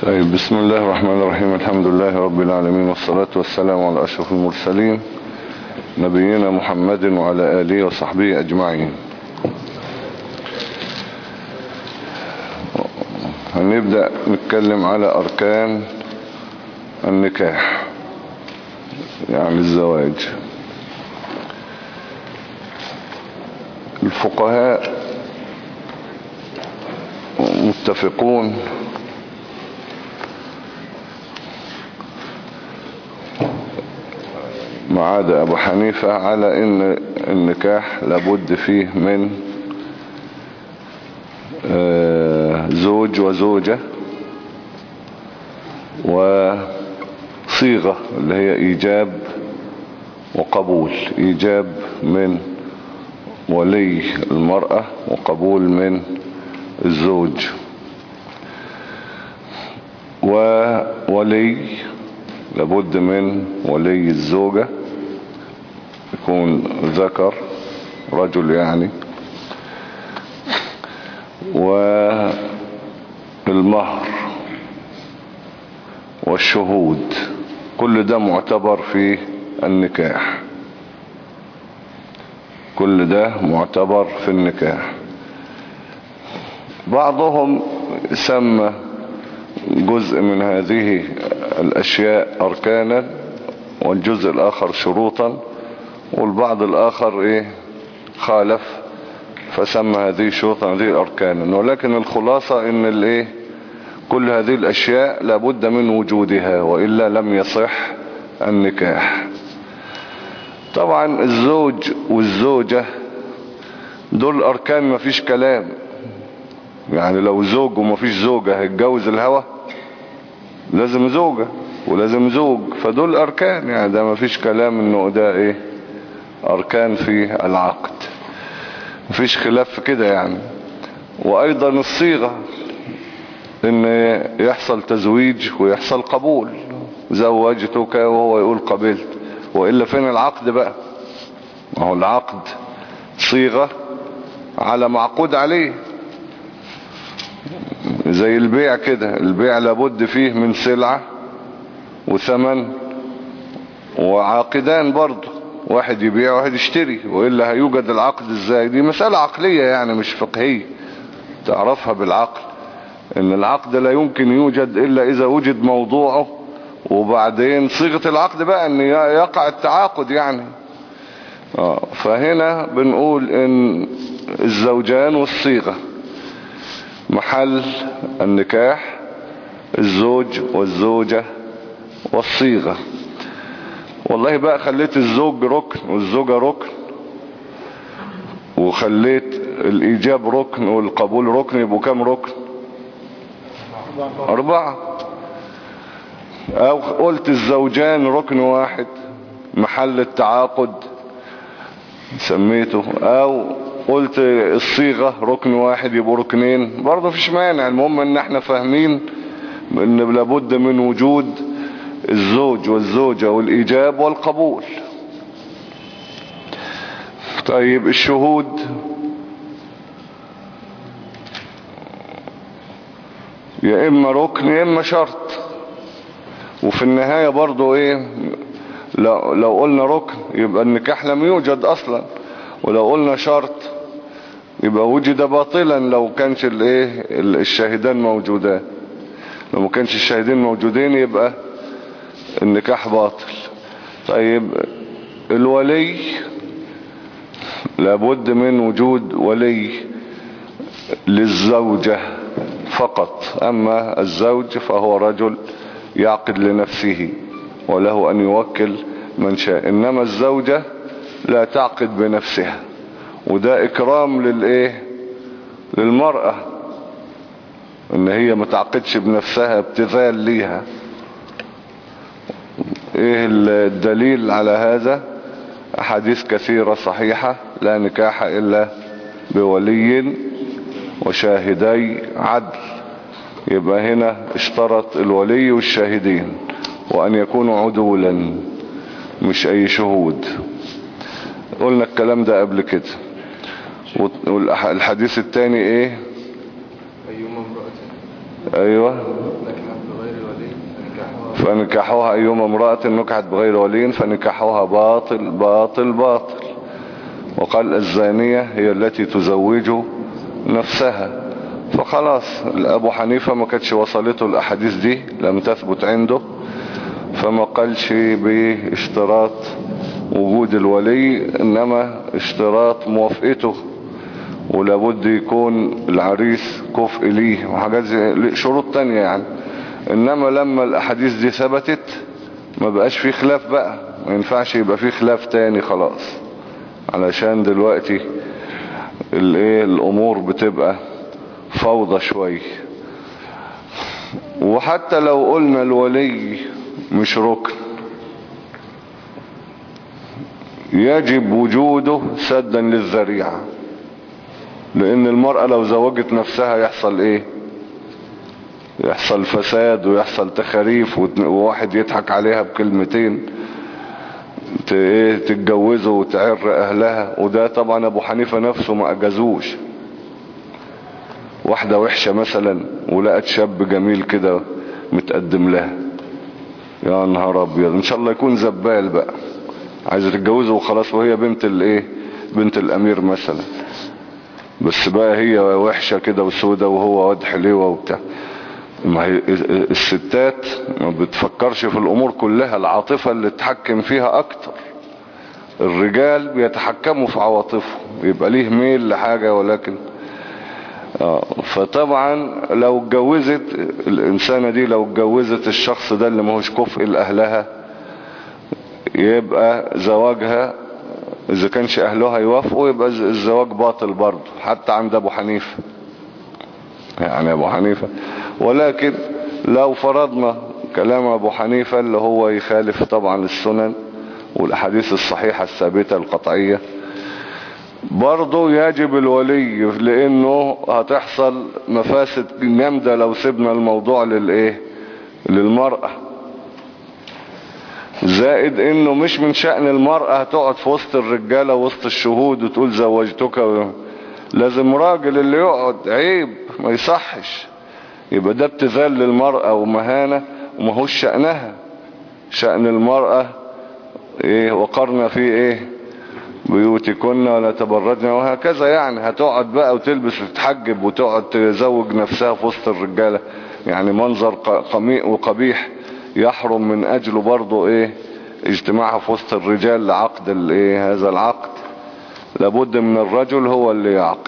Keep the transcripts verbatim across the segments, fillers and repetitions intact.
طيب، بسم الله الرحمن الرحيم. الحمد لله رب العالمين، والصلاة والسلام على أشرف المرسلين نبينا محمد وعلى آله وصحبه أجمعين. هنبدأ نتكلم على أركان النكاح، يعني الزواج. الفقهاء متفقون ما عدا أبو حنيفة على أن النكاح لابد فيه من زوج وزوجة وصيغة اللي هي إيجاب وقبول. إيجاب من ولي المرأة وقبول من الزوج. وولي لابد من ولي الزوجة يكون ذكر رجل يعني. والمهر والشهود كل ده معتبر في النكاح. كل ده معتبر في النكاح. بعضهم سمى جزء من هذه الأشياء أركانا والجزء الآخر شروطا، والبعض الآخر إيه خالف فسمى هذه شروطا هذه أركانا. ولكن الخلاصة إن الإيه كل هذه الأشياء لابد من وجودها، وإلا لم يصح النكاح. طبعا الزوج والزوجة دول أركان ما فيش كلام. يعني لو زوج وما فيش زوجة هيتجوز الهوى؟ لازم زوجة ولازم زوج، فدول أركان. يعني ده ما فيش كلام إنه ده إيه أركان في العقد، ما فيش خلاف في كده يعني. وأيضا الصيغة إن يحصل تزويج ويحصل قبول. زوجتك وهو يقول قبلت، وإلا فين العقد بقى؟ ما هو العقد صيغة على معقود عليه، زي البيع كده. البيع لابد فيه من سلعة وثمن وعاقدان برضه، واحد يبيع واحد يشتري، وإلا هيوجد العقد ازاي؟ دي مسألة عقلية يعني مش فقهية، تعرفها بالعقل ان العقد لا يمكن يوجد الا اذا وجد موضوعه، وبعدين صيغة العقد بقى ان يقع التعاقد يعني. آه فهنا بنقول ان الزوجان والصيغة محل النكاح الزوج والزوجة والصيغة. والله بقى خليت الزوج ركن والزوجة ركن، وخليت الإيجاب ركن والقبول ركن، يبقوا كام ركن؟ أربعة. أو قلت الزوجان ركن واحد محل التعاقد سميته، أو قلت الصيغة ركن واحد يبقوا ركنين، برضه فيش مانع. المهم ان احنا فاهمين ان لابد من وجود الزوج والزوجة والإيجاب والقبول. طيب الشهود يا اما ركن يا اما شرط. وفي النهاية برضو ايه لو, لو قلنا ركن يبقى النكاح لم يوجد اصلا، ولو قلنا شرط يبقى وجد باطلا لو كانش الايه الشاهدان موجودان. لو ما كانش الشاهدين موجودين يبقى النكاح باطل. طيب الولي لابد من وجود ولي للزوجة فقط، اما الزوج فهو رجل يعقد لنفسه وله ان يوكل من شاء، انما الزوجة لا تعقد بنفسها. وده اكرام للايه للمرأة ان هي ما تعقدش بنفسها، ابتذال ليها. ايه الدليل على هذا؟ احاديث كثيرة صحيحة: لا نكاح الا بولي وشاهدي عدل. يبقى هنا اشترط الولي والشاهدين، وان يكونوا عدولا مش اي شهود. قلنا الكلام ده قبل كده. والحديث الثاني ايه؟ ايوه فنكاحها أيما امرأة نكحت بغير ولي فنكاحها باطل باطل باطل. وقال الزانية هي التي تزوج نفسها. فخلاص أبو حنيفة ما كانتش وصلته الأحاديث دي، لم تثبت عنده، فما قالش باشتراط وجود الولي، إنما اشتراط موافقته، ولابد يكون العريس كفء ليه وحاجات زي شروط تانية يعني. إنما لما الأحاديث دي ثبتت ما بقاش فيه خلاف بقى، ما ينفعش يبقى فيه خلاف تاني خلاص، علشان دلوقتي الايه الأمور بتبقى فوضى شوي. وحتى لو قلنا الولي مش ركن، يجب وجوده سدا للذريعة، لأن المرأة لو زوجت نفسها يحصل ايه؟ يحصل فساد ويحصل تخاريف، وواحد يضحك عليها بكلمتين تتجوزه وتعر أهلها. وده طبعا أبو حنيفة نفسه ما أجازوش. واحدة وحشة مثلا ولقت شاب جميل كده متقدم لها، يا نهار أبيض، إن شاء الله يكون زبال بقى، عايزة تتجوزه وخلاص، وهي بنت الايه بنت الأمير مثلا، بس بقى هي وحشة كده وسودة وهو واد حليوة وبتاع. ما هي الستات ما بتفكرش في الأمور كلها، العاطفة اللي تحكم فيها أكتر. الرجال بيتحكموا في عواطفهم، يبقى ليه ميل لحاجة، ولكن آه فطبعا لو اتجوزت الإنسانة دي، لو اتجوزت الشخص ده اللي ماهوش كفء لأهلها، يبقى زواجها إذا كانش أهلها يوافقوا يبقى الزواج باطل برضه، حتى عند أبو حنيفة يعني أبو حنيفة. ولكن لو فرضنا كلام أبو حنيفة اللي هو يخالف طبعا السنن والأحاديث الصحيحة الثابتة القطعية، برضو يجب الولي، لأنه هتحصل مفاسد جامدة لو سيبنا الموضوع للإيه للمرأة. زائد انه مش من شأن المرأة تقعد في وسط الرجالة وسط الشهود وتقول زوجتك، لازم راجل اللي يقعد، عيب ما يصحش. يبقى ده ابتذال للمرأة ومهانة، وماهوش شأنها. شأن المرأة ايه؟ وقرنا في ايه بيوتكن ولا تبرجن، وهكذا يعني. هتقعد بقى وتلبس وتتحجب وتقعد تزوج نفسها في وسط الرجالة، يعني منظر قميء وقبيح يحرم من اجله برضو ايه اجتماعها في وسط الرجال لعقد الايه هذا العقد. لابد من الرجل هو اللي يعقد.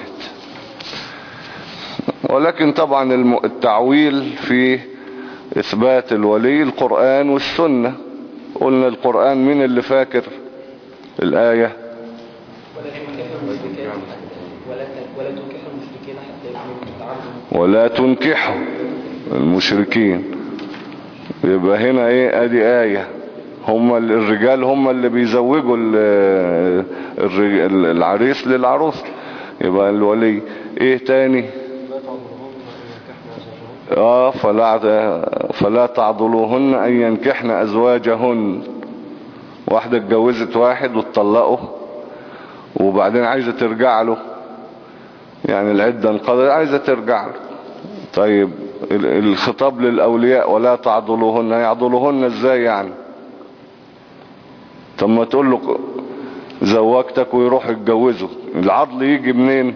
ولكن طبعا التعويل في اثبات الولي القرآن والسنة. قلنا القرآن مين اللي فاكر الآية؟ ولا تنكحوا المشركين. يبقى هنا ايه ادي آية، هم الرجال هم اللي بيزوجوا العريس للعروس. يبقى الولي ايه تاني؟ اه فلا فلا تعضلوهن ان ينكحن ازواجهن. واحدة اتجوزت واحد واتطلقه وبعدين عايزة ترجع له، يعني العدة انقضت عايزة ترجع له. طيب الخطاب للأولياء ولا تعضلوهن، يعضلوهن ازاي يعني؟ طب ما تقول له زوجتك ويروح يتجوزه، العضل يجي منين؟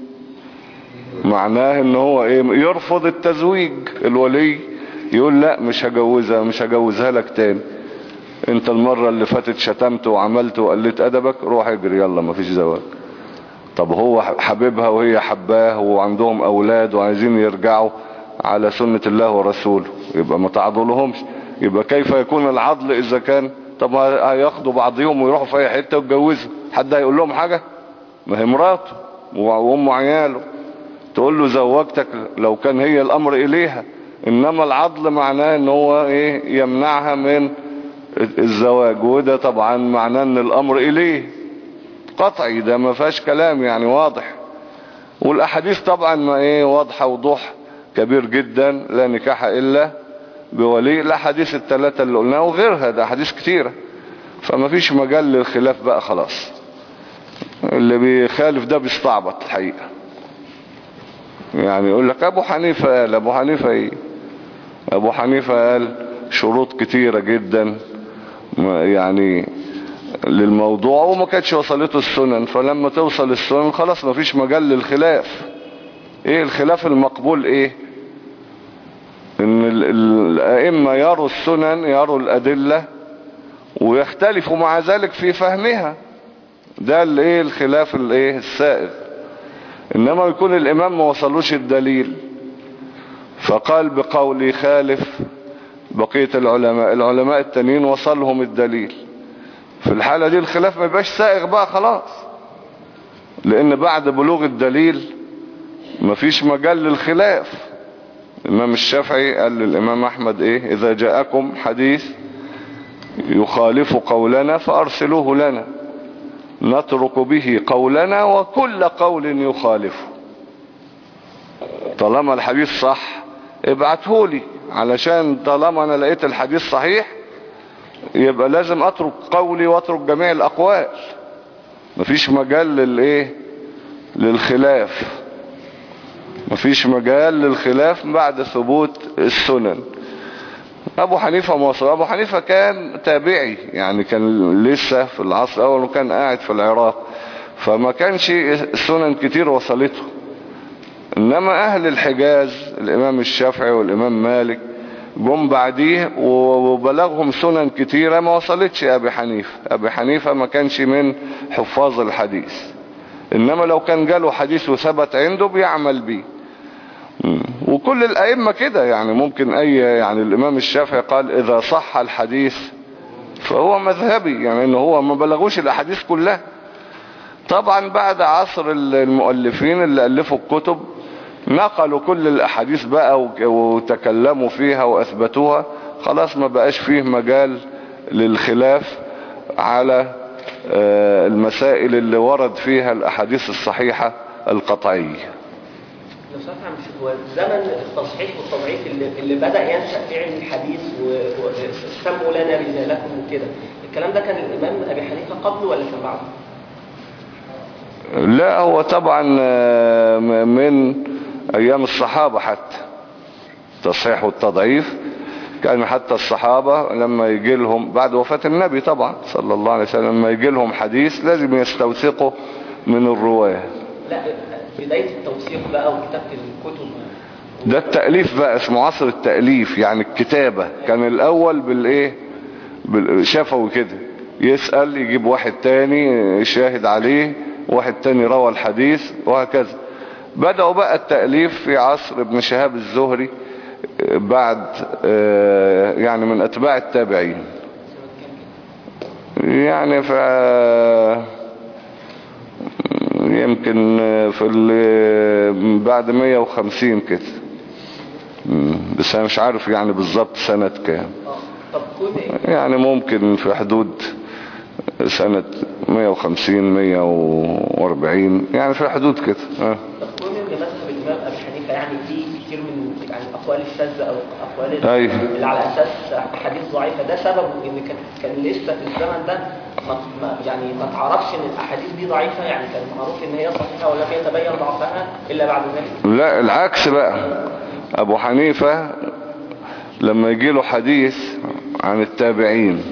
معناه ان هو ايه يرفض التزويج. الولي يقول لا مش هجوزها مش هجوزها لك تاني، انت المرة اللي فاتت شتمت وعملت وقلت ادبك، روح اجري يلا مفيش زواج. طب هو حبيبها وهي حباه وعندهم اولاد وعايزين يرجعوا على سنة الله ورسوله، يبقى ما تعضلهمش. يبقى كيف يكون العضل اذا كان، طب هياخدوا بعضهم ويروحوا في اي حتة ويتجوزوا، حد هيقول لهم حاجة؟ ما هي مراته وامه عياله، تقول له زوجتك لو كان هي الامر اليها. انما العضل معناه ان هو ايه يمنعها من الزواج، وده طبعا معناه ان الامر اليه قطعي، ده ما فيهاش كلام يعني واضح. والاحاديث طبعا ما ايه واضحة وضوح كبير جدا، لا نكاح الا بولي. الاحاديث الثلاثة اللي قلناها وغيرها، ده احاديث كتيرة، فما فيش مجال للخلاف بقى خلاص. اللي بيخالف ده بيستعبط الحقيقة، يعني يقول لك ابو حنيفة قال. ابو حنيفة ايه؟ ابو حنيفة قال شروط كتيرة جدا يعني للموضوع، وما كانتش وصلته السنن. فلما توصل السنن خلاص ما فيش مجال للخلاف. ايه الخلاف المقبول؟ ايه؟ ان الائمة يروا السنن، يروا الادلة، ويختلفوا مع ذلك في فهمها. ده الايه الخلاف الايه السائغ. انما يكون الامام ما وصلوش الدليل فقال بقولي خالف بقية العلماء، العلماء التانيين وصلهم الدليل، في الحالة دي الخلاف ما يبقاش سائغ بقى خلاص، لان بعد بلوغ الدليل مفيش مجال للخلاف. الامام الشافعي قال للامام احمد ايه؟ اذا جاءكم حديث يخالف قولنا فارسلوه لنا نترك به قولنا وكل قول يخالفه. طالما الحديث صح ابعتهولي، علشان طالما انا لقيت الحديث صحيح يبقى لازم اترك قولي واترك جميع الاقوال. مفيش مجال للايه للخلاف، مفيش مجال للخلاف بعد ثبوت السنن. ابو حنيفة موصل. ابو حنيفة كان تابعي، يعني كان لسه في العصر الاول وكان قاعد في العراق، فما كانش سنن كتير وصلته. انما اهل الحجاز الامام الشافعي والامام مالك جم بعديه وبلغهم سنن كتيرة ما وصلتش ابي حنيفة. ابي حنيفة ما كانش من حفاظ الحديث، انما لو كان جاله حديث وثبت عنده بيعمل بيه. وكل الائمة كده، يعني ممكن اي يعني الامام الشافعي قال اذا صح الحديث فهو مذهبي، يعني انه هو ما بلغوش الاحاديث كلها. طبعا بعد عصر المؤلفين اللي الفوا الكتب نقلوا كل الاحاديث بقى وتكلموا فيها واثبتوها، خلاص ما بقاش فيه مجال للخلاف على المسائل اللي ورد فيها الاحاديث الصحيحة القطعية. لو سمحت عم شيخ، هو زمن التصحيح والتضعيف اللي, اللي بدأ ينشأ في علم الحديث وسموا لنا رجالكم وكده، الكلام ده كان الإمام أبي حنيفة قبله ولا كان بعده؟ لا، هو طبعا من أيام الصحابة حتى التصحيح والتضعيف كان حتى الصحابة لما يجي لهم بعد وفاة النبي طبعا صلى الله عليه وسلم، لما يجي لهم حديث لازم يستوثقوا من الرواية. لا، بداية التوثيق بقى وكتابة الكتب ده التأليف بقى، اسمه عصر التأليف، يعني الكتابة. كان الأول بالإيه بالشفوي كده، يسأل يجيب واحد تاني يشاهد عليه، واحد تاني روى الحديث وهكذا. بدأوا بقى التأليف في عصر ابن شهاب الزهري بعد يعني من أتباع التابعين، يعني ف يمكن في بعد مية وخمسين كده، بس انا مش عارف يعني بالظبط سنة كام، يعني ممكن في حدود سنة مية وخمسين مية واربعين، يعني في حدود كده. اه طب كون ان مذهب الامام ابي حنيفه يعني فيه كتير من يعني الاقوال الشاذه او الاقوال أيوه. اللي على اساس احاديث ضعيفه، ده سببه ان كان كان لسه في الزمن ده ما يعني ما تعرفش ان الاحاديث دي ضعيفه، يعني كان معروف ان هي صحيحه ولم يتبين ضعفها الا بعد ذلك. لا، العكس بقى. ابو حنيفة لما يجي له حديث عن التابعين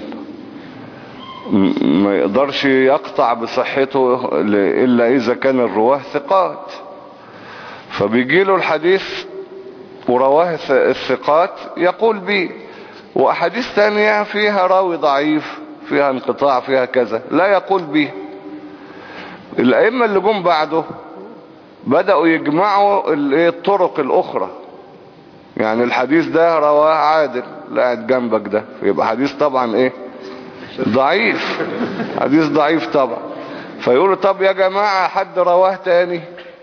ما يقدرش يقطع بصحته إلا إذا كان الرواه ثقات، فبيجي له الحديث ورواه الثقات يقول به، وأحاديث تانية فيها راوي ضعيف فيها انقطاع فيها كذا لا يقول به. الأئمة اللي جم بعده بدأوا يجمعوا الطرق الأخرى، يعني الحديث ده رواه عادل لا قاعد جنبك ده، يبقى حديث طبعا ايه ضعيف، حديث ضعيف طبعا. فيقولوا طب يا جماعة حد رواه تاني،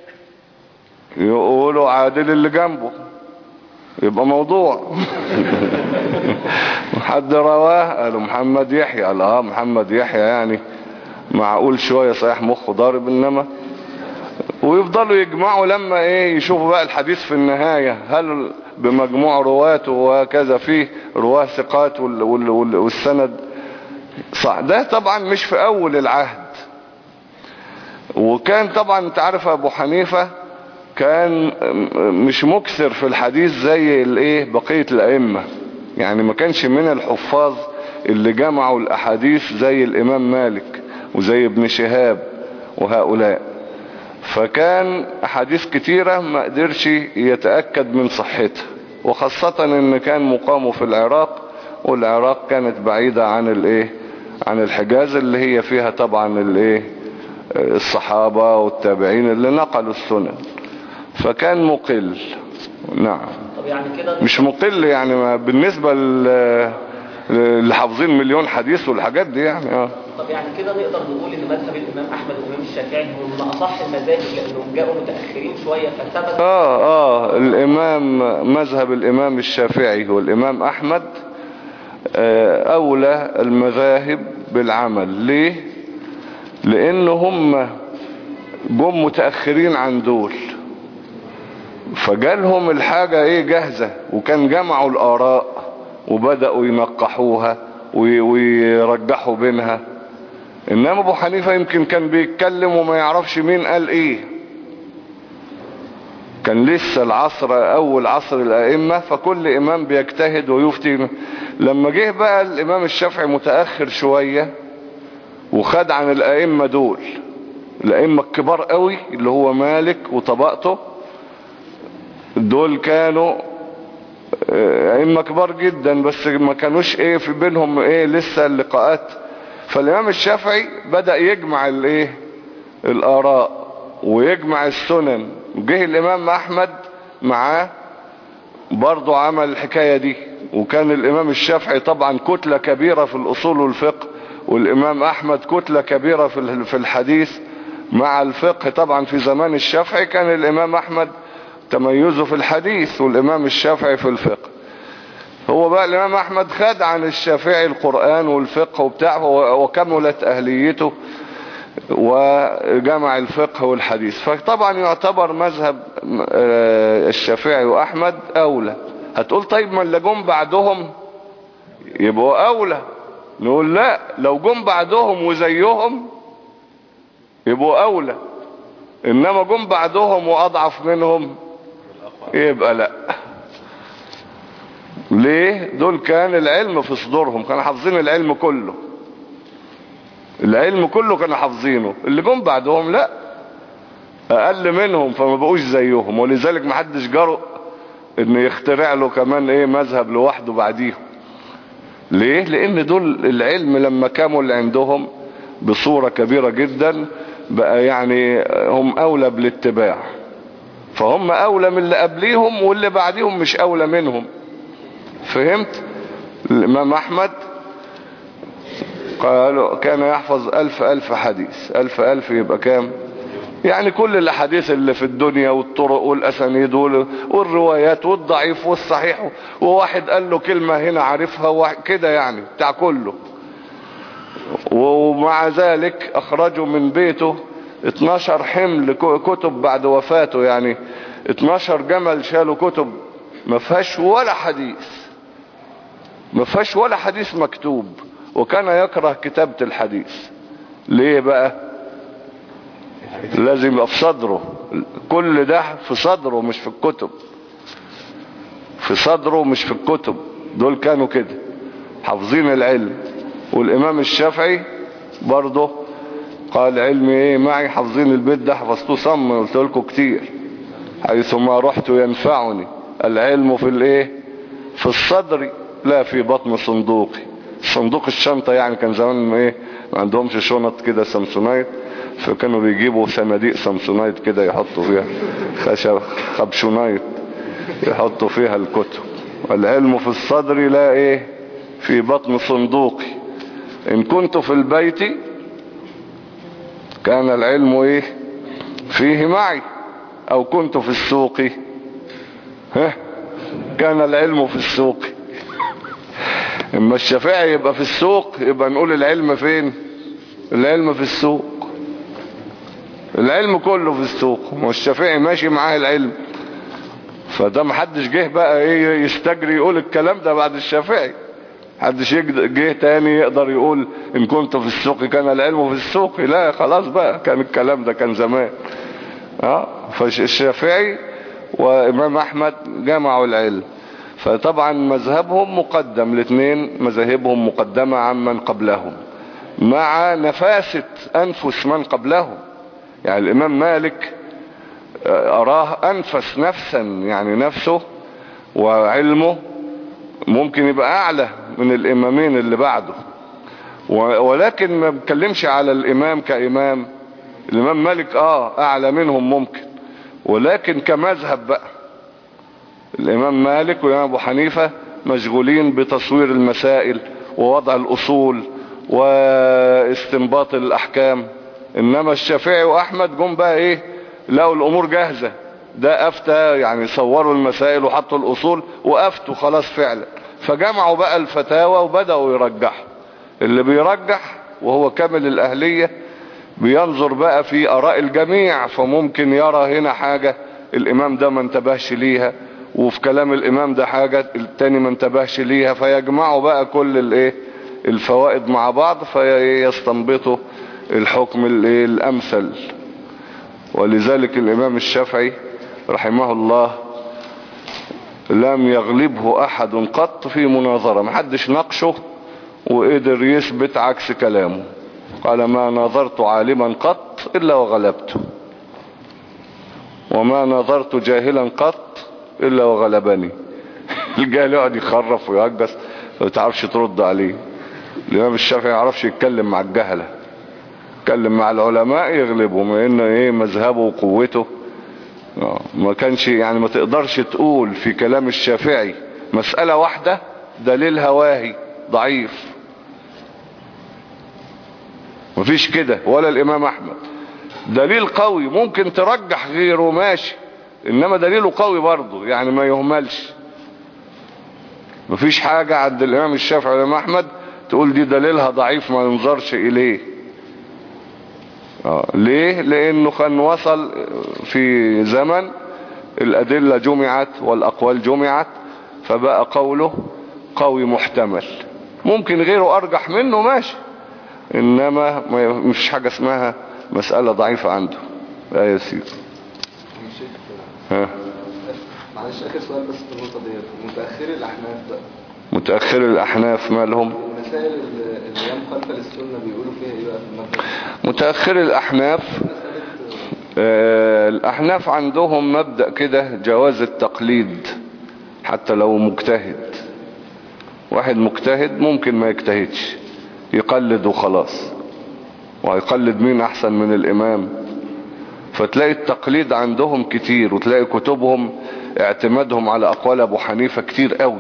يقولوا عادل اللي جنبه، يبقى موضوع. حد رواه، قالوا محمد يحيى، قال اه محمد يحيى يعني معقول شوية صحيح مخه ضارب، انما ويفضلوا يجمعوا لما ايه يشوفوا بقى الحديث في النهاية هل بمجموع رواته وكذا فيه رواه ثقات وال وال وال والسند صح. ده طبعا مش في اول العهد، وكان طبعا انت عارف ابو حنيفة كان مش مكثر في الحديث زي الايه بقية الائمة، يعني ما كانش من الحفاظ اللي جمعوا الأحاديث زي الإمام مالك وزي ابن شهاب وهؤلاء. فكان أحاديث كتيرة ما قدرش يتأكد من صحتها، وخاصة ان كان مقامه في العراق، والعراق كانت بعيدة عن الايه عن الحجاز اللي هي فيها طبعا الايه الصحابة والتابعين اللي نقلوا السنن، فكان مقل. نعم. طب يعني كده مش مقل يعني ما بالنسبة اللي حافظين مليون حديث والحاجات دي يعني اه طب يعني كده نقدر نقول ان مذهب الامام احمد والامام الشافعي هم من اصح المذاهب لانهم جاءوا متاخرين شويه فثبت. اه اه الامام مذهب الامام الشافعي والامام احمد آه اولى المذاهب بالعمل. ليه؟ لان هم جم متاخرين عن دول، فجالهم الحاجه ايه جاهزه، وكان جمعوا الاراء وبداوا ينقحوها ويرجحوا بينها. انما ابو حنيفة يمكن كان بيتكلم وما يعرفش مين قال ايه، كان لسه العصر اول عصر الائمة، فكل امام بيجتهد ويفتي. لما جه بقى الامام الشافعي متأخر شوية وخد عن الائمة دول، الائمة الكبار قوي اللي هو مالك وطبقته، دول كانوا ائمة كبار جدا بس ما كانوش ايه في بينهم ايه لسه اللقاءات. فالامام الشافعي بدأ يجمع الايه الاراء ويجمع السنن. جه الامام احمد معاه برضو عمل الحكاية دي، وكان الامام الشافعي طبعا كتلة كبيرة في الاصول والفقه، والامام احمد كتلة كبيرة في الحديث مع الفقه. طبعا في زمان الشافعي كان الامام احمد تميزه في الحديث والامام الشافعي في الفقه. هو بقى الامام احمد خد عن الشافعي القرآن والفقه وبتاعه وكملت اهليته وجمع الفقه والحديث. فطبعا يعتبر مذهب الشافعي واحمد اولى. هتقول طيب ما اللي جم بعدهم يبقوا اولى، نقول لا، لو جم بعدهم وزيهم يبقوا اولى، انما جم بعدهم واضعف منهم يبقى لا. ليه؟ دول كان العلم في صدورهم، كانوا حافظين العلم كله، العلم كله كانوا حافظينه. اللي جم بعدهم لا، اقل منهم فما بقوش زيهم، ولذلك ما حدش جرؤ ان يخترع له كمان ايه مذهب لوحده بعديهم. ليه؟ لان دول العلم لما كمل عندهم بصورة كبيرة جدا بقى يعني هم اولى بالاتباع، فهم اولى من اللي قبليهم، واللي بعديهم مش اولى منهم. فهمت؟ الامام احمد قالوا كان يحفظ الف الف حديث. الف الف يبقى كام؟ يعني كل الاحاديث اللي في الدنيا والطرق والاسانيد والروايات والضعيف والصحيح، وواحد قال له كلمة هنا عارفها كده يعني بتاع كله. ومع ذلك اخرجوا من بيته اتناشر حمل كتب بعد وفاته، يعني اتناشر جمل شالوا كتب ما فيهاش ولا حديث، ما فيهاش ولا حديث مكتوب، وكان يكره كتابة الحديث. ليه بقى؟ لازم يبقى في صدره، كل ده في صدره مش في الكتب، في صدره مش في الكتب. دول كانوا كده حافظين العلم. والامام الشافعي برضه قال علمي ايه معي، حافظين البيت ده حفظتوه صم، قلت لكم كتير، حيثما رحت ينفعني العلم في الايه في الصدر لا في بطن صندوقي. صندوق الشنطة يعني كان زمان ايه ما عندهمش شنط كده سامسونايت، فكانوا بيجيبوا صناديق سامسونايت كده يحطوا فيها خشب خبشونايت يحطوا فيها الكتب. والعلم في الصدر لا ايه في بطن صندوقي. ان كنت في البيت كان العلم ايه فيه معي، او كنت في السوق ها كان العلم في السوق. اما الشافعي يبقى في السوق يبقى نقول العلم فين؟ العلم في السوق، العلم كله في السوق، والشافعي ماشي معاه العلم. فده محدش جه بقى ايه يستجري يقول الكلام ده بعد الشافعي، محدش جه تاني يقدر يقول ان كنت في السوق كان العلم في السوق. لا خلاص بقى، كان الكلام ده كان زمان. اه فالشافعي وامام احمد جمعوا العلم. فطبعا مذهبهم مقدم، الاثنين مذاهبهم مقدمة عمن قبلهم مع نفاسة أنفس من قبلهم. يعني الإمام مالك أراه أنفس نفسا، يعني نفسه وعلمه ممكن يبقى أعلى من الإمامين اللي بعده، ولكن ما بتكلمش على الإمام كإمام. الإمام مالك آه أعلى منهم ممكن، ولكن كمذهب بقى الإمام مالك والإمام أبو حنيفة مشغولين بتصوير المسائل ووضع الأصول واستنباط الأحكام. إنما الشافعي وأحمد جم بقى إيه، لقوا الأمور جاهزة، ده أفتى يعني صوروا المسائل وحطوا الأصول وأفتوا خلاص فعلا، فجمعوا بقى الفتاوى وبدأوا يرجحوا. اللي بيرجح وهو كامل الأهلية بينظر بقى في آراء الجميع، فممكن يرى هنا حاجة الإمام ده ما انتبهش ليها، وفي كلام الإمام ده حاجة التاني ما انتبهش ليها، فيجمعوا بقى كل الايه الفوائد مع بعض فيستنبطوا الحكم الايه الأمثل. ولذلك الإمام الشافعي رحمه الله لم يغلبه أحد قط في مناظرة، محدش ناقشه وقدر يثبت عكس كلامه. قال ما ناظرت عالما قط إلا وغلبته، وما ناظرت جاهلا قط إلا وغلبني. الجاهل يقعد يخرف ويهجس ما تعرفش ترد عليه. الإمام الشافعي ما يعرفش يتكلم مع الجهلة، يتكلم مع العلماء يغلبهم، لأنه إيه مذهبه وقوته. ما كانش يعني ما تقدرش تقول في كلام الشافعي مسألة واحدة دليلها واهي ضعيف، مفيش كده. ولا الإمام أحمد دليل قوي ممكن ترجح غيره ماشي، إنما دليله قوي برضه يعني ما يهملش. مفيش حاجة عند الإمام الشافعي والإمام أحمد تقول دي دليلها ضعيف ما ينظرش إليه. آه. ليه؟ لأنه كان وصل في زمن الأدلة جمعت والأقوال جمعت، فبقى قوله قوي محتمل. ممكن غيره أرجح منه ماشي، إنما مفيش حاجة اسمها مسألة ضعيفة عنده. لا يا سيدي. ها معلش آخر سؤال بس في النقطة دي، متأخر الأحناف بقى. متأخر الأحناف مالهم؟ المسائل اللي هي مخالفة للسنة بيقولوا فيها إيه بقى في المذهب؟ متأخر الأحناف آه الأحناف عندهم مبدأ كده جواز التقليد حتى لو مجتهد. واحد مجتهد ممكن ما يجتهدش يقلد وخلاص، ويقلد مين أحسن من الإمام. فتلاقي التقليد عندهم كتير، وتلاقي كتبهم اعتمادهم على أقوال أبو حنيفة كتير قوي.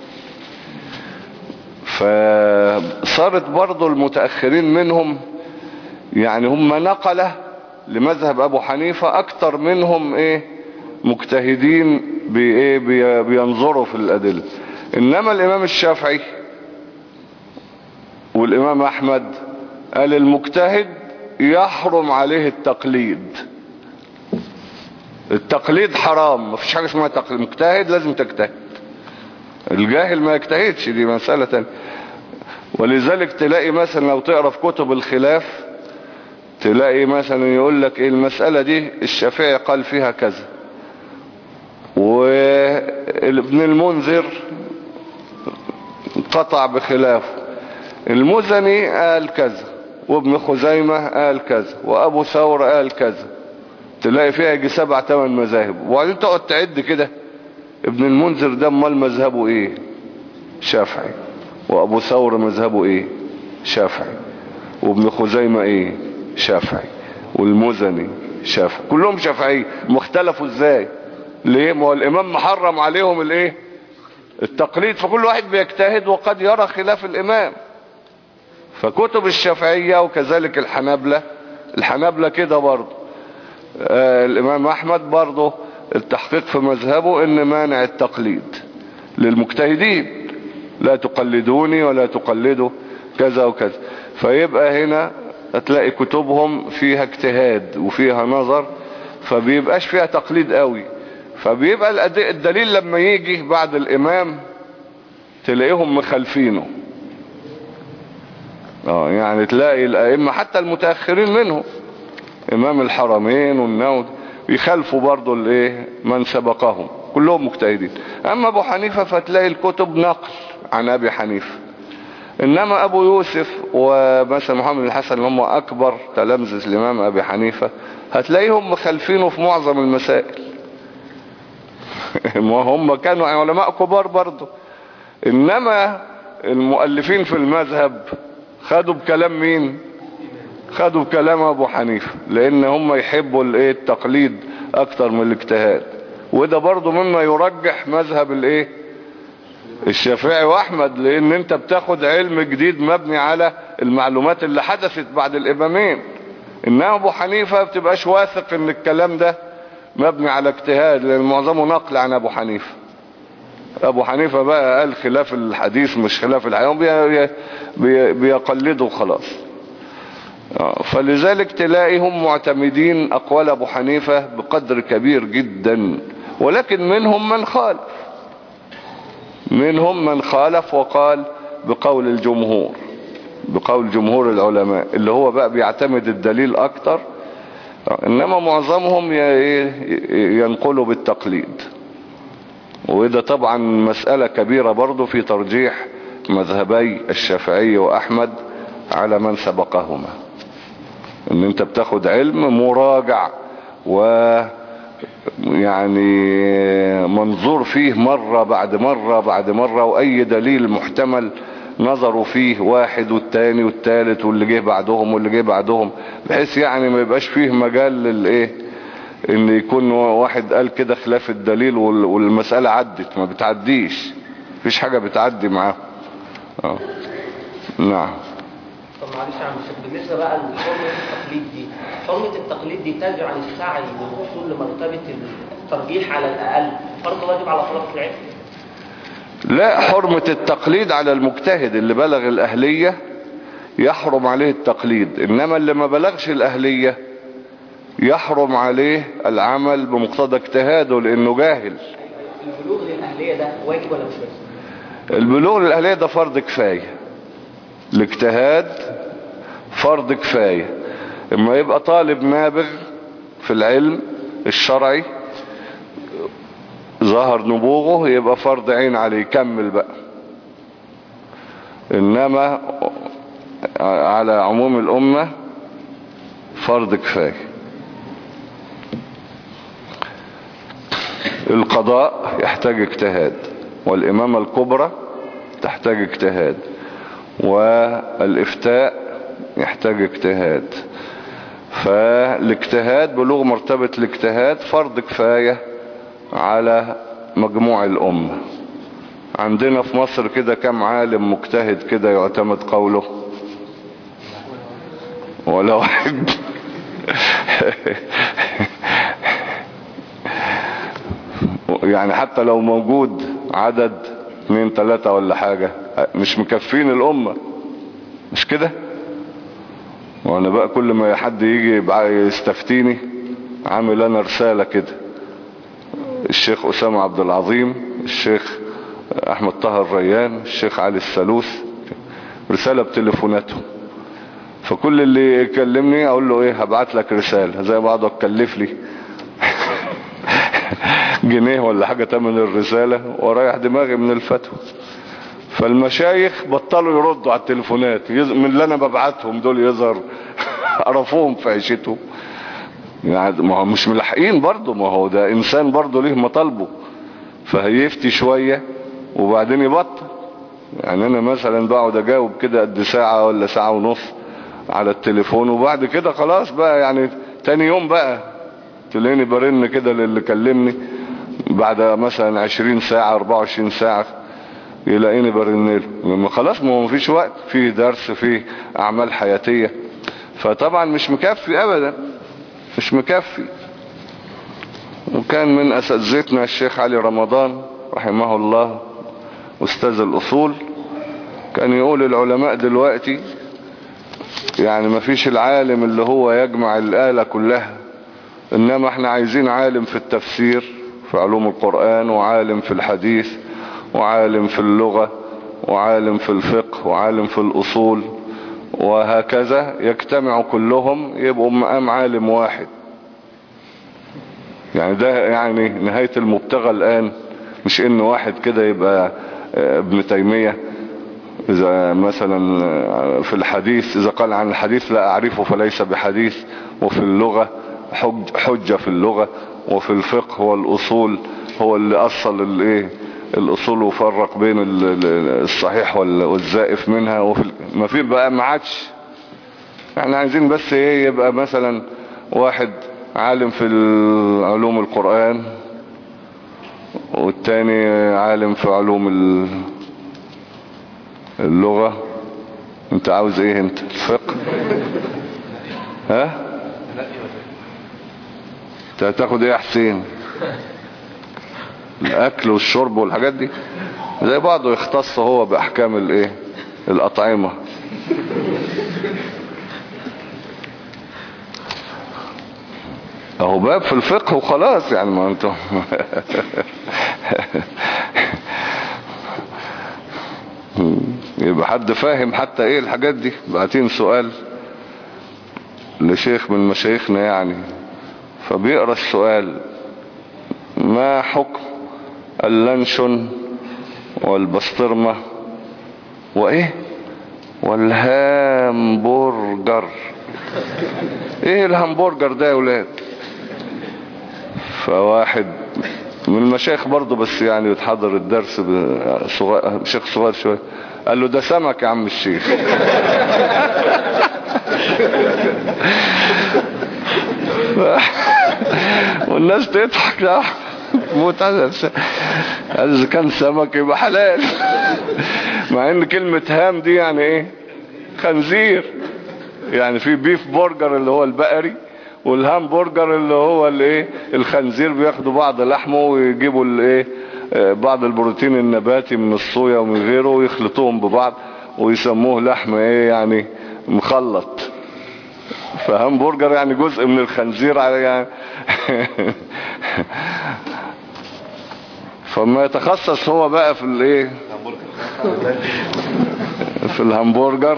فصارت برضو المتأخرين منهم يعني هم نقلة لمذهب أبو حنيفة أكتر منهم إيه مجتهدين بإيه بي بينظروا في الأدلة. إنما الإمام الشافعي والإمام أحمد قال المجتهد يحرم عليه التقليد. التقليد حرام، مفيش حاجة اسمها تقليد. مجتهد لازم تجتهد، الجاهل ما يجتهدش، دي مسألة تانية. ولذلك تلاقي مثلا لو تقرأ في كتب الخلاف تلاقي مثلا يقول لك ايه المسألة دي الشافعي قال فيها كذا، وابن المنذر قطع بخلافه، المزني قال كذا، وابن خزيمة قال كذا، وابو ثور قال كذا. تلاقي فيها يجي سبع تمن مذاهب، وبعدين تقعد تعد كده ابن المنذر ده امال مذهبه ايه؟ شافعي. وابو ثور مذهبه ايه؟ شافعي. وابن خزيمة ايه؟ شافعي. والمزني شافعي. كلهم شافعي. مختلفوا ازاي؟ ليه؟ ما هو الامام محرم عليهم الايه؟ التقليد، فكل واحد بيجتهد وقد يرى خلاف الامام. فكتب الشافعية وكذلك الحنابلة، الحنابلة كده برضه. آه الامام احمد برضه التحقيق في مذهبه ان مانع التقليد للمجتهدين، لا تقلدوني ولا تقلدوا كذا وكذا. فيبقى هنا هتلاقي كتبهم فيها اجتهاد وفيها نظر، فبيبقاش فيها تقليد قوي. فبيبقى الدليل لما يجي بعد الامام تلاقيهم مخالفينه. اه يعني تلاقي الائمة حتى المتأخرين منهم امام الحرمين والنووي يخالفوا برضو الايه من سبقهم. كلهم مجتهدين. اما ابو حنيفة فتلاقي الكتب نقل عن ابي حنيفة. انما ابو يوسف ومثلا محمد الحسن اللي هم اكبر تلامذة الامام ابي حنيفة هتلاقيهم مخالفينه في معظم المسائل. هم كانوا علماء كبار برضو. انما المؤلفين في المذهب خدوا بكلام مين؟ خدوا بكلام ابو حنيفة، لان هم يحبوا الايه التقليد اكتر من الاجتهاد. وده برضو مما يرجح مذهب الايه الشافعي واحمد، لان انت بتاخد علم جديد مبني على المعلومات اللي حدثت بعد الامامين. انما ابو حنيفة بتبقاش واثق ان الكلام ده مبني على اجتهاد، لان معظمه نقل عن ابو حنيفة. ابو حنيفة بقى قال خلاف الحديث مش خلاف الحيوان، بي بي بيقلدوا خلاص. فلذلك تلاقيهم معتمدين اقوال ابو حنيفة بقدر كبير جدا. ولكن منهم من خالف، منهم من خالف وقال بقول الجمهور، بقول جمهور العلماء اللي هو بقى بيعتمد الدليل اكتر. انما معظمهم ينقلوا بالتقليد. وده طبعا مسألة كبيرة برضو في ترجيح مذهبي الشافعي واحمد على من سبقهما، ان انت بتاخد علم مراجع و يعني منظور فيه مرة بعد مرة بعد مرة، واي دليل محتمل نظروا فيه واحد والتاني والتالت واللي جه بعدهم واللي جه بعدهم، بحيث يعني ما يبقاش فيه مجال للايه ان يكون واحد قال كده خلاف الدليل والمسألة عدت. ما بتعديش، مفيش حاجة بتعدي معاه. اه نعم. طب معلش يا عم الشيخ، بالنسبة بقى لحرمة التقليد دي، حرمة التقليد دي تجعل السعي للوصول لمرتبة الترجيح على الأقل فرض واجب على طلبة العلم؟ لا، حرمة التقليد على المجتهد اللي بلغ الأهلية يحرم عليه التقليد. إنما اللي ما بلغش الأهلية يحرم عليه العمل بمقتضى اجتهاده لأنه جاهل. البلوغ للأهلية ده واجب ولا مش واجب؟ البلوغ للأهلية ده فرض كفاية، الاجتهاد فرض كفاية. اما يبقى طالب نابغ في العلم الشرعي ظهر نبوغه يبقى فرض عين عليه يكمل بقى. انما على عموم الامة فرض كفاية. القضاء يحتاج اجتهاد، والامامة الكبرى تحتاج اجتهاد، والافتاء يحتاج اجتهاد. فالاجتهاد بلوغ مرتبة الاجتهاد فرض كفاية على مجموع الأمة. عندنا في مصر كده كم عالم مجتهد كده يعتمد قوله؟ ولا واحد. يعني حتى لو موجود عدد اثنين ثلاثة ولا حاجة مش مكفين الأمة، مش كده؟ وانا بقى كل ما حد يجي يستفتيني عامل انا رسالة كده، الشيخ أسامة عبد العظيم، الشيخ احمد طه الريان، الشيخ علي السلوس، رسالة بتليفوناتهم. فكل اللي يكلمني اقول له ايه هبعت لك رسالة، زي بعضه اتكلف لي جنيه ولا حاجة تمن الرسالة ورايح دماغي من الفتوى. فالمشايخ بطلوا يردوا على التليفونات من اللي انا ببعتهم دول، يظهر عرفوهم في عيشتهم. يعني ما هو مش ملحقين برضو، ما هو ده انسان برضو ليه مطالبه، فهيفتي شوية وبعدين يبطل. يعني انا مثلا بقعد اجاوب كده قد ساعة ولا ساعة ونص على التليفون، وبعد كده خلاص بقى يعني تاني يوم بقى تلاقيني برن كده للي كلمني بعد مثلا عشرين ساعة اربعة وعشرين ساعة يلاقيني برن له. خلاص ما هو مفيش وقت، فيه درس فيه اعمال حياتية، فطبعا مش مكفي ابدا، مش مكفي. وكان من اساتذتنا الشيخ علي رمضان رحمه الله استاذ الاصول كان يقول العلماء دلوقتي يعني مفيش العالم اللي هو يجمع الآلة كلها، انما احنا عايزين عالم في التفسير في علوم القرآن، وعالم في الحديث، وعالم في اللغة، وعالم في الفقه، وعالم في الأصول، وهكذا يجتمع كلهم يبقوا مقام عالم واحد. يعني ده يعني نهاية المبتغى الآن، مش إن واحد كده يبقى ابن تيمية إذا مثلا في الحديث إذا قال عن الحديث لا أعرفه فليس بحديث، وفي اللغة حج حجة في اللغة، وفي الفقه هو الأصول هو اللي أصل الإيه الأصول وفرق بين الصحيح والزائف منها. وفي ما في بقى ما عادش، احنا عايزين بس ايه يبقى مثلا واحد عالم في علوم القرآن والتاني عالم في علوم اللغة. انت عاوز ايه انت؟ الفقه؟ ها؟ انت هتاخد ايه يا حسين؟ الاكل والشرب والحاجات دي زي بعضه، يختص هو باحكام الايه الاطعمة. اهو باب في الفقه وخلاص يعني، ما انتم يبقى حد فاهم حتى ايه الحاجات دي. بعتين سؤال لشيخ من مشايخنا يعني، فبيقرأ السؤال: ما حكم اللانشون والبسطرمة وايه والهامبورجر؟ ايه الهامبورجر ده يا ولاد؟ فواحد من المشايخ برضه بس يعني يتحضر الدرس بصغير، شيخ صغير شوية، قال له ده سمك يا عم الشيخ. والناس تضحك، لا موت على قال اذا كان سمك يبقى حلال. مع ان كلمة هام دي يعني ايه؟ خنزير. يعني في بيف برجر اللي هو البقري، والهامبرجر اللي هو الايه الخنزير، بياخدوا بعض لحمه ويجيبوا الايه بعض البروتين النباتي من الصويا ومن غيره ويخلطوهم ببعض ويسموه لحم ايه يعني مخلط. فهامبرجر يعني جزء من الخنزير يعني. فما يتخصص هو بقى في الايه في الهامبرجر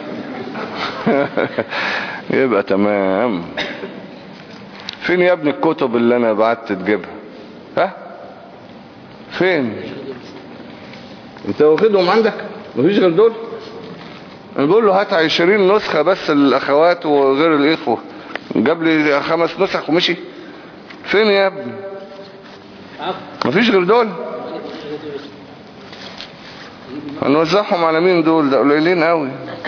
يبقى تمام. فين يا ابني الكتب اللي انا بعت تجيبها؟ ها فين انت واخدهم عندك؟ مفيش غير دول؟ انا بقول له هات عشرين نسخة بس للاخوات وغير الاخوة، جاب لي خمس نسخ ومشي. فين يا ابني؟ مفيش غير دول؟ هنوزعهم على مين دول؟ ده قليلين قوي.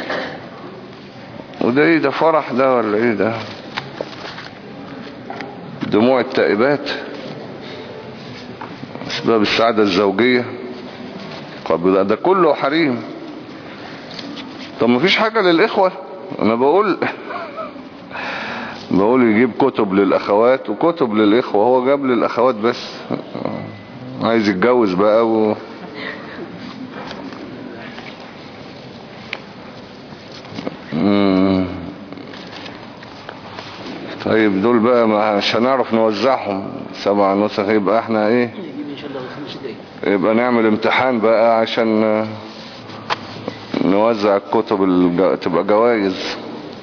وده ايه ده؟ فرح ده ولا ايه ده؟ دموع التائبات، اسباب السعادة الزوجية. طب ده, ده كله حريم. طب مفيش حاجة للإخوة؟ انا بقول بقول يجيب كتب للأخوات وكتب للإخوة. هو جاب للأخوات بس، عايز يتجوز بقى و... مم. طيب دول بقى مش هنعرف نوزعهم سبع نسخ، يبقى احنا ايه يبقى نعمل امتحان بقى عشان نوزع الكتب الج... تبقى جوائز.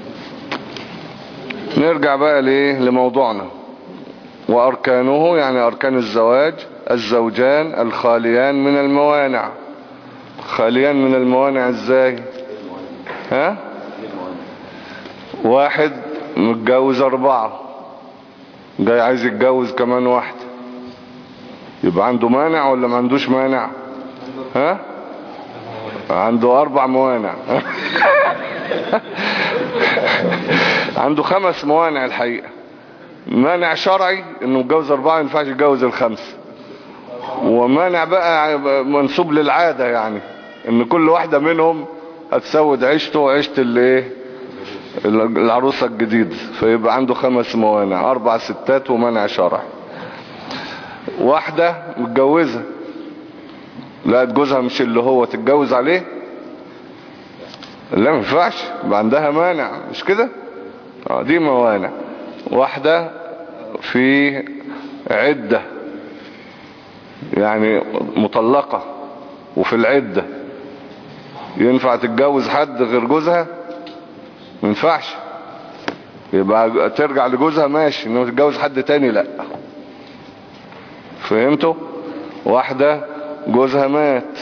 نرجع بقى ليه لموضوعنا. واركانه يعني اركان الزواج: الزوجان الخاليان من الموانع. خاليان من الموانع ازاي؟ ها واحد متجوز اربعة، جاي عايز يتجوز كمان واحدة، يبقى عنده مانع ولا ما عندوش مانع؟ ها عنده اربع موانع. عنده خمس موانع الحقيقة. مانع شرعي انه متجوز اربعة ما ينفعش يتجوز الخمسة، ومانع بقى منسوب للعادة يعني ان كل واحدة منهم هتسود عيشته وعيشة اللي ايه العروسة الجديدة. فيبقى عنده خمس موانع، اربع ستات ومانع شرعي. واحدة متجوزة لقت جوزها مش اللي هو تتجوز عليه، لا ما ينفعش، يبقى عندها مانع، مش كده؟ اه دي موانع. واحدة في عدة يعني مطلقة وفي العدة، ينفع تتجوز حد غير جوزها؟ ما ينفعش، يبقى ترجع لجوزها ماشي، انما تتجوز حد تاني لا. فهمتوا؟ واحدة جوزها مات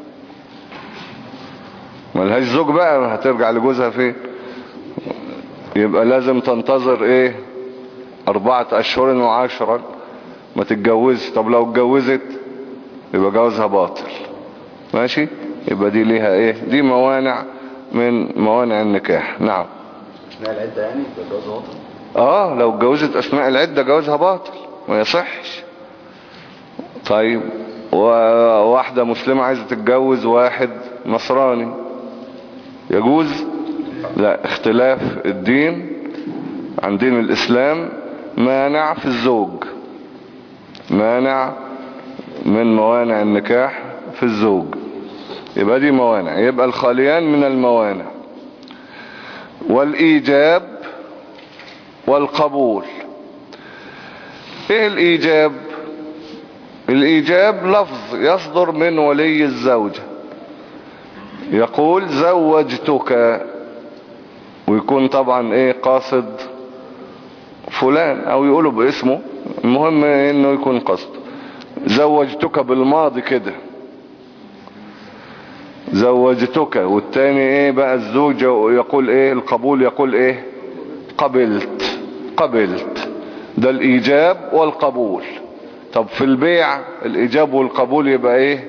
ملهاش زوج بقى، هترجع لجوزها فين؟ يبقى لازم تنتظر ايه اربعة اشهر وعشرة ما تتجوز. طب لو اتجوزت يبقى جوازها باطل. ماشي؟ يبقى دي ليها ايه؟ دي موانع من موانع النكاح. نعم. اثناء العده يعني يبقى جوازها باطل. اه لو اتجوزت اثناء العدة جوازها باطل ما يصحش. طيب وواحدة مسلمة عايزة تتجوز واحد نصراني يجوز؟ لا، اختلاف الدين عن دين الاسلام مانع في الزوج، مانع من موانع النكاح في الزوج. يبقى دي موانع. يبقى الخاليان من الموانع. والإيجاب والقبول. ايه الإيجاب؟ الإيجاب لفظ يصدر من ولي الزوجة يقول زوجتك، ويكون طبعا ايه قاصد فلان او يقوله باسمه، المهم انه يكون قصد. زوجتك بالماضي كده، زوجتك. والتاني ايه بقى الزوجة يقول ايه القبول، يقول ايه قبلت، قبلت. ده الايجاب والقبول. طب في البيع الايجاب والقبول يبقى ايه؟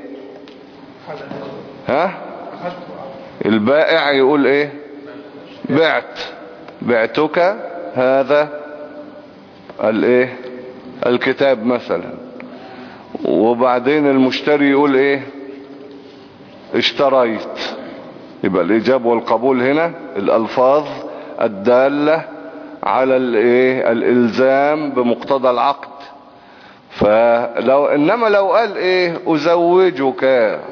ها؟ البائع يقول ايه؟ بعت، بعتك هذا الايه الكتاب مثلا. وبعدين المشتري يقول ايه؟ اشتريت. يبقى الايجاب والقبول هنا الالفاظ الدالة على الايه الالزام بمقتضى العقد. فلو انما لو قال ايه ازوجك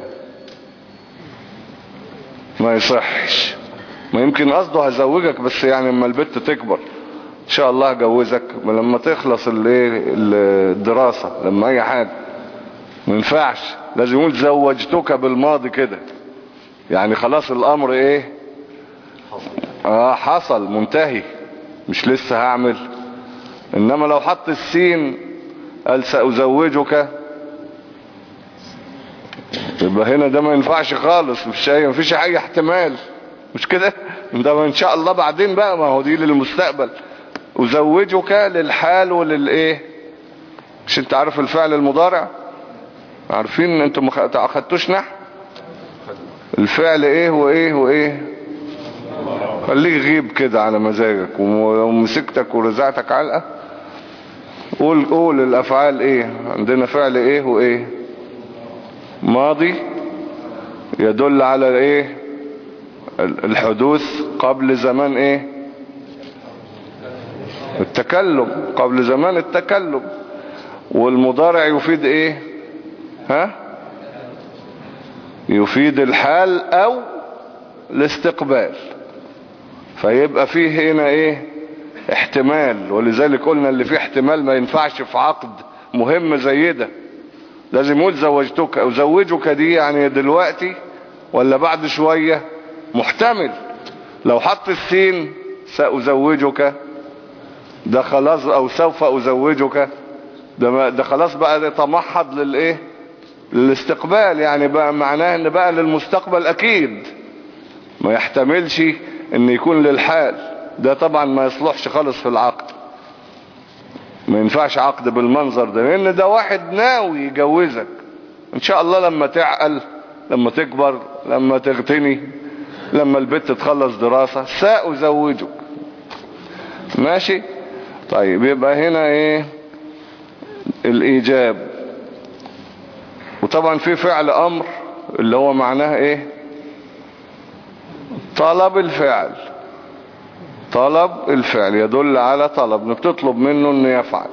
ما يصحش. ما يمكن قصده هزوجك بس يعني اما البت تكبر ان شاء الله هجوزك لما تخلص الايه الدراسة، لما اي حاجة. ما ينفعش، لازم يقول زوجتك بالماضي كده، يعني خلاص الامر ايه اه حصل منتهي، مش لسه هعمل. انما لو حط السين قال سأزوجك يبقى هنا ده ما ينفعش خالص، مش اي مفيش اي احتمال، مش كده؟ ده ان شاء الله بعدين بقى، ما هو دي للمستقبل. أزوجك للحال وللايه. مش انت عارف الفعل المضارع؟ عارفين انتم ما اخدتوش نحو الفعل ايه وايه وايه؟ خليك غيب كده على مزاجك، ومسكتك ورزعتك علقة. قول قول الافعال ايه عندنا؟ فعل ايه وايه؟ ماضي يدل على ايه الحدوث قبل زمان ايه التكلم، قبل زمان التكلم. والمضارع يفيد ايه؟ ها؟ يفيد الحال او الاستقبال. فيبقى فيه هنا ايه احتمال. ولذلك قلنا اللي فيه احتمال ما ينفعش في عقد مهم زي ده. لازم يقول زوجتك او زوجك، دي يعني دلوقتي ولا بعد شوية، محتمل. لو حط السين سأزوجك ده خلاص، او سوف ازوجك ده, ده خلاص بقى ده تمحض للايه للاستقبال، يعني بقى معناه ان بقى للمستقبل اكيد، ما يحتملش ان يكون للحال. ده طبعا ما يصلحش خالص في العقد، ما ينفعش عقد بالمنظر ده، لان ده واحد ناوي يجوزك ان شاء الله لما تعقل، لما تكبر، لما تغتني، لما البنت تخلص دراسة سأزوجك. ماشي؟ طيب يبقى هنا ايه الايجاب. وطبعا في فعل امر اللي هو معناه ايه طلب الفعل. طلب الفعل يدل على طلب، انك تطلب منه انه يفعل.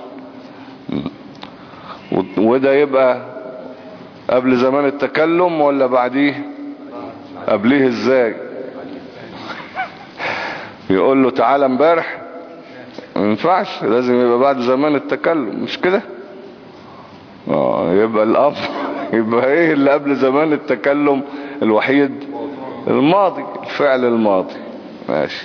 وده يبقى قبل زمان التكلم ولا بعديه؟ قبليه ازاي؟ يقول له تعالى امبارح، ما ينفعش، لازم يبقى بعد زمان التكلم، مش كده؟ اه يبقى الامر يبقى ايه اللي قبل زمان التكلم الوحيد؟ الماضي، الفعل الماضي. ماشي.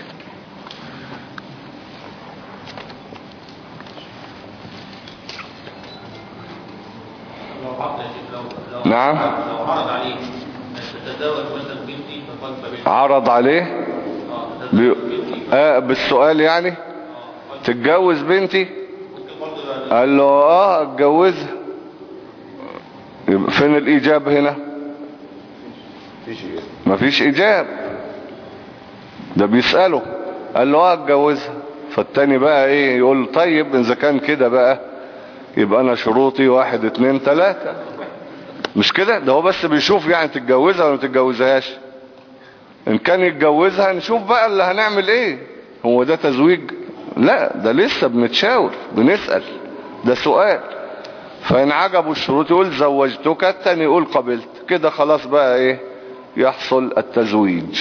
نعم. لو عرض عليه تتزوج مثلا بنتي فقال قبلت. عرض عليه اه بي... آه بالسؤال يعني تتجوز بنتي، قال له اه اتجوزها. فين الايجاب هنا؟ مفيش ايجاب، ده بيسأله قال له اه اتجوزها. فالتاني بقى ايه يقول طيب اذا كان كده بقى يبقى انا شروطي واحد اتنين تلاتة، مش كده؟ ده هو بس بيشوف يعني تتجوزها ولا ما تتجوزهاش. ان كان يتجوزها نشوف بقى اللي هنعمل ايه. هو ده تزويج؟ لا، ده لسه بنتشاور بنسأل، ده سؤال. فإن عجبوا الشروط يقول زوجتك، التاني يقول قبلت، كده خلاص بقى ايه يحصل التزويج.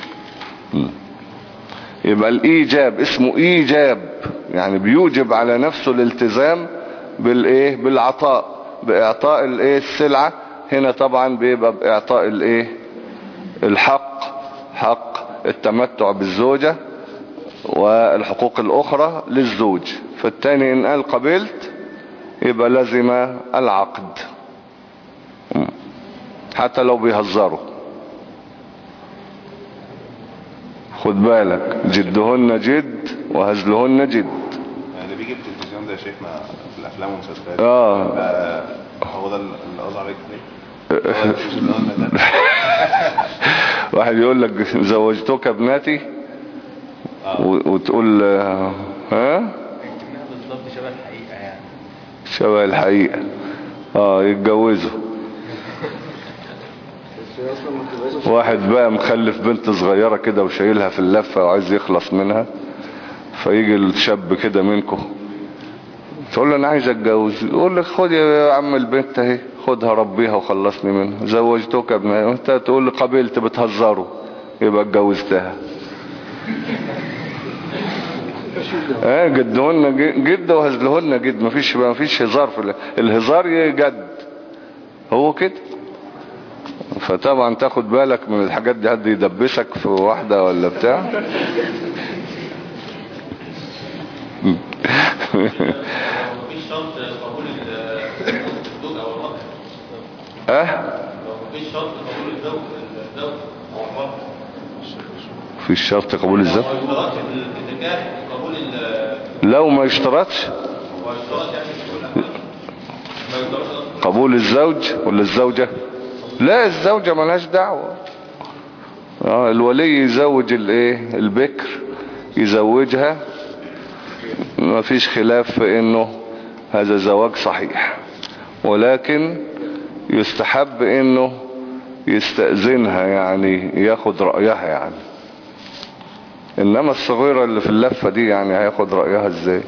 يبقى الايجاب اسمه ايجاب، يعني بيوجب على نفسه الالتزام بالايه بالعطاء، باعطاء الايه السلعة. هنا طبعا بيبقى باعطاء الايه الحق، حق التمتع بالزوجة والحقوق الاخرى للزوج. فالتاني ان قال قبلت يبقى لازم العقد حتى لو بيهزروا. خد بالك، جدهن جد وهزلهن جد. يعني بيجي في التلفزيون ده يا شيخنا في الافلام والمسلسلات. اه هو ده اللي قصدي عليك ليه؟ واحد يقول لك زوجتك ابنتي وتقول ها بالظبط شبه الحقيقة يعني. شبه الحقيقة. اه يتجوزوا. واحد بقى مخلف بنت صغيرة كده وشايلها في اللفة وعايز يخلص منها، فيجي الشاب كده منكم تقول له انا عايز اتجوز، يقول لك خد يا عم البنت اهي، خدها ربيها وخلصني منها. زوجتك ابنها، وانت تقول لي قبلت، بتهزروا، يبقى اتجوزتها. اه جدهن جد وهزلهن جد، مفيش مفيش هزار في الهزار، يجد هو كده. فطبعا تاخد بالك من الحاجات دي، حد يدبسك في واحدة ولا بتاع. مفيش شرط قبول الزوج او المرأة. اه مفيش شرط قبول الزوج الزوج او المرأة. مفيش شرط قبول الزوج. ما يشترطش في النكاح قبول لو ما يشترطش هو يشترط يعني في كل حاجة. ما يشترطش قبول الزوج ولا الزوجة؟ لا، الزوجة ملهاش دعوة. اه الولي يزوج الايه البكر، يزوجها، ما فيش خلاف في انه هذا زواج صحيح، ولكن يستحب انه يستأذنها، يعني ياخد رأيها يعني. انما الصغيرة اللي في اللفة دي يعني هياخد رأيها ازاي؟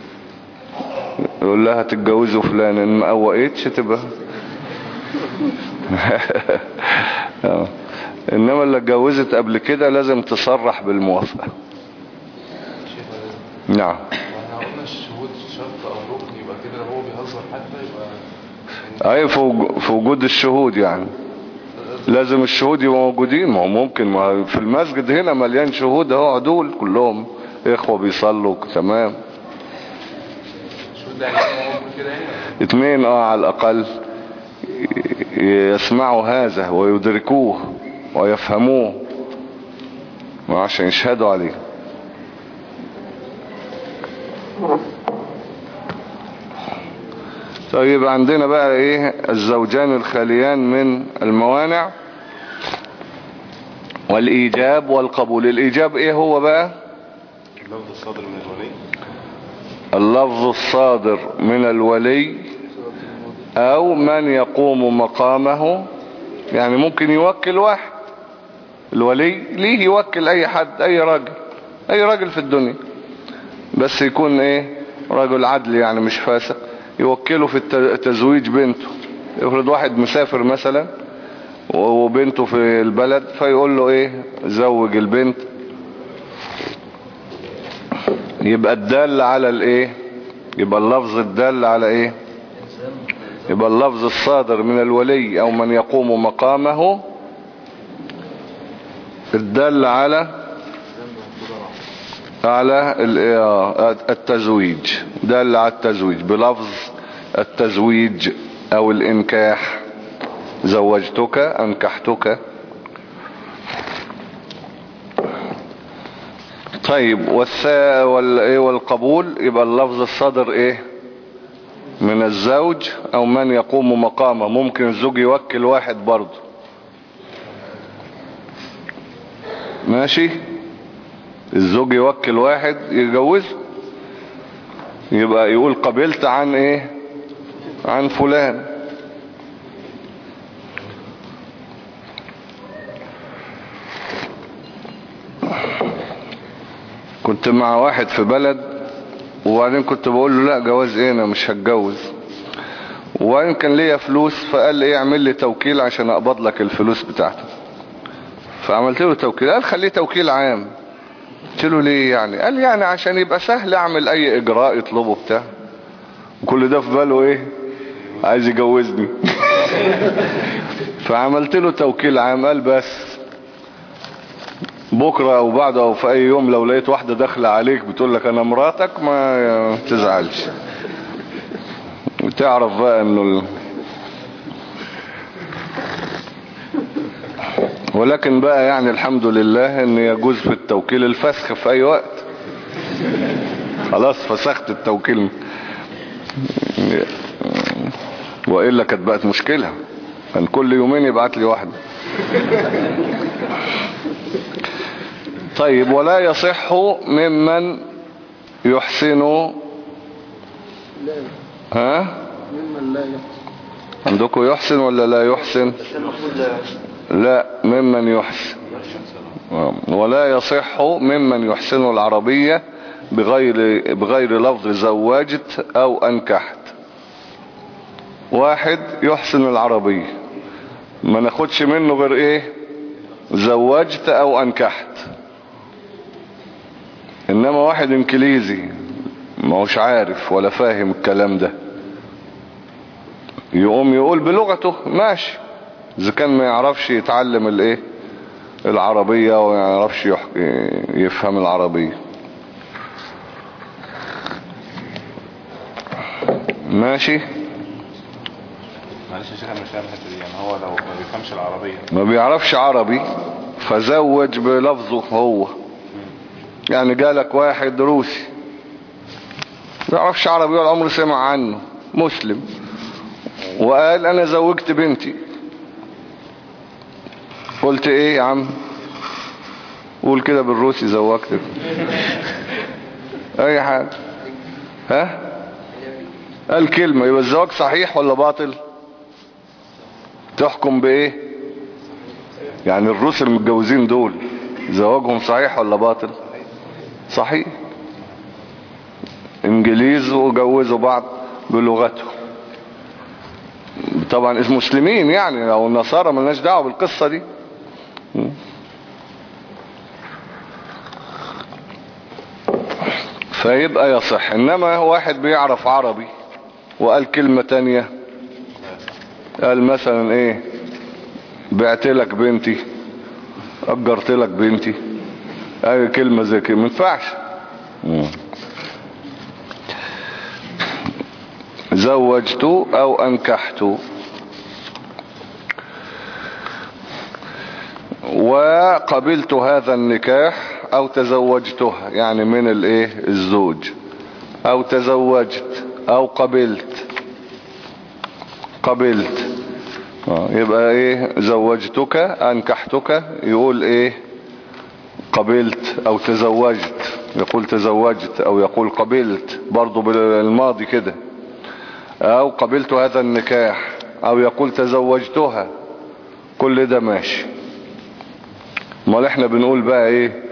يقول لها تتجوزوا فلان، ان ما قوقتش تبقى انما اللي اتجوزت قبل كده لازم تصرح بالموافقة. نعم. احنا قلنا الشهود شرط او ركن، يبقى كده هو بيهزر حتى يبقى اي في وجود الشهود يعني لازم الشهود يبقوا موجودين. ما هو ممكن ما في المسجد هنا مليان شهود اهو، عدول كلهم اخوة بيصلوا تمام. الشهود ده يعني كده يعني اتنين اه على الاقل يسمعوا هذا ويدركوه ويفهموه عشان يشهدوا عليه. طيب عندنا بقى ايه الزوجان الخاليان من الموانع والايجاب والقبول. الايجاب ايه هو بقى؟ اللفظ الصادر من الولي. اللفظ الصادر من الولي او من يقوم مقامه، يعني ممكن يوكل واحد، الولي ليه يوكل اي حد، اي راجل، اي راجل في الدنيا، بس يكون ايه راجل عدل يعني مش فاسق، يوكله في تزويج بنته. افرض واحد مسافر مثلا وبنته في البلد، فيقول له ايه زوج البنت، يبقى الدال على الايه، يبقى اللفظ الدال على ايه، يبقى اللفظ الصادر من الولي او من يقوم مقامه الدال على على التزويج، دال على التزويج بلفظ التزويج او الانكاح. زوجتك، أنكحتك. طيب والثاء والقبول يبقى اللفظ الصادر ايه؟ من الزوج او من يقوم مقامه. ممكن الزوج يوكل واحد برضه، ماشي، الزوج يوكل واحد يجوزه، يبقى يقول قبلت عن ايه؟ عن فلان. كنت مع واحد في بلد، وبعدين كنت بقول له لا جواز ايه، انا مش هتجوز. وبعدين كان ليا فلوس، فقال لي ايه، اعمل لي توكيل عشان اقبض لك الفلوس بتاعتك. فعملت له توكيل. قال خليه توكيل عام. قلت له ليه يعني؟ قال يعني عشان يبقى سهل اعمل اي اجراء يطلبه بتاع. وكل ده في باله ايه؟ عايز يجوزني. فعملت له توكيل عام. قال بس بكرة او بعده او في اي يوم لو لقيت واحدة داخلة عليك بتقول لك انا مراتك، ما تزعلش، وتعرف بقى انه ال... ولكن بقى يعني الحمد لله ان يجوز في التوكيل الفسخ في اي وقت. خلاص فسخت التوكيل، وإلا كانت بقت مشكلة، كان كل يومين يبعت لي واحدة. طيب ولا يصح ممن يحسن، ها ممن لا يحسن. عندكم يحسن ولا لا يحسن؟ لا، ممن يحسن. ولا يصح ممن يحسن العربية بغير بغير لفظ زوجت او انكحت. واحد يحسن العربية ما ناخدش منه غير ايه؟ زوجت او انكحت. انما واحد انكليزي ما هوش عارف ولا فاهم الكلام ده، يقوم يقول بلغته ماشي، اذا كان ما يعرفش يتعلم الايه العربية وما يعرفش يفهم العربية. ماشي. معلش يا شيخ انا مش فاهم الحته دي، يعني هو لو ما بيفهمش العربيه ما بيعرفش عربي فزوج بلفظه هو. يعني جالك واحد روسي ما بيعرفش عربي ولا عمره سمع عنه، مسلم، وقال انا زوجت بنتي. قلت ايه يا عم؟ قول كده بالروسي زوجتك. اي حاجة. ها قال كلمة، يبقى الزواج صحيح ولا باطل؟ تحكم بايه؟ يعني الروس المتجوزين دول زواجهم صحيح ولا باطل؟ صحيح. انجليز وجوزوا بعض بلغته، طبعا اسم مسلمين يعني، او النصارى ملناش دعوه بالقصة دي. فيبقى يصح. انما واحد بيعرف عربي وقال كلمة تانية، قال مثلا ايه، بعت لك بنتي، اجرت لك بنتي، اي كلمة زي كده ما ينفعش. زوجت او انكحت. وقبلت هذا النكاح او تزوجتها، يعني من الايه الزوج، او تزوجت او قبلت. قبلت يبقى ايه؟ زوجتك انكحتك يقول ايه؟ قبلت. او تزوجت يقول تزوجت، او يقول قبلت برضو بالماضي كده. او قبلت هذا النكاح، او يقول تزوجتها. كل ده ماشي. امال احنا بنقول بقى ايه؟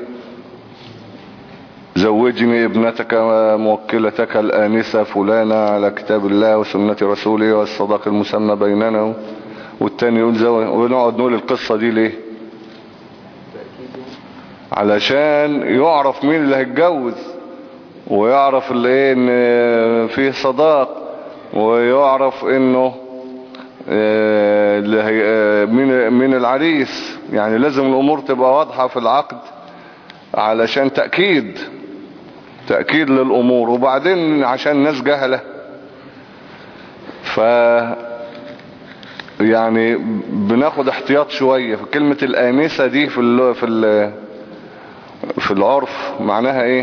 زوجني ابنتك موكلتك الآنسة فلانة على كتاب الله وسنة رسوله والصداق المسمى بيننا، والتاني يقول زوج. ونقعد نقول القصة دي ليه؟ علشان يعرف مين اللي هيتجوز، ويعرف اللي ايه ان فيه صداق، ويعرف انه اللي هي من من العريس. يعني لازم الامور تبقى واضحة في العقد علشان تأكيد تأكيد للامور. وبعدين عشان ناس جهلة ف يعني بناخد احتياط شوية في كلمة الآنسة دي في ال في ال في العرف معناها ايه؟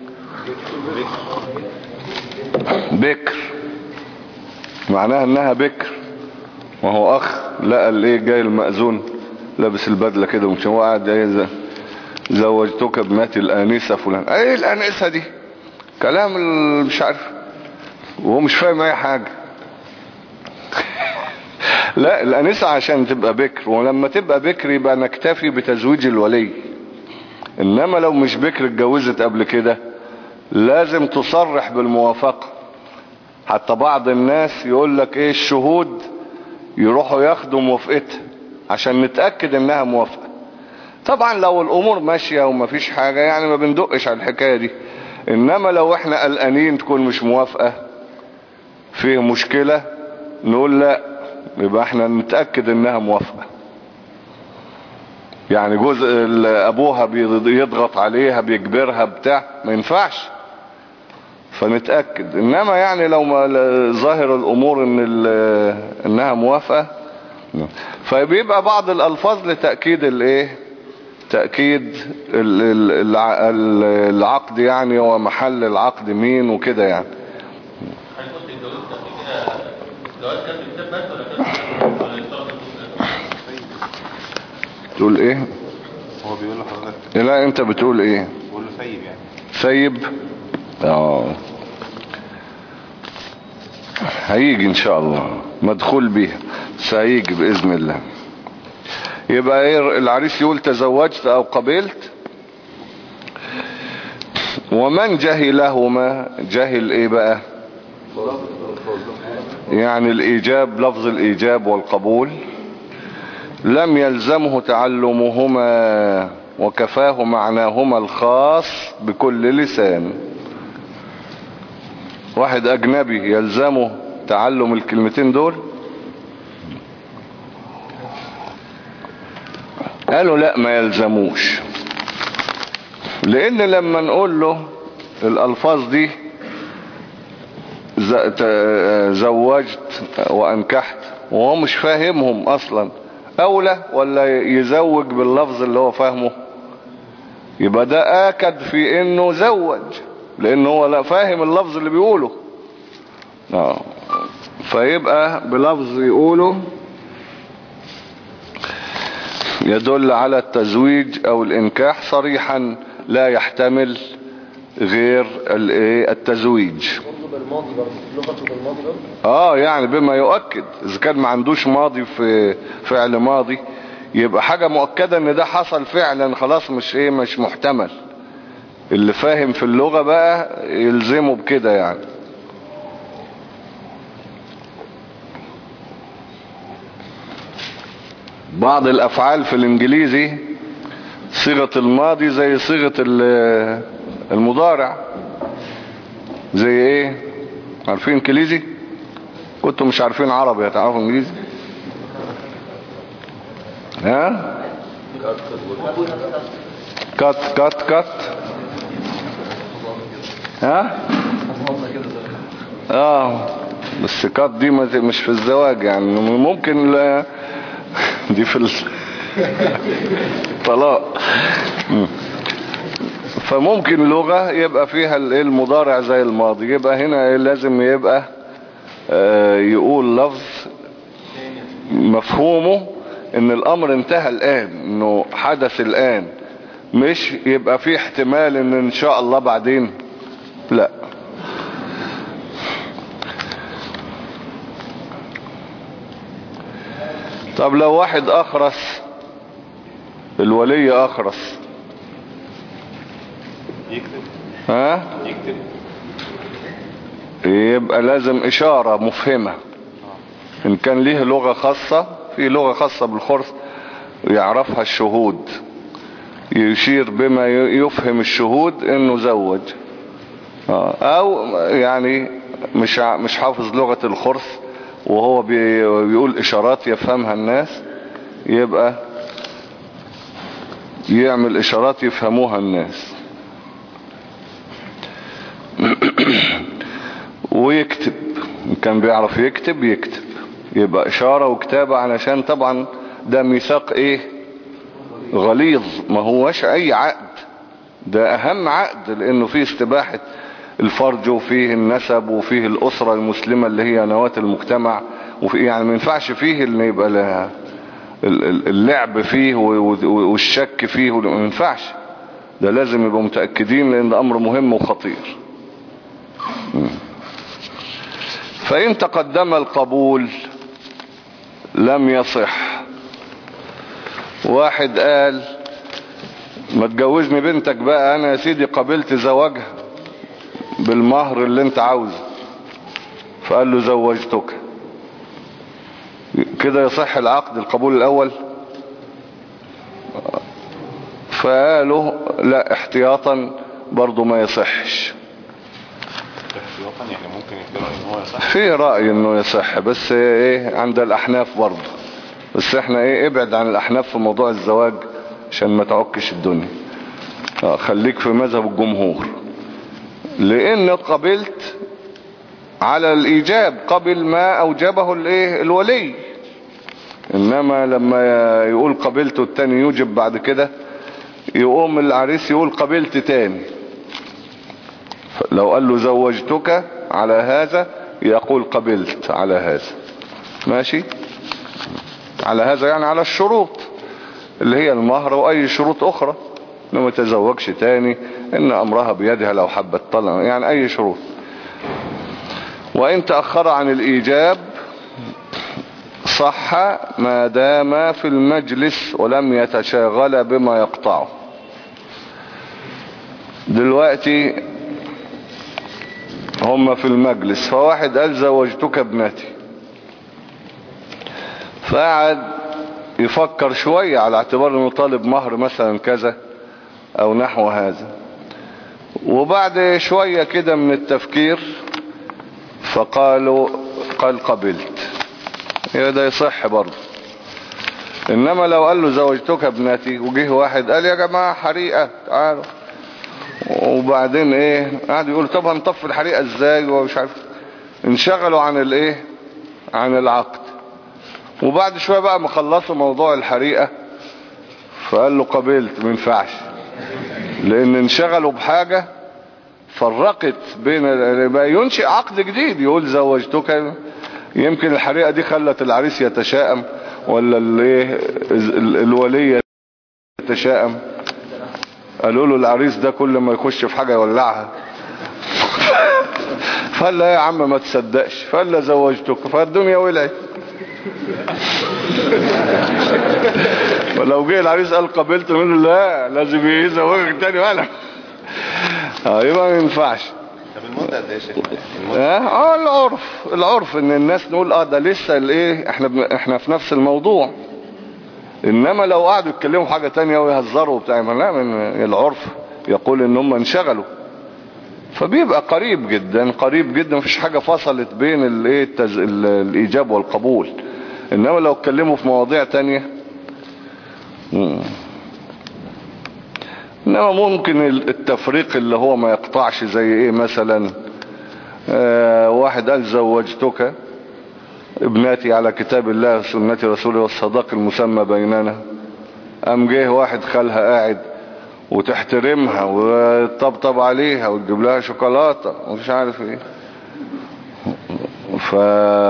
بكر. معناها انها بكر. ما هو اخ لقى الايه جاي المأذون لابس البدلة كده ومش هو قاعد ايه زوجتك ابنتي الآنسة فلان. ايه الآنسة دي؟ كلام مش عارف وهو مش فاهم اي حاجة. لا الأنسة عشان تبقى بكر، ولما تبقى بكر يبقى نكتفي بتزويج الولي. انما لو مش بكر اتجوزت قبل كده لازم تصرح بالموافقة. حتى بعض الناس يقول لك ايه الشهود يروحوا ياخدوا موافقتها عشان نتأكد انها موافقة. طبعا لو الامور ماشية ومفيش حاجة يعني ما بندقش على الحكاية دي. انما لو احنا قلقانين تكون مش موافقة فيه مشكلة نقول لا، يبقى احنا نتأكد انها موافقة. يعني جزء ابوها بيضغط عليها بيجبرها بتاع ما ينفعش، فنتأكد. انما يعني لو ما ظاهر الامور ان انها موافقة فبيبقى بعض الالفاظ لتأكيد الايه تأكيد العقد يعني ومحل العقد مين وكده يعني. تقول ايه؟ هو بيقول لحضرتك لا انت بتقول ايه؟ بيقول له سيب يعني سيب. اه هيجي ان شاء الله مدخول بيها سيجي باذن الله. يبقى ايه العريس يقول تزوجت او قبلت. ومن جهلهما جهل ايه بقى؟ يعني الايجاب لفظ الايجاب والقبول لم يلزمه تعلمهما وكفاه معناهما الخاص بكل لسان. واحد اجنبي يلزمه تعلم الكلمتين دول؟ قالوا لا ما يلزموش، لان لما نقول له الالفاظ دي زوجت وانكحت وهو مش فاهمهم اصلا اولى ولا يزوج باللفظ اللي هو فاهمه؟ يبقى ده اكد في انه زوج لانه هو لا فاهم اللفظ اللي بيقوله. اه فيبقى بلفظ يقوله يدل على التزويج او الانكاح صريحا لا يحتمل غير التزويج. برضه بالماضي برضه لغته بالماضي برضه اه يعني بما يؤكد اذا كان ما عندوش ماضي في فعل ماضي يبقى حاجة مؤكدة ان ده حصل فعلا خلاص مش ايه مش محتمل. اللي فاهم في اللغة بقى يلزمه بكده يعني. بعض الافعال في الانجليزي صيغة الماضي زي صيغة المضارع. زي ايه؟ عارفين انجليزي؟ كنتوا مش عارفين عربي هتعرفوا انجليزي؟ ها؟ كات كات كات ها؟ اه بس كات دي مش في الزواج يعني ممكن لا دي في الطلاق. فممكن لغة يبقى فيها المضارع زي الماضي يبقى هنا لازم يبقى يقول لفظ مفهومه ان الامر انتهى الان انه حدث الان مش يبقى فيه احتمال ان ان شاء الله بعدين لا. طب لو واحد اخرس الولي اخرس يكتب ها يكتب يبقى لازم اشارة مفهمة. ان كان ليه لغة خاصة في لغة خاصة بالخرس يعرفها الشهود يشير بما يفهم الشهود انه زوج. او يعني مش مش حافظ لغة الخرس وهو بيقول اشارات يفهمها الناس يبقى يعمل اشارات يفهموها الناس. ويكتب كان بيعرف يكتب يكتب يبقى اشارة وكتابة، علشان طبعا ده ميثاق ايه غليظ، ما هوش اي عقد، ده اهم عقد، لانه فيه استباحة الفرج وفيه النسب وفيه الاسرة المسلمة اللي هي نواة المجتمع، وفيه يعني ما ينفعش فيه اللي يبقى لها اللعب فيه والشك فيه، ما ينفعش، ده لازم يبقوا متأكدين، لان ده امر مهم وخطير. فإن تقدم القبول لم يصح. واحد قال ما تجوزني بنتك بقى، انا يا سيدي قبلت زواجها بالمهر اللي انت عاوزه، فقال له زوجتك، كده يصح العقد القبول الاول؟ فقالوا لا، احتياطا برضو ما يصحش. احتياطا يعني ممكن في رأي ان هو يصح، في رأي انه يصح، بس ايه عند الاحناف برضو، بس احنا ايه ابعد عن الاحناف في موضوع الزواج عشان ما تعكش الدنيا، اه خليك في مذهب الجمهور، لان قبلت على الايجاب، قبل ما اوجبه الايه الولي، انما لما يقول قبلت والتاني يوجب بعد كده، يقوم العريس يقول قبلت تاني، لو قال له زوجتك على هذا يقول قبلت على هذا، ماشي على هذا يعني على الشروط اللي هي المهر واي شروط اخرى، انه ما تزوجش تاني، ان امرها بيدها لو حبت طلع، يعني اي شروط. وان تأخر عن الايجاب صح ما دام في المجلس ولم يتشاغل بما يقطعه. دلوقتي هم في المجلس، فواحد قال زوجتك ابنتي، فقعد يفكر شوية على اعتبار انه طالب مهر مثلا كذا او نحو هذا، وبعد شوية كده من التفكير فقالوا قال قبلت، يبقى ده يصح برضه. انما لو قال له زوجتك ابنتي وجه واحد قال يا جماعة حريقة تعالوا، وبعدين ايه قاعد يقول طب هنطفي الحريقة ازاي ومش عارف، انشغلوا عن الايه عن العقد، وبعد شوية بقى ما خلصوا موضوع الحريقة فقال له قبلت، ما ينفعش، لان انشغلوا بحاجة فرقت بين، ينشئ عقد جديد يقول زوجتك، يمكن الحريقة دي خلت العريس يتشائم ولا الايه الولي يتشائم، قالوا له العريس ده كل ما يخش في حاجة يولعها فقال لا يا عم ما تصدقش، فقال له زوجتك، فالدنيا ولعت. ولو جه العريس قال قبلت منه لا لازم يزوجك تاني ولا اه يبقى ما ينفعش. طب المدة قد ايه يا شيخ؟ اه اه العرف العرف ان الناس نقول اه ده لسه الايه احنا بن... احنا في نفس الموضوع، انما لو قعدوا يتكلموا حاجة تانية ويهزروا وبتاع، لا، من العرف يقول ان هم انشغلوا، فبيبقى قريب جدا قريب جدا، مفيش حاجة فصلت بين الايه التز... الايجاب والقبول. انما لو اتكلموا في مواضيع تانية مم. انما ممكن التفريق اللي هو ما يقطعش، زي ايه مثلا آه واحد قال زوجتك ابنتي على كتاب الله وسنة رسوله والصداق المسمى بيننا، قام جه واحد خالها قاعد وتحترمها وتطبطب عليها وتجيب لها شوكولاتة ومش عارف ايه، ف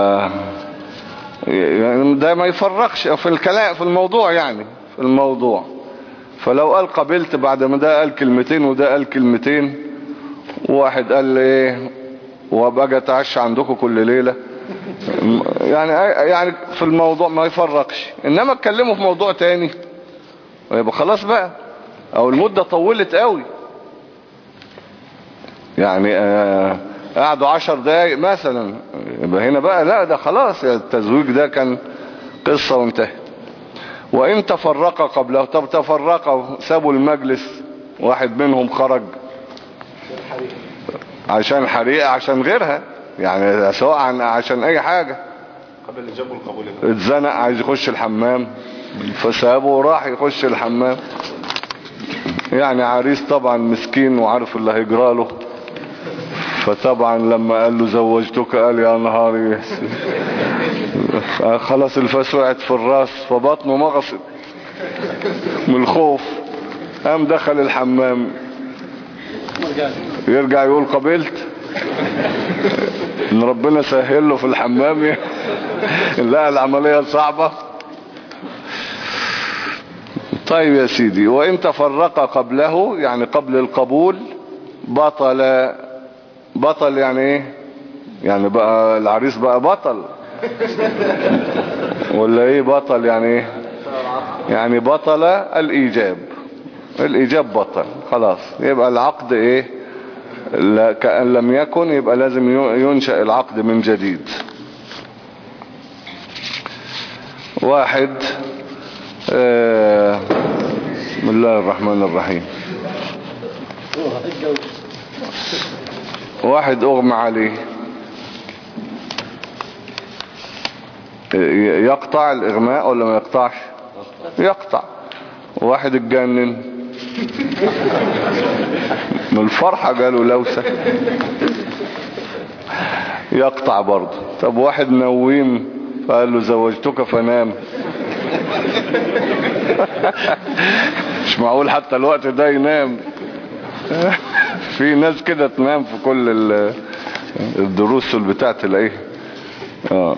يعني ده ما يفرقش في الكلام في الموضوع، يعني في الموضوع. فلو قال قبلت بعد ما ده قال كلمتين وده قال كلمتين، وواحد قال لي ايه وابقى اتعشى عندكم كل ليلة، يعني يعني في الموضوع ما يفرقش. انما اتكلموا في موضوع تاني ويبقى خلاص بقى، او المدة طولت قوي، يعني آه قعدوا عشر دقايق مثلا، يبقى هنا بقى لا، ده خلاص التزويج ده كان قصة وانتهت. وان تفرق قبله، طب تفرقوا سابوا المجلس، واحد منهم خرج عشان حريقة عشان غيرها، يعني سواء عشان اي حاجة، قبل الإجابة والقبول اتزنق عايز يخش الحمام فسابه وراح يخش الحمام، يعني عريس طبعا مسكين وعارف اللي هيجراله، فطبعا لما قال له زوجتك قال يا نهاري خلاص الفاس وقعت في الراس فبطنه مغصت من الخوف، قام دخل الحمام يرجع يقول قبلت ان ربنا سهل له في الحمام لا العملية صعبة. طيب يا سيدي، وإن تفرق قبله يعني قبل القبول بطل. بطل يعني ايه؟ يعني بقى العريس بقى بطل ولا ايه؟ بطل يعني ايه؟ يعني بطل الإيجاب، الإيجاب بطل خلاص، يبقى العقد ايه؟ لا كأن لم يكن، يبقى لازم ينشأ العقد من جديد. واحد آه بسم الله الرحمن الرحيم. واحد اغمى عليه، يقطع الاغماء ولا ما يقطعش؟ يقطع. واحد اتجنن من الفرحة جاله لوسة، يقطع برضه. طب واحد نويم فقال له زوجتك فنام، مش معقول حتى الوقت ده ينام. في ناس كده تنام في كل الدروس والبتاع تلاقيه. اه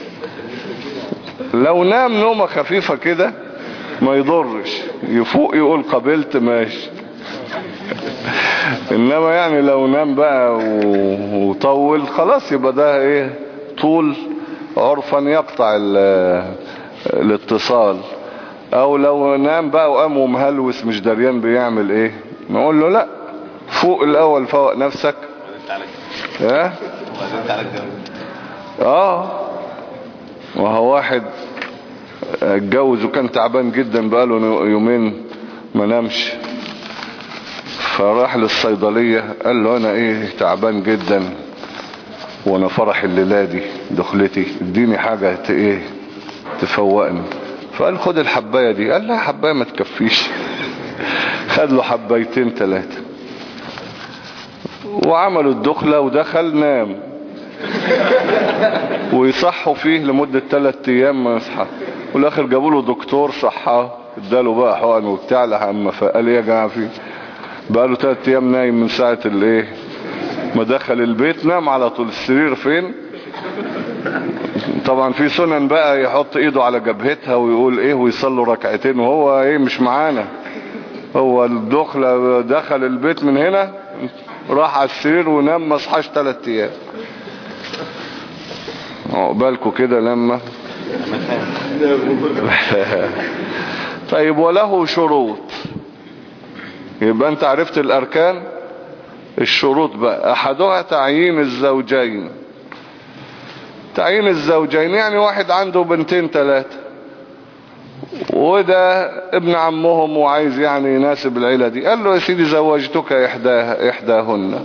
لو نام نومة خفيفة كده ما يضرش، يفوق يقول قبلت ماشي. انما يعني لو نام بقى وطول خلاص يبقى ده ايه؟ طول عرفا يقطع الاتصال. او لو نام بقى وقام ومهلوس مش دريان بيعمل ايه، نقول له لا فوق الاول، فوق نفسك. اه اه وهو واحد اتجوز وكان تعبان جدا بقاله يومين ما نامش، فراح للصيدلية قال له انا ايه تعبان جدا وانا فرح الليلة دي دخلتي، اديني حاجة ايه تفوقني. فقال خد الحباية دي. قال لا حباية ما تكفيش. خد له حبايتين ثلاثة وعملوا الدخلة ودخل نام، ويصحوا فيه لمدة ثلاثة ايام ما يصحى، والاخر جابوا له دكتور صحاه اداله بقى حقن وبتاع لحما. فقال ايه يا جماعة فيه؟ بقى له ثلاثة ايام نايم من ساعة الايه ما دخل البيت، نام على طول. السرير فين؟ طبعا في سنن بقى يحط ايده على جبهتها ويقول ايه ويصلوا ركعتين، وهو ايه مش معانا. هو الدخلة دخل البيت من هنا راح على السرير ونام ما صحاش ثلاث ايام. عقبالكوا كده لما طيب وله شروط. يبقى انت عرفت الاركان، الشروط بقى احدها تعيين الزوجين. تعيين الزوجين يعني واحد عنده بنتين ثلاثة وده ابن عمهم وعايز يعني يناسب العيلة دي، قال له يا سيدي زوجتك إحداه إحداهن،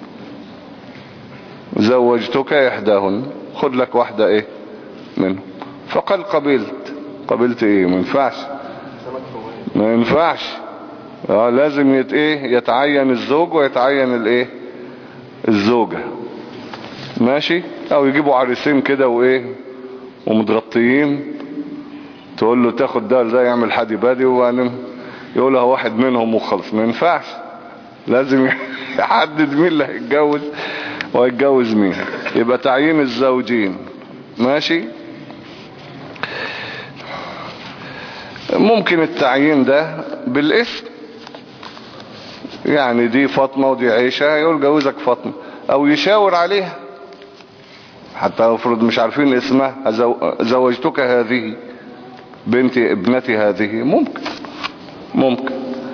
زوجتك إحداهن، خد لك واحدة ايه منهم. فقال قبلت. قبلت ايه؟ ما ينفعش ما ينفعش اه لازم يت ايه يتعين الزوج ويتعين الايه الزوجة. ماشي. او يجيبوا عريسين كده وايه ومتغطيين، تقول له تاخد ده ده يعمل حدي بادي وبعدين يقولها واحد منهم وخلص. ما ينفعش، لازم يحدد مين اللي هيتجوز وهيتجوز مين. يبقى تعيين الزوجين. ماشي. ممكن التعيين ده بالاسم، يعني دي فاطمة ودي عيشة، يقول جوزك فاطمة، او يشاور عليها حتى افرض مش عارفين اسمها، زوجتك هذه بنتي ابنتي هذه، ممكن ممكن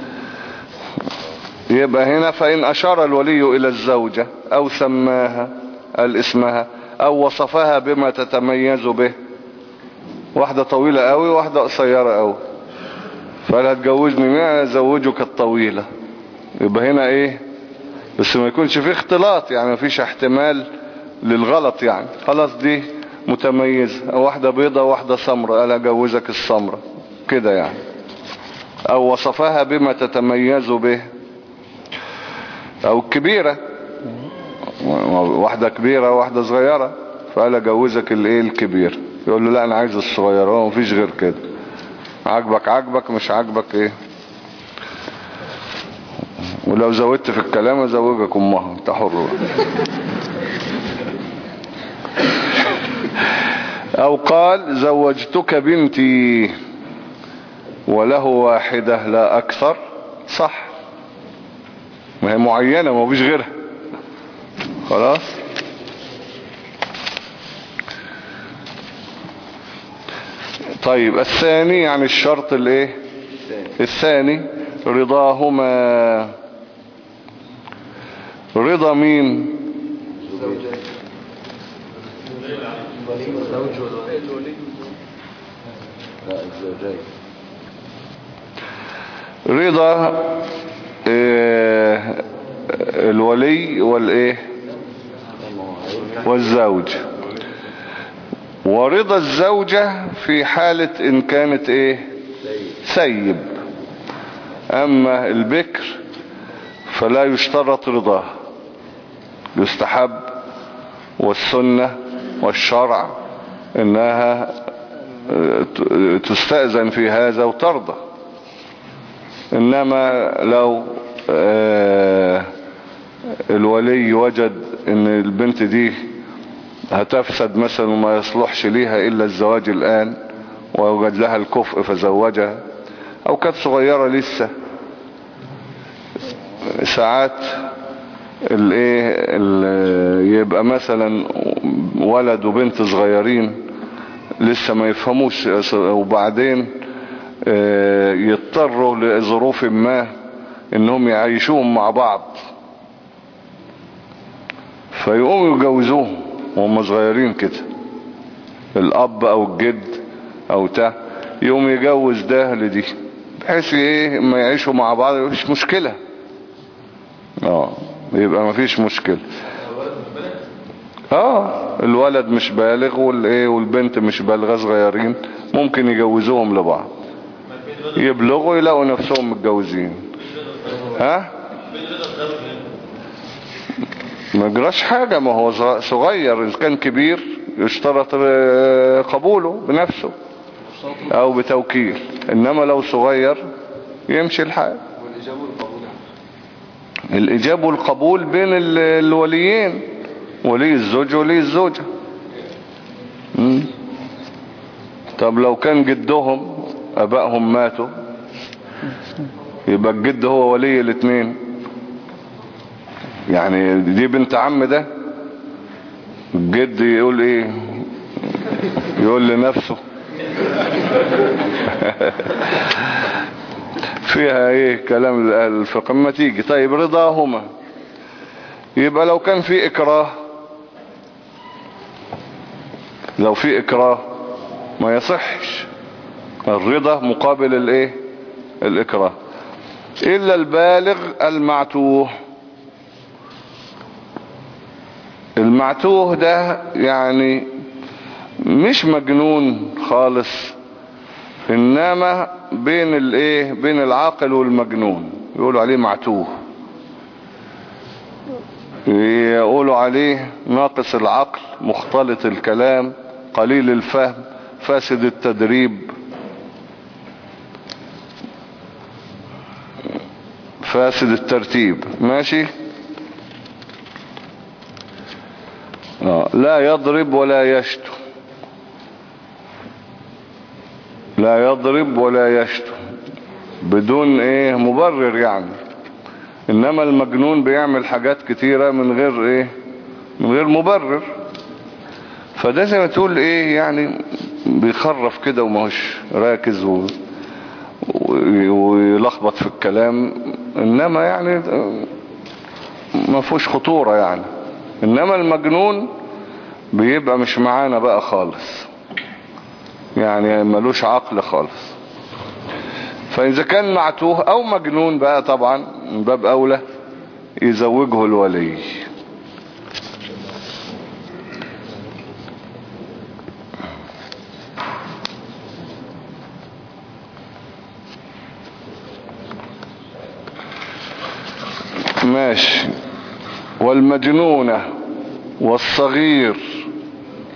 يبقى هنا فإن أشار الولي إلى الزوجة أو سماها قال اسمها أو وصفها بما تتميز به، واحدة طويلة قوي واحدة قصيرة قوي، فقال هتجوزني مين؟ أزوجك الطويلة. يبقى هنا ايه بس ما يكونش فيه اختلاط، يعني ما فيش احتمال للغلط، يعني خلاص دي متميزة، واحدة بيضة واحدة سمرة قال اجوزك السمرة كده يعني. او وصفها بما تتميز به، او كبيرة، واحدة كبيرة واحدة صغيرة، فقال اجوزك الايه الكبير، يقول له لا انا عايز الصغير، هو مفيش غير كده، عاجبك عاجبك مش عاجبك ايه. ولو زودت في الكلام ازوجك امها، انت حر. او قال زوجتك بنتي وله واحدة لا اكثر، صح، ما هي معينة ما فيش غيرها خلاص. طيب الثاني يعني الشرط الايه الثاني رضاهما. رضا مين؟ رضا إيه الولي والايه والزوج. ورضا الزوجة في حالة ان كانت ايه سيب. اما البكر فلا يشترط رضاه، يستحب والسنة والشرع انها تستأذن في هذا وترضى. انما لو الولي وجد ان البنت دي هتفسد مثلا وما يصلحش ليها الا الزواج الان، ووجد لها الكفء فزوجها، او كانت صغيرة لسه، ساعات الايه يبقى مثلا ولد وبنت صغيرين لسه ما يفهموش، وبعدين يضطروا لظروف ما انهم يعيشوهم مع بعض، فيقوموا يجوزوهم وهم صغيرين كده، الاب او الجد او تا يقوم يجوز ده لدي، بحيث ايه ما يعيشوا مع بعض مفيش مشكلة. اه يبقى مفيش مشكلة. اه الولد مش بالغ والايه والبنت مش بالغة، صغيرين، ممكن يجوزوهم لبعض، يبلغوا يلاقوا نفسهم متجوزين. ها ما جراش حاجة، ما هو صغير، إذا كان كبير يشترط قبوله بنفسه او بتوكيل، انما لو صغير يمشي الحال. الإجابة والقبول بين الوليين، ولي الزوج ولي الزوجة. مم. طب لو كان جدهم أبائهم ماتوا يبقى الجد هو ولي الاثنين، يعني دي بنت عم ده، الجد يقول ايه؟ يقول لنفسه فيها ايه كلام الفقه ما تيجي. طيب رضاهما، يبقى لو كان في اكراه، لو في اكراه ما يصحش الرضا مقابل الايه الاكراه، الا البالغ المعتوه. المعتوه ده يعني مش مجنون خالص، انما بين الايه بين العاقل والمجنون، يقولوا عليه معتوه، يقولوا عليه ناقص العقل، مختلط الكلام، قليل الفهم، فاسد التدريب، فاسد الترتيب. ماشي. آه. لا يضرب ولا يشتم، لا يضرب ولا يشتم بدون ايه مبرر يعني، انما المجنون بيعمل حاجات كتيرة من غير ايه من غير مبرر، فده زي ما تقول ايه يعني بيخرف كده وماهوش راكز و... ويلخبط في الكلام، انما يعني ما فيهوش خطورة يعني. انما المجنون بيبقى مش معانا بقى خالص، يعني ملوش عقل خالص. فإذا كان معتوه أو مجنون بقى طبعا من باب أولى يزوجه الولي. ماشي. والمجنونة والصغير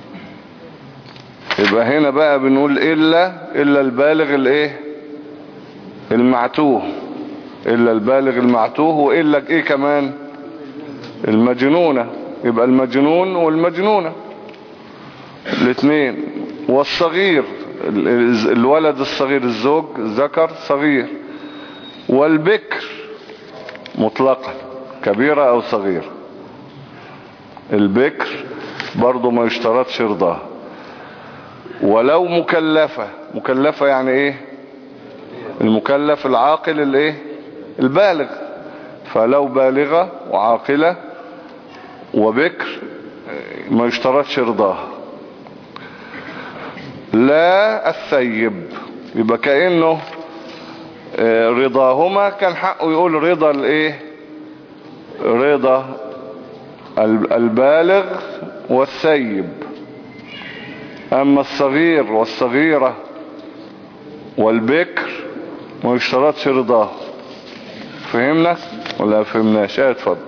يبقى هنا بقى بنقول إلا إلا البالغ الايه المعتوه، إلا البالغ المعتوه، وإلا ايه كمان المجنونة. يبقى المجنون والمجنونة الاثنين، والصغير الولد الصغير الزوج ذكر صغير، والبكر مطلقا كبيرة او صغيرة. البكر برضو ما يشترطش رضاه. ولو مكلفة، مكلفة يعني ايه المكلف العاقل الايه البالغ، فلو بالغة وعاقلة وبكر ما يشترطش رضاه. لا الثيب، يبقى كأنه رضاهما كان حقه يقول رضا الايه رضا البالغ والثيب. اما الصغير والصغيرة والبكر ما يشترطش رضاه. فهمنا ولا فهمناش؟ ايه اتفضل.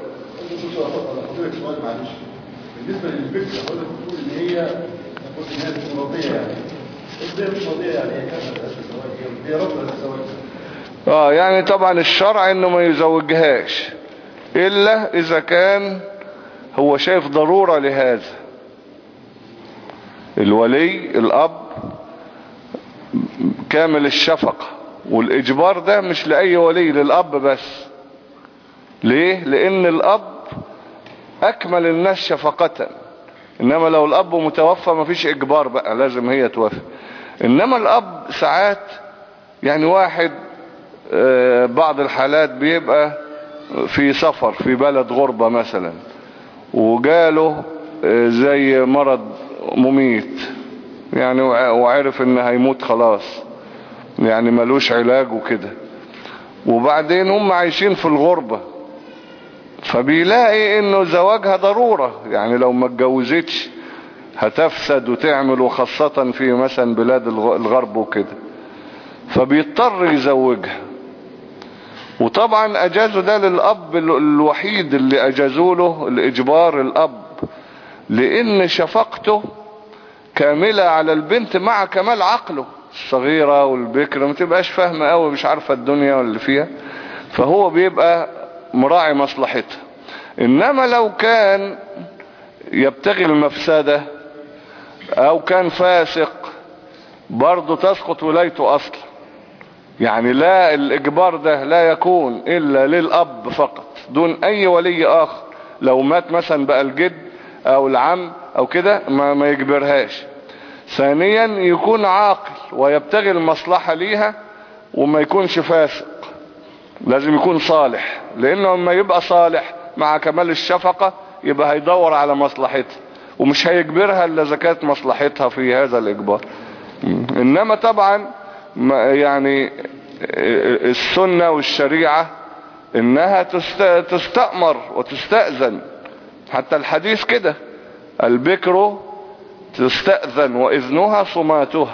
بالنسبة للبكر حضرتك بتقول ان هي تقول ان هي تكون راضية، يعني ازاي مش راضية؟ يعني هي كانت الزواج هي رافضة للزواج. اه يعني طبعا الشرع انه ما يزوجهاش الا اذا كان هو شايف ضرورة لهذا. الولي الاب كامل الشفقة، والاجبار ده مش لأي ولي، للاب بس. ليه؟ لان الاب اكمل الناس شفقة. انما لو الاب متوفى مفيش اجبار بقى، لازم هي توافق. انما الاب ساعات يعني واحد بعض الحالات بيبقى في سفر في بلد غربة مثلا، وجاله زي مرض مميت يعني، وعرف ان هيموت خلاص يعني ملوش علاج وكده، وبعدين هم عايشين في الغربة، فبيلاقي انه زواجها ضرورة، يعني لو ما اتجوزتش هتفسد وتعمل، وخاصة في مثلا بلاد الغرب وكده، فبيضطر يزوجها. وطبعا اجازوا ده للاب الوحيد اللي اجازوا له الاجبار الاب، لان شفقته كاملة على البنت مع كمال عقله. الصغيرة والبكرة ما تبقاش فاهمة قوي، مش عارفة الدنيا واللي فيها، فهو بيبقى مراعي مصلحتها. انما لو كان يبتغي المفسدة او كان فاسق برضه تسقط ولايته اصلا. يعني لا، الاجبار ده لا يكون الا للاب فقط دون اي ولي اخر. لو مات مثلا بقى الجد او العم او كده ما, ما يجبرهاش. ثانيا يكون عاقل ويبتغي المصلحة ليها، وما يكونش فاسق، لازم يكون صالح، لانه لما يبقى صالح مع كمال الشفقة يبقى هيدور على مصلحتها، ومش هيجبرها الا اذا كانت مصلحتها في هذا الاجبار. انما طبعا يعني السنة والشريعة انها تستأمر وتستأذن، حتى الحديث كده البكر تستأذن وإذنها صماتها،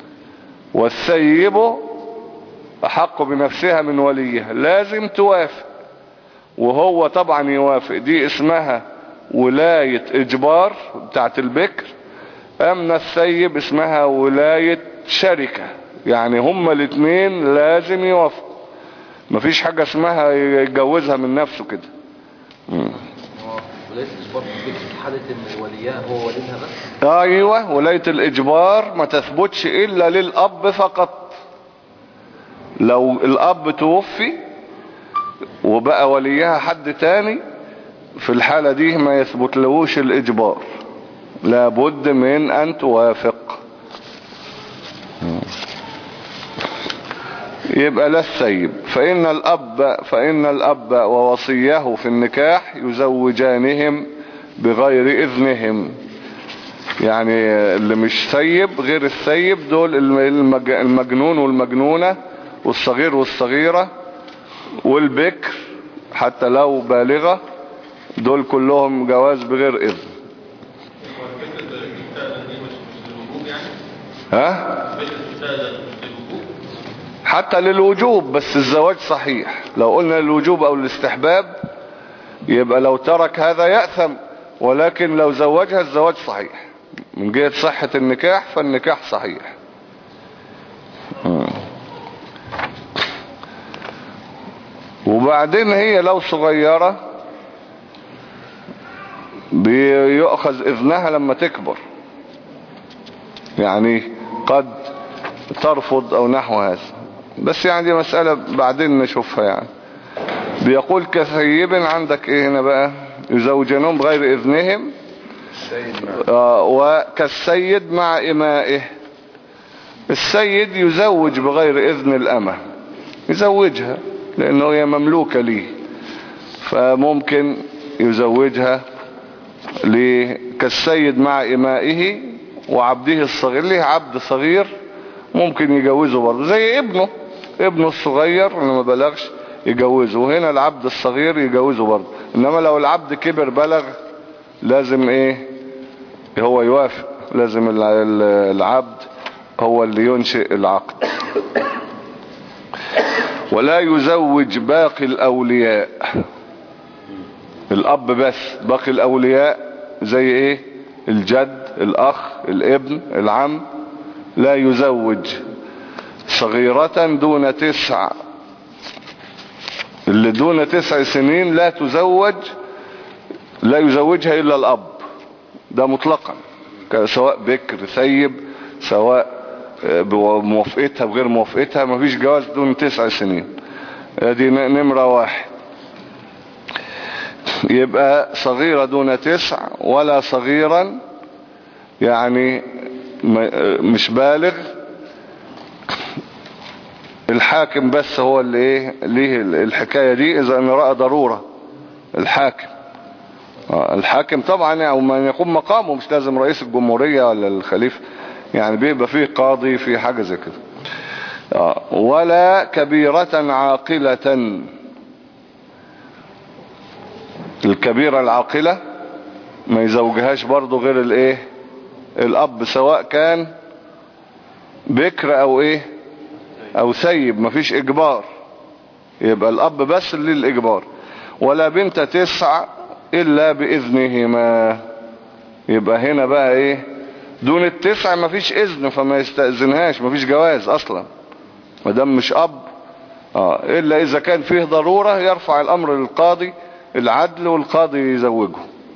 والثيب أحق بنفسها من وليها، لازم توافق، وهو طبعا يوافق. دي اسمها ولاية إجبار بتاعت البكر. أما الثيب اسمها ولاية شركة، يعني هما الاثنين لازم يوافقوا، مفيش حاجة اسمها يتجوزها من نفسه كده. ولاية الإجبار في حالة إن وليها هو وليها بس. أيوة، ولاية الإجبار ما تثبتش إلا للأب فقط. لو الأب توفي وبقى وليها حد تاني، في الحالة دي ما يثبت لهوش الإجبار، لابد من أن توافق. يبقى لا الثيب. فإن الأب فإن الأب ووصيه في النكاح يزوجانهم بغير إذنهم. يعني اللي مش ثيب غير الثيب دول المجنون والمجنونة والصغير والصغيرة والبكر حتى لو بالغة، دول كلهم جواز بغير إذن. ها؟ حتى للوجوب، بس الزواج صحيح. لو قلنا للوجوب او الاستحباب يبقى لو ترك هذا يأثم، ولكن لو زوجها الزواج صحيح. من جهة صحة النكاح فالنكاح صحيح. وبعدين هي لو صغيرة بيؤخذ إذنها لما تكبر، يعني قد ترفض أو نحو هذا، بس يعني دي مسألة بعدين نشوفها. يعني بيقول كثيب عندك ايه هنا بقى؟ يزوجنهم بغير إذنهم آه وكالسيد مع إمائه. السيد يزوج بغير إذن الأمة، يزوجها لأنه هي مملوكة ليه، فممكن يزوجها كالسيد مع إمائه وعبده الصغير. ليه عبد صغير ممكن يجوزه برضه زي ابنه، ابنه الصغير اللي ما بلغش يجوزه، وهنا العبد الصغير يجوزه برضه. انما لو العبد كبر بلغ لازم ايه هو يوافق، لازم العبد هو اللي ينشئ العقد. ولا يزوج باقي الأولياء، الأب بس، باقي الأولياء زي ايه؟ الجد، الأخ، الابن، العم، لا يزوج. صغيرة دون تسع، اللي دون تسع سنين لا تزوج، لا يزوجها إلا الأب، ده مطلقا، سواء بكر ثيب، سواء بموافقتها بغير موافقتها، مفيش جواز دون تسع سنين. دي نمرة واحد. يبقى صغيرة دون تسع ولا صغيرا يعني مش بالغ. الحاكم بس هو اللي ايه ليه الحكاية دي اذا ان رأى ضرورة. الحاكم الحاكم طبعا او من يقوم مقامه، مش لازم رئيس الجمهورية ولا الخليفة، يعني بيبقى فيه قاضي في حاجة زي كده. ولا كبيرة عاقلة، الكبيرة العاقلة ما يزوجهاش برضو غير الايه الاب، سواء كان بكر او ايه او سيب، مفيش اجبار، يبقى الاب بس اللي الاجبار. ولا بنت تسع الا باذنهما، يبقى هنا بقى ايه دون التسع مفيش اذن، فما يستأذنهاش، مفيش جواز اصلا مادام مش اب. اه الا اذا كان فيه ضرورة يرفع الامر للقاضي العدل والقاضي يزوجه.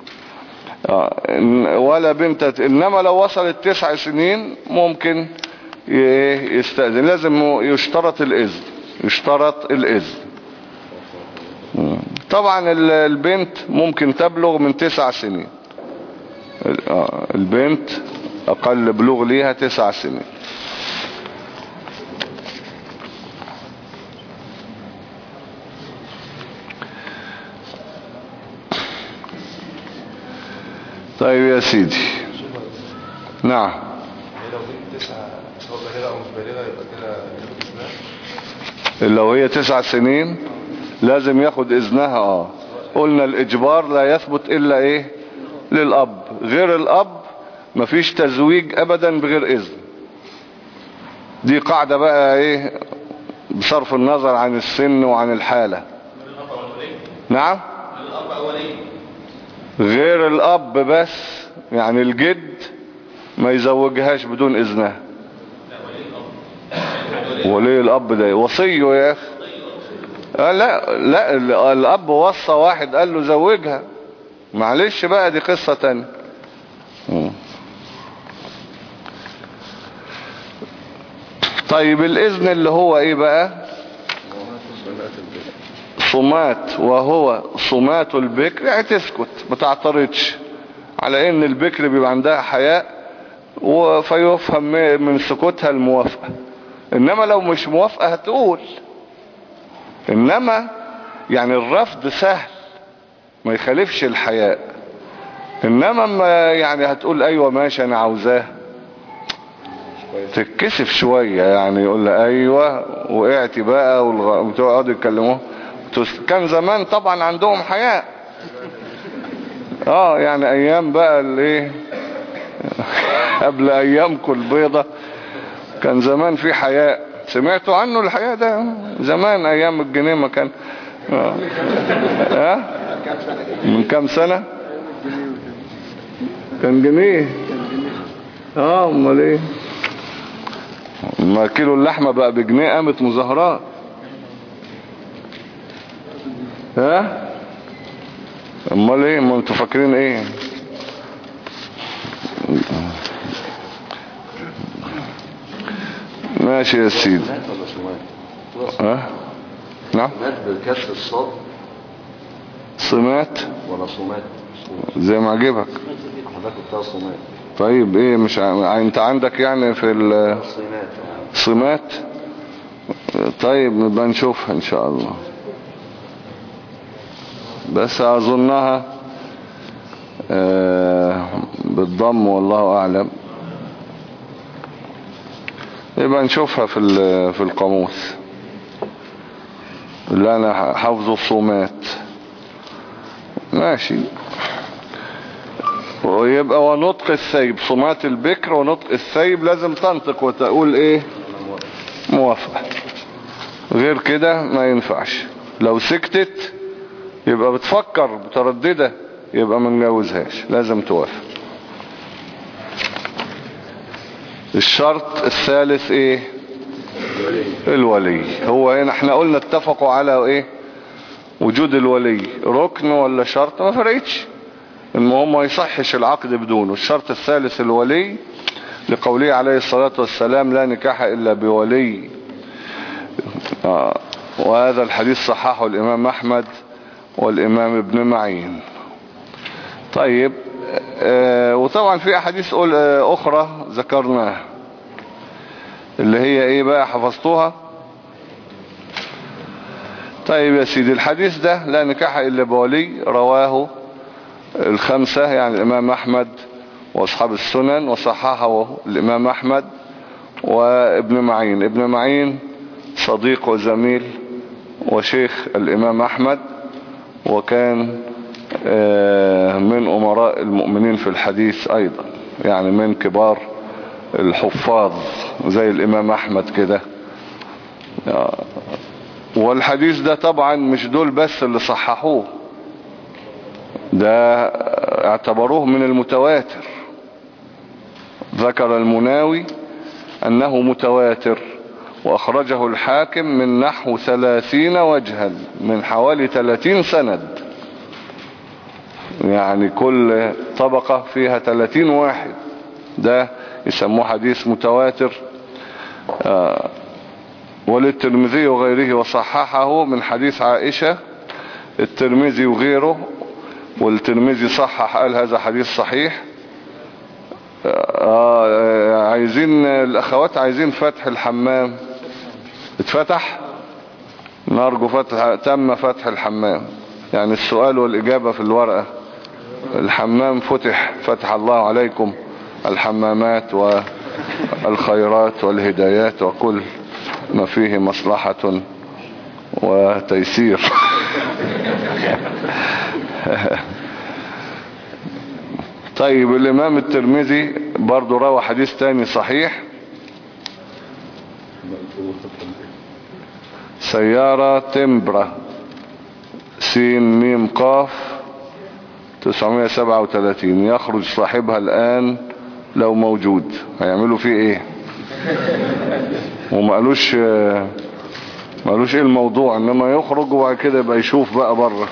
آه. ولا بنت، انما لو وصلت تسع سنين ممكن يستأذن، لازم يشترط الإذن، يشترط الإذن. طبعا البنت ممكن تبلغ من تسع سنين، البنت أقل بلوغ ليها تسع سنين. طيب يا سيدي. نعم. لو هي تسع سنين لازم ياخد اذنها. اه قلنا الاجبار لا يثبت الا ايه للاب، غير الاب مفيش تزويج ابدا بغير اذن. دي قاعدة بقى ايه بصرف النظر عن السن وعن الحالة. نعم غير الاب بس، يعني الجد ما يزوجهاش بدون اذنها. وليه الاب ده وصيه يا اخي؟ آه لا لا الاب وصى واحد قال له زوجها، معلش بقى دي قصة تانية. طيب الاذن اللي هو ايه بقى؟ صمات، وهو صمات البكر، يعني تسكت ما تعترضش، على ان البكر بيبقى عندها حياء فيفهم من سكوتها الموافقة. انما لو مش موافقة هتقول، انما يعني الرفض سهل ما يخالفش الحياء، انما ما يعني هتقول ايوه ماشي انا عاوزاه، تتكسف شوية، يعني يقول لها ايوه وقعتي بقى وتقعدوا يتكلموه. كان زمان طبعا عندهم حياء، اه يعني ايام بقى الايه قبل ايامكم البيضة كان زمان في حياء، سمعتوا عنه الحياء ده زمان ايام الجنيه ما كان اه اه من كام سنة كان جنيه اه امال ايه؟ ما كيلو اللحمة بقى بجنيه قامت مظاهرات. ها امال ايه؟ ما انتوا فاكرين ايه؟ ماشي يا سيدي. ولا صمات؟ ها نعم صمات بالكسر الصاد صمات ولا صمات؟ زي ما عجبك حضرتك بتاع صمات. طيب ايه مش ع... انت عندك يعني في ال صمات صمات. طيب نبقى نشوفها ان شاء الله، بس اظنها آه بالضم والله اعلم. يبقى نشوفها في في القاموس اللي انا حافظه الصومات. ماشي. ويبقى ونطق الثيب صومات البكر ونطق الثيب لازم تنطق وتقول ايه موافقة، غير كده ما ينفعش. لو سكتت يبقى بتفكر مترددة يبقى ما نجوزهاش، لازم توافق. الشرط الثالث ايه؟ الولي. هو هنا احنا قلنا اتفقوا على ايه؟ وجود الولي ركن ولا شرط؟ ما فرقتش، المهم ما يصحش العقد بدونه. الشرط الثالث الولي لقوله عليه الصلاة والسلام لا نكاح الا بولي. آه. وهذا الحديث صححه الامام احمد والامام ابن معين. طيب آه وطبعا في احاديث اخرى ذكرناها اللي هي ايه بقى حفظتوها. طيب يا سيدي الحديث ده لا نكاح الا بولي رواه الخمسة يعني الامام احمد واصحاب السنن وصححه الامام احمد وابن معين. ابن معين صديق وزميل وشيخ الامام احمد، وكان من امراء المؤمنين في الحديث ايضا، يعني من كبار الحفاظ زي الامام احمد كده. والحديث ده طبعا مش دول بس اللي صححوه، ده اعتبروه من المتواتر. ذكر المناوي انه متواتر، واخرجه الحاكم من نحو ثلاثين وجها من حوالي ثلاثين سند، يعني كل طبقة فيها ثلاثين واحد، ده يسموه حديث متواتر. آه وللترمذي وغيره وصححه من حديث عائشة. الترمذي وغيره، والترمذي صحح قال هذا حديث صحيح. آه عايزين الأخوات عايزين فتح الحمام، اتفتح؟ نرجو فتح، تم فتح الحمام، يعني السؤال والإجابة في الورقة. الحمام فتح، فتح الله عليكم الحمامات والخيرات والهدايات وكل ما فيه مصلحة وتيسير. طيب الإمام الترمذي برضو روى حديث تاني صحيح. سيارة تمبرة سين ميم قاف تسعمائة وسبعة وثلاثين يخرج صاحبها الآن لو موجود، هيعملوا فيه ايه؟ وما قالوش ما قالوش ايه الموضوع، انما يخرج وبعد كده يبقى يشوف بقى بره،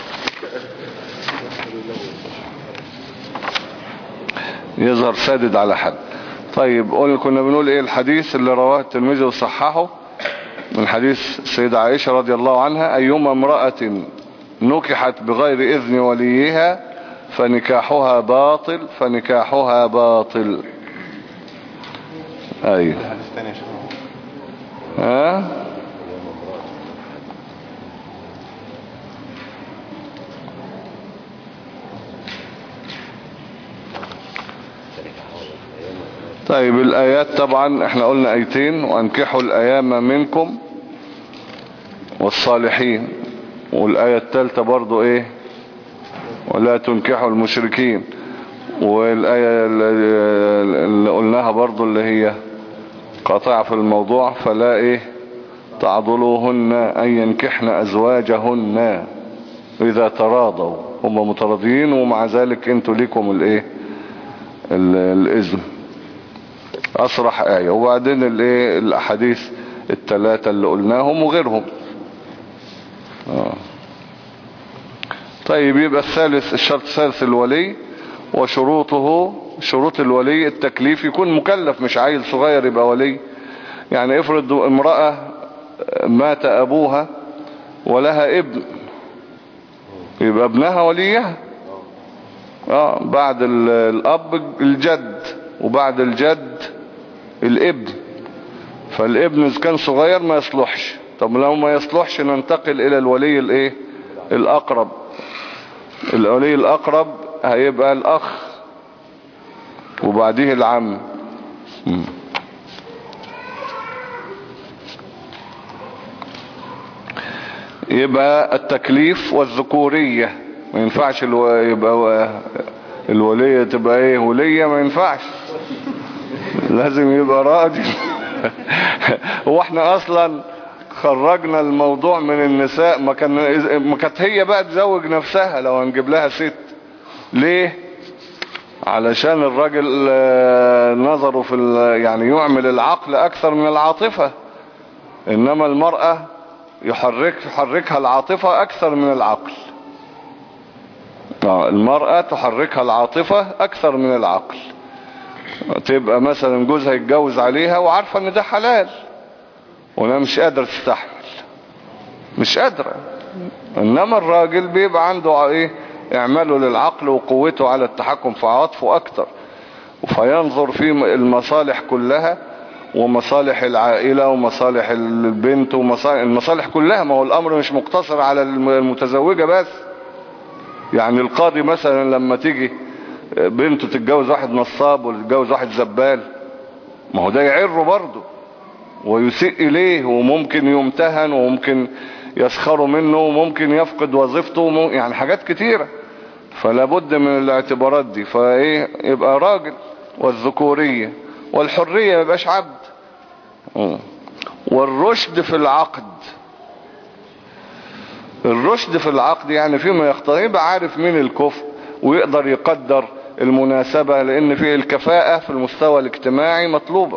يظهر سادد على حد. طيب قلنا كنا بنقول ايه الحديث اللي رواه الترمذي وصححه من حديث السيدة عائشة رضي الله عنها: أيما امرأة نكحت بغير إذن وليها فنكاحها باطل فنكاحها باطل. أيوه ها طيب الآيات طبعا احنا قلنا آيتين: وأنكحوا الأيام منكم والصالحين. والآية الثالثة برضو ايه؟ ولا تنكحوا المشركين. والآية اللي قلناها برضو اللي هي قاطعة في الموضوع: فلا ايه تعضلوهن أن ينكحن أزواجهن إذا تراضوا. هم متراضيين ومع ذلك انتوا ليكم الايه الإذن. أصرح آية. وبعدين الايه الأحاديث الثلاثة اللي قلناهم وغيرهم. آه. طيب يبقى الثالث، الشرط الثالث الولي وشروطه. شروط الولي التكليف، يكون مكلف مش عيل صغير يبقى ولي. يعني افرض امرأة مات أبوها ولها ابن، يبقى ابنها وليها. اه بعد الأب الجد، وبعد الجد الابن. فالابن إذا كان صغير ما يصلحش. طب لو ما يصلحش ننتقل إلى الولي الايه الأقرب. الولي الأقرب هيبقى الأخ وبعديه العم. م. يبقى التكليف والذكورية. ما ينفعش الو... يبقى الولية تبقى ايه ولية، ما ينفعش. لازم يبقى راجل. هو احنا اصلا خرجنا الموضوع من النساء. ما كان ما كانت هي بقى تزوج نفسها لو هنجيب لها ست. ليه؟ علشان الراجل نظره في يعني يعمل العقل اكثر من العاطفة، انما المرأة يحرك يحركها العاطفة اكثر من العقل. المرأة تحركها العاطفة اكثر من العقل. تبقى مثلا جوزها يتجوز عليها وعارفة ان ده حلال، وانا مش قادرة تستحمل، مش قادرة. انما الراجل بيبقى عنده ايه اعماله للعقل وقوته على التحكم في عواطفه اكتر، فينظر في المصالح كلها، ومصالح العائلة ومصالح البنت ومصالح المصالح كلها. ما هو الامر مش مقتصر على المتزوجة بس. يعني القاضي مثلا لما تيجي بنته تتجوز واحد نصاب وتتجوز واحد زبال، ما هو ده يعره برضه ويسيء إليه، وممكن يمتهن وممكن يسخروا منه وممكن يفقد وظيفته، يعني حاجات كتيرة. فلا بد من الاعتبارات دي. فايه يبقى راجل. والذكورية والحرية، ما يبقاش عبد. والرشد في العقد. الرشد في العقد يعني فيما يختار، يبقى عارف مين الكفء ويقدر يقدر المناسبة، لان في الكفاءة في المستوى الاجتماعي مطلوبة.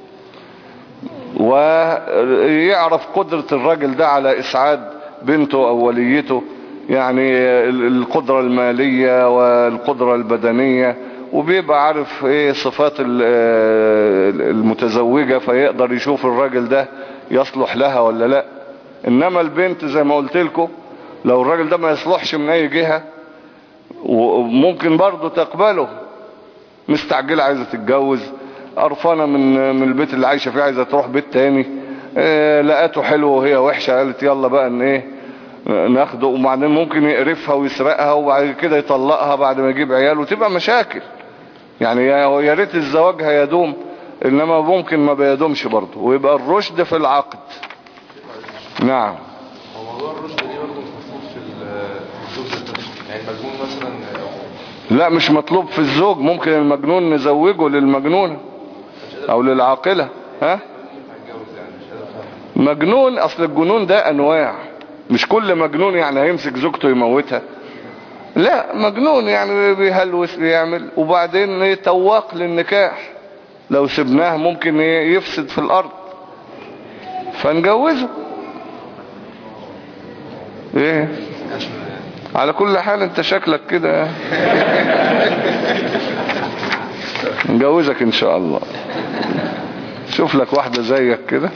ويعرف قدرة الراجل ده على إسعاد بنته أو وليته، يعني القدرة المالية والقدرة البدنية، وبيبقى عارف ايه صفات المتزوجة، فيقدر يشوف الراجل ده يصلح لها ولا لا. انما البنت زي ما قلت لكم، لو الراجل ده ما يصلحش من اي جهة وممكن برضه تقبله، مستعجلة عايزة تتجوز، قرفانة من من البيت اللي عايشة فيه، عايزة تروح بيت تاني، اه لقاته حلو وهي وحشة، قالت يلا بقى ان ايه ناخده. وبعدين ممكن يقرفها ويسرقها وبعد كده يطلقها بعد ما يجيب عيال، وتبقى مشاكل. يعني يا ريت الزواج هيدوم، انما ممكن ما بيدومش برضه. ويبقى الرشد في العقد. نعم. هو موضوع الرشد دي برضه مطلوب في الزوج، يعني المجنون مثلا. لا مش مطلوب في الزوج. ممكن المجنون نزوجه للمجنونة او للعاقلة. ها مجنون، اصل الجنون ده انواع. مش كل مجنون يعني هيمسك زوجته يموتها. لا، مجنون يعني بيهلوس بيعمل، وبعدين يتواق للنكاح. لو سبناه ممكن يفسد في الارض، فنجوزه. ايه على كل حال انت شكلك كده. نجوزك ان شاء الله. شوف لك واحدة زيك كده.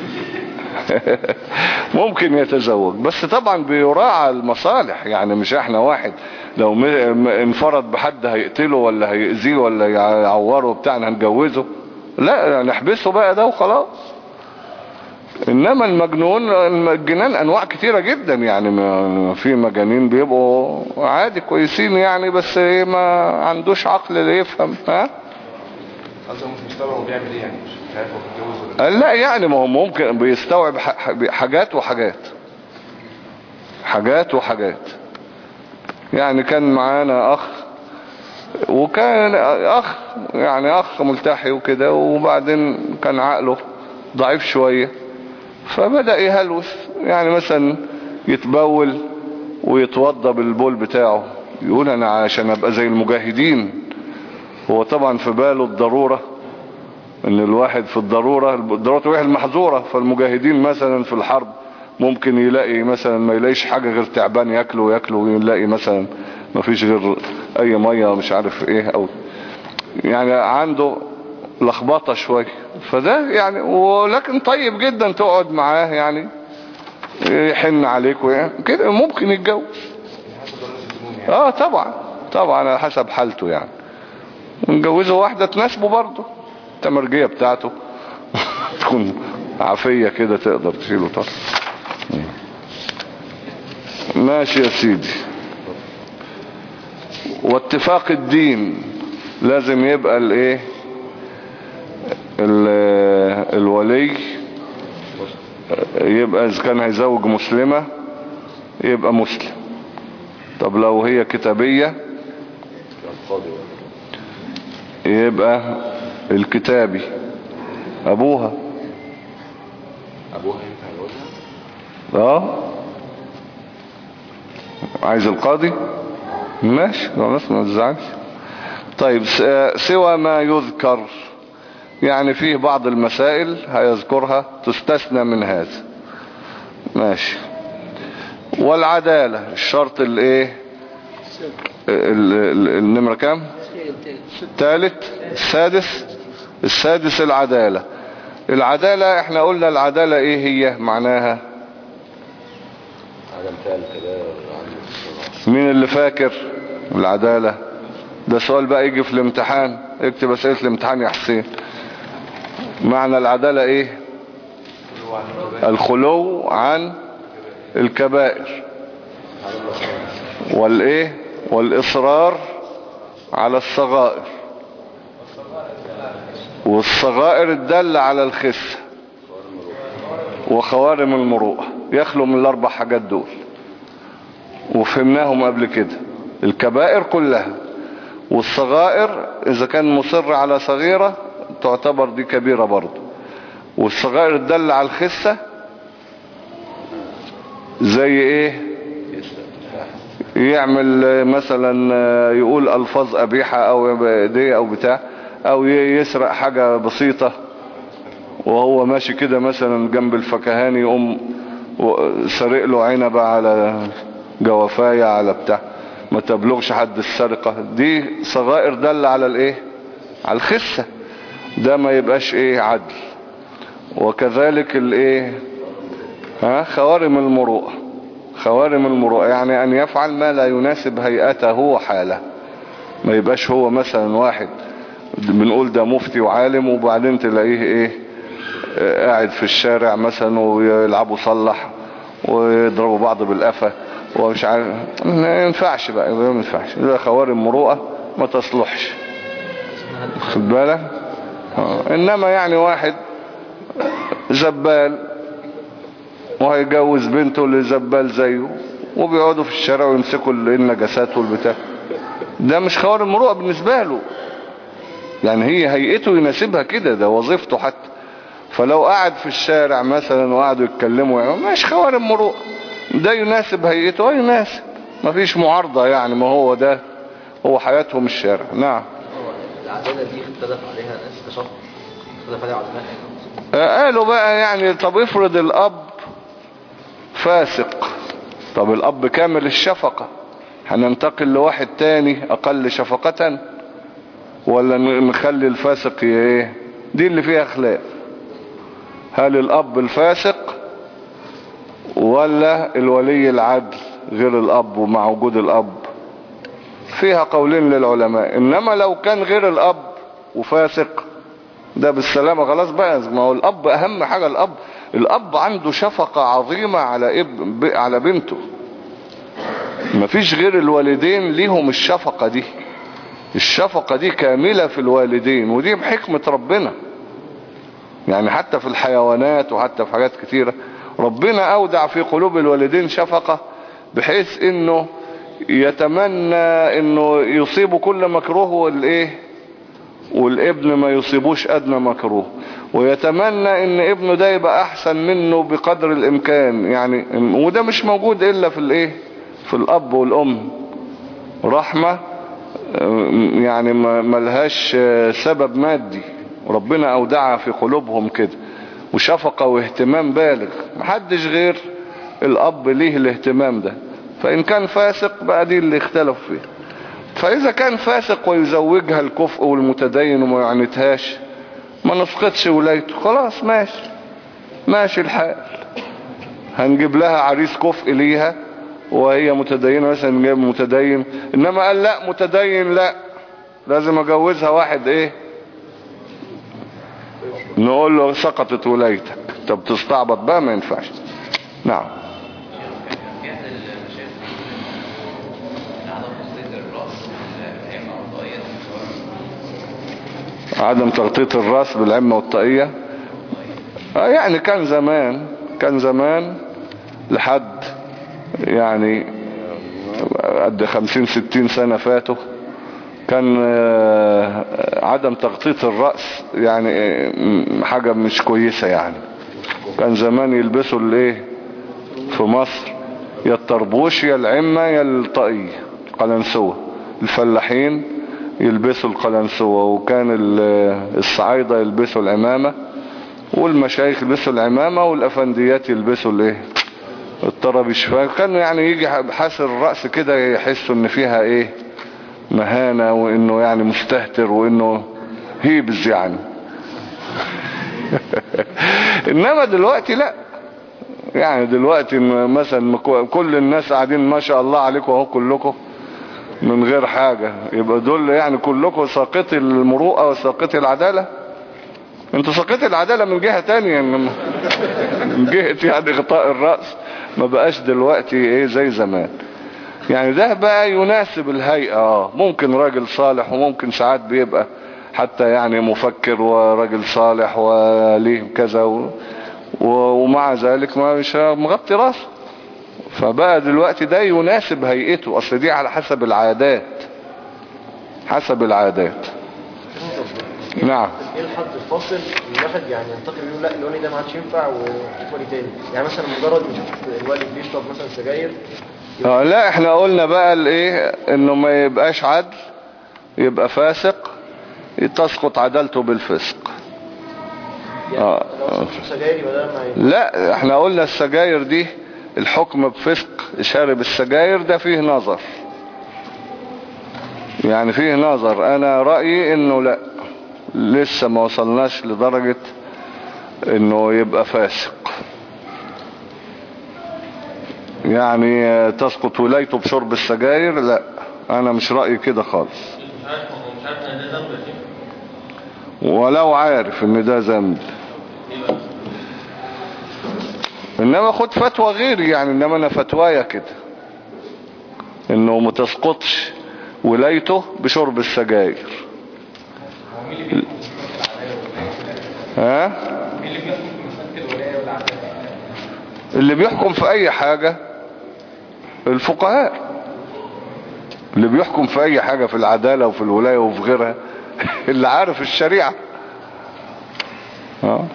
ممكن يتزوج، بس طبعا بيراعى المصالح. يعني مش احنا واحد لو انفرد بحد هيقتله ولا هيأذيه ولا يعوره بتاعنا هنجوزه؟ لا، نحبسه بقى ده وخلاص. انما المجنون، الجنان انواع كتيرة جدا. يعني في مجانين بيبقوا عادي كويسين يعني، بس ما عندوش عقل اللي يفهم. ها اصلا مش مستوعب هو بيعمل ايه، يعني مش عارف هو بيتجوز ولا لا. يعني ما هو ممكن بيستوعب حاجات وحاجات حاجات وحاجات. يعني كان معانا اخ، وكان اخ يعني اخ ملتحي وكده، وبعدين كان عقله ضعيف شوية، فبدأ يهلوس. يعني مثلا يتبول ويتوضى بالبول بتاعه، يقول انا عشان ابقى زي المجاهدين. هو طبعا في باله الضرورة ان الواحد في الضرورة الضرورة تبيح المحظورة. فالمجاهدين مثلا في الحرب ممكن يلاقي مثلا ما يلاقيش حاجة غير تعبان ياكله وياكله ويلاقي مثلا ما فيش غير اي مية مش عارف ايه، او يعني عنده لخبطة شوية. فده يعني ولكن طيب جدا تقعد معاه يعني يحن عليك كده ممكن يتجوز. اه طبعا طبعا على حسب حالته يعني. ونجوزه واحدة تناسبه برضه التمرجية بتاعته تكون عافية كده تقدر تشيله طرف. ماشي يا سيدي. واتفاق الدين لازم يبقى الايه الولي يبقى اذا كان هيزوج مسلمة يبقى مسلم. طب لو هي كتابية يبقى الكتابي ابوها. ابوها ينفع يقولها؟ اه عايز القاضي ماشي خلاص ما تزعلش. طيب سوى ما يذكر يعني فيه بعض المسائل هيذكرها تستثنى من هذا. ماشي. والعدالة الشرط الايه النمرة كام؟ الثالث السادس السادس العدالة. العدالة احنا قلنا العدالة ايه هي معناها؟ مين اللي فاكر العدالة؟ ده سؤال بقى يجي في الامتحان. اكتب اسئلة الامتحان يا حسين. معنى العدالة ايه؟ الخلو عن الكبائر والايه والاصرار على الصغائر. والصغائر الدالة على الخسة وخوارم المروءة. يخلو من الاربع حاجات دول وفهمناهم قبل كده. الكبائر كلها والصغائر اذا كان مصر على صغيرة تعتبر دي كبيرة برضو. والصغائر الدالة على الخسة زي ايه؟ يعمل مثلا يقول الفاظ قبيحة او دي او بتاع، او يسرق حاجة بسيطة وهو ماشي كده مثلا جنب الفكهاني يقوم سرق له عنبة على جوافاية على بتاع ما تبلغش حد السرقة. دي صغائر دالة على الايه على الخسة. ده ما يبقاش ايه عدل. وكذلك الايه ها خوارم المروءة. خوارم المروءة يعني ان يفعل ما لا يناسب هيئته وحاله. ما يبقاش هو مثلا واحد بنقول ده مفتي وعالم وبعدين تلاقيه ايه قاعد في الشارع مثلا ويلعبوا صلح ويضربوا بعض بالقفا ومش عارف. ما ينفعش بقى ما ينفعش. ده خوارم مروءة ما تصلحش. خد بالك. انما يعني واحد زبال وهيجوز بنته لزبال زيه وبيقعدوا في الشارع ويمسكوا النجاسات والبتاع، ده مش خوارم مروءة بالنسبة له. يعني هي هيئته يناسبها كده، ده وظيفته حتى. فلو قعد في الشارع مثلا وقعدوا يتكلموا يعني مش خوارم مروءة. ده يناسب هيئته يناسب ما فيش معارضة يعني. ما هو ده هو حياتهم الشارع. نعم. العدالة دي اختلف عليها ناس كشرط اختلف عليها علماء. قالوا بقى يعني طب افرض الاب فاسق. طب الاب كامل الشفقة هننتقل لواحد تاني اقل شفقة ولا نخلي الفاسق ايه؟ دي اللي فيها خلاف. هل الاب الفاسق ولا الولي العدل غير الاب ومع وجود الاب؟ فيها قولين للعلماء. انما لو كان غير الاب وفاسق ده بالسلامة خلاص بقى. ما هو الاب اهم حاجة. الاب الاب عنده شفقة عظيمة على اب على بنته. مفيش غير الوالدين ليهم الشفقة دي. الشفقة دي كاملة في الوالدين ودي بحكمة ربنا. يعني حتى في الحيوانات وحتى في حاجات كتيرة ربنا اودع في قلوب الوالدين شفقة بحيث انه يتمنى انه يصيبوا كل مكروه والايه والابن ما يصيبوش ادنى مكروه. ويتمنى ان ابنه ده يبقى احسن منه بقدر الامكان يعني. وده مش موجود الا في الايه في الاب والام. رحمة يعني ملهاش سبب مادي وربنا أودع في قلوبهم كده وشفقة واهتمام بالغ. محدش غير الأب ليه الاهتمام ده. فإن كان فاسق بقى دي اللي اختلف فيه. فإذا كان فاسق ويزوجها الكفء والمتدين وما يعنتهاش ما نسقطش ولايته، خلاص ماشي ماشي الحال. هنجيب لها عريس كفء ليها وهي متدينة مثلا، نجيب متدين. إنما قال لا متدين لا لازم أجوزها واحد إيه، نقول له سقطت ولايتك. طب تستعبط بقى ما ينفعش. نعم. عدم تغطية الرأس بالعمة والطاقية يعني كان زمان كان زمان لحد يعني قد خمسين ستين سنة فاتوا كان عدم تغطية الرأس يعني حاجة مش كويسة. يعني كان زمان يلبسوا الايه في مصر يا الطربوش يا العمة يا الطاقية قلنسوة. الفلاحين يلبسوا القلنسوة، وكان الصعايدة يلبسوا العمامة، والمشايخ يلبسوا العمامة، والأفنديات يلبسوا الايه الطربيش. فكانوا يعني يجي حاسر الرأس كده يحسوا ان فيها ايه مهانة، وانه يعني مستهتر، وانه هيبز يعني. انما دلوقتي لا، يعني دلوقتي مثلا كل الناس قاعدين ما شاء الله عليكم اهو كلكم من غير حاجة، يبقى دول يعني كلكم ساقطي المروءة وساقطي العدالة. انتوا ساقطي العدالة من جهة تانية، من جهة يعني غطاء الرأس ما بقاش دلوقتي ايه زي زمان. يعني ده بقى يناسب الهيئة. اه ممكن راجل صالح، وممكن ساعات بيبقى حتى يعني مفكر وراجل صالح وليه كذا و... ومع ذلك ما مش مغطي راسه. فبقى دلوقتي ده يناسب هيئته. اصل دي على حسب العادات، حسب العادات. نعم. ايه الحد الفاصل الواحد يعني ينتقل يقول لا الولي ده ما عادش ينفع ونشوف ولي تاني؟ يعني مثلا مجرد نشوف الولي بيشرب مثلا سجاير. اه لا احنا قلنا بقى الايه انه ما يبقاش عدل، يبقى فاسق، تسقط عدالته بالفسق. يعني اه لو سجاير يبقى ده ما لا احنا قلنا السجاير دي الحكم بفسق شارب السجاير ده فيه نظر، يعني فيه نظر. انا رأيي انه لا، لسه ما وصلناش لدرجة انه يبقى فاسق، يعني تسقط ولايته بشرب السجاير. لا انا مش رأيي كده خالص، ولو عارف ان ده ذنب. انما خد فتوى غيري يعني، انما انا فتوايا كده انه ما تسقطش ولايته بشرب السجاير. ها اللي بيحكم في اي حاجة الفقهاء، اللي بيحكم في اي حاجة في العدالة وفي الولاية وفي غيرها اللي عارف الشريعة. اه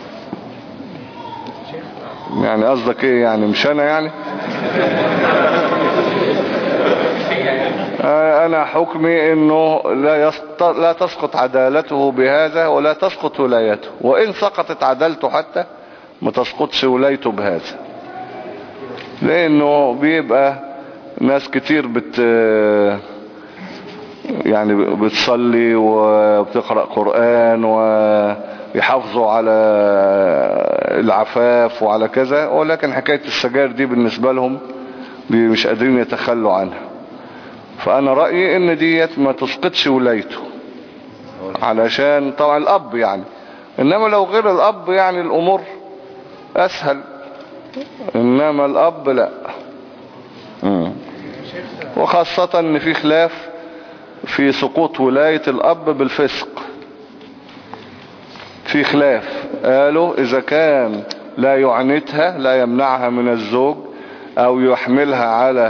يعني قصدك ايه يعني؟ مش انا يعني انا حكمي انه لا, يسط... لا تسقط عدالته بهذا ولا تسقط ولايته، وان سقطت عدالته حتى ما تسقطش ولايته بهذا، لانه بيبقى ناس كتير بت يعني بتصلي وبتقرأ قرآن ويحافظوا على العفاف وعلى كذا، ولكن حكاية السجاير دي بالنسبة لهم مش قادرين يتخلوا عنها. فأنا رأيي إن ديت ما تسقطش ولايته، علشان طبعا الأب يعني. إنما لو غير الأب يعني الأمور أسهل، إنما الأب لا. مم. وخاصة إن في خلاف في سقوط ولاية الأب بالفسق، في خلاف. قالوا إذا كان لا يعنتها، لا يمنعها من الزوج أو يحملها على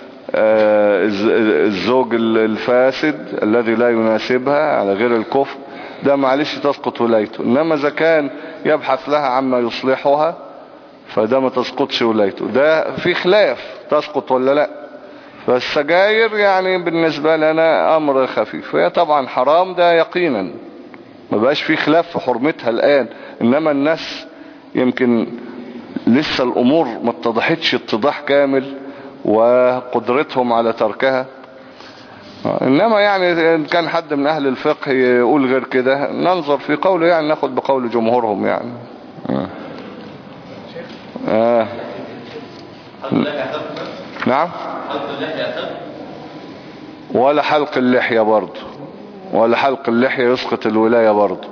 الزوج الفاسد الذي لا يناسبها على غير الكفر، ده معلش تسقط ولايته. إنما إذا كان يبحث لها عما يصلحها فده ما تسقطش ولايته. ده في خلاف تسقط ولا لا. فالسجاير يعني بالنسبة لنا أمر خفيف، هي طبعا حرام ده يقينا، ما بقاش في خلاف في حرمتها الآن، إنما الناس يمكن لسه الأمور ما اتضحتش اتضاح كامل وقدرتهم على تركها. إنما يعني إن كان حد من أهل الفقه يقول غير كده ننظر في قوله، يعني ناخد بقول جمهورهم يعني. آه. نعم. ولا حلق اللحية برضه، ولا حلق اللحية يسقط الولاية برضه،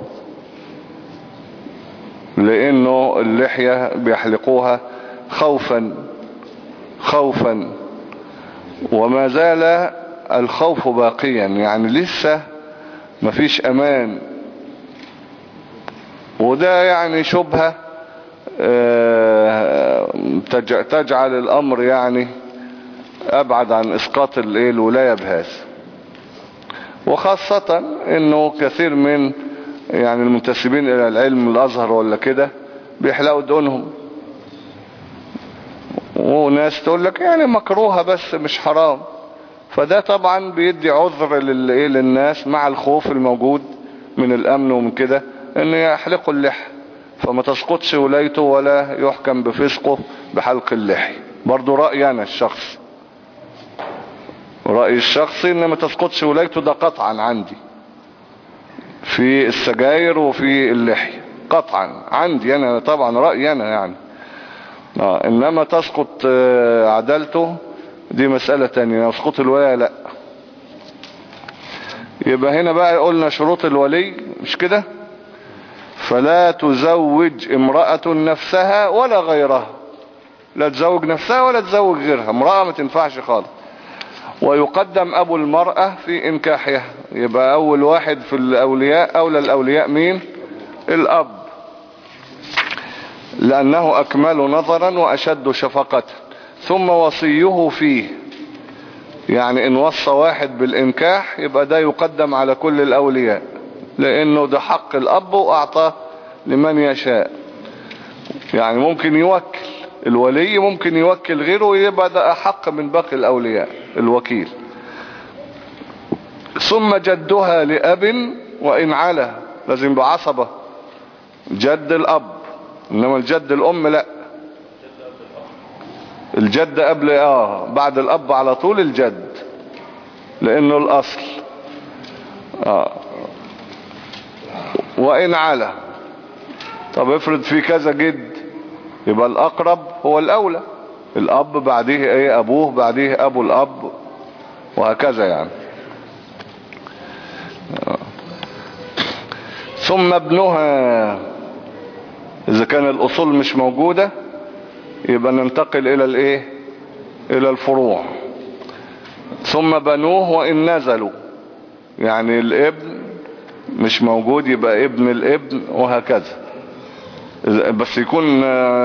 لأنه اللحية بيحلقوها خوفا خوفا وما زال الخوف باقيا، يعني لسه مفيش أمان. وده يعني شبهة تجعل الأمر يعني أبعد عن إسقاط الولاية بهذا، وخاصة إنه كثير من يعني المنتسبين إلى العلم الأزهر ولا كده بيحلقوا دقنهم، وناس تقول لك يعني مكروهة بس مش حرام. فده طبعا بيدي عذر للناس مع الخوف الموجود من الأمن ومن كده إن يحلقوا اللحى، فما تسقطش ولايته ولا يحكم بفسقه بحلق اللحى. برضو رأيي أنا الشخص، رأيي الشخصي إن ما تسقطش ولايته، ده قطعا عندي في السجاير وفي اللحى، قطعا عندي أنا طبعا، رأيي أنا يعني. آه إنما تسقط آه عدالته دي مسألة تانية، يسقط الولاية لا. يبقى هنا بقى قلنا شروط الولي مش كده؟ فلا تزوج امرأة نفسها ولا غيرها، لا تزوج نفسها ولا تزوج غيرها، امرأة ما تنفعش خالص. ويقدم أبو المرأة في إنكاحها، يبقى أول واحد في الأولياء أولى الأولياء مين؟ الأب، لأنه أكمل نظرا وأشد شفقة. ثم وصيه فيه، يعني إن وصى واحد بالإنكاح يبقى ده يقدم على كل الأولياء، لأنه ده حق الأب وأعطاه لمن يشاء. يعني ممكن يوكل الولي، ممكن يوكل غيره، يبقى ده أحق من باقي الأولياء الوكيل. ثم جدها لأب وإن علا، لازم بعصبة، جد الأب، إنما الجد الأم لا. الجد قبل آه بعد الأب على طول الجد، لأنه الأصل. آه وإن علا، طب افرض في كذا جد، يبقى الأقرب هو الأولى، الأب بعديه ايه أبوه، بعديه أبو الأب، وهكذا يعني. آه. ثم ابنها، إذا كان الأصول مش موجودة يبقى ننتقل إلى الإيه؟ إلى الفروع. ثم بنوه وإن نزلوا، يعني الابن مش موجود يبقى ابن الابن، وهكذا. بس يكون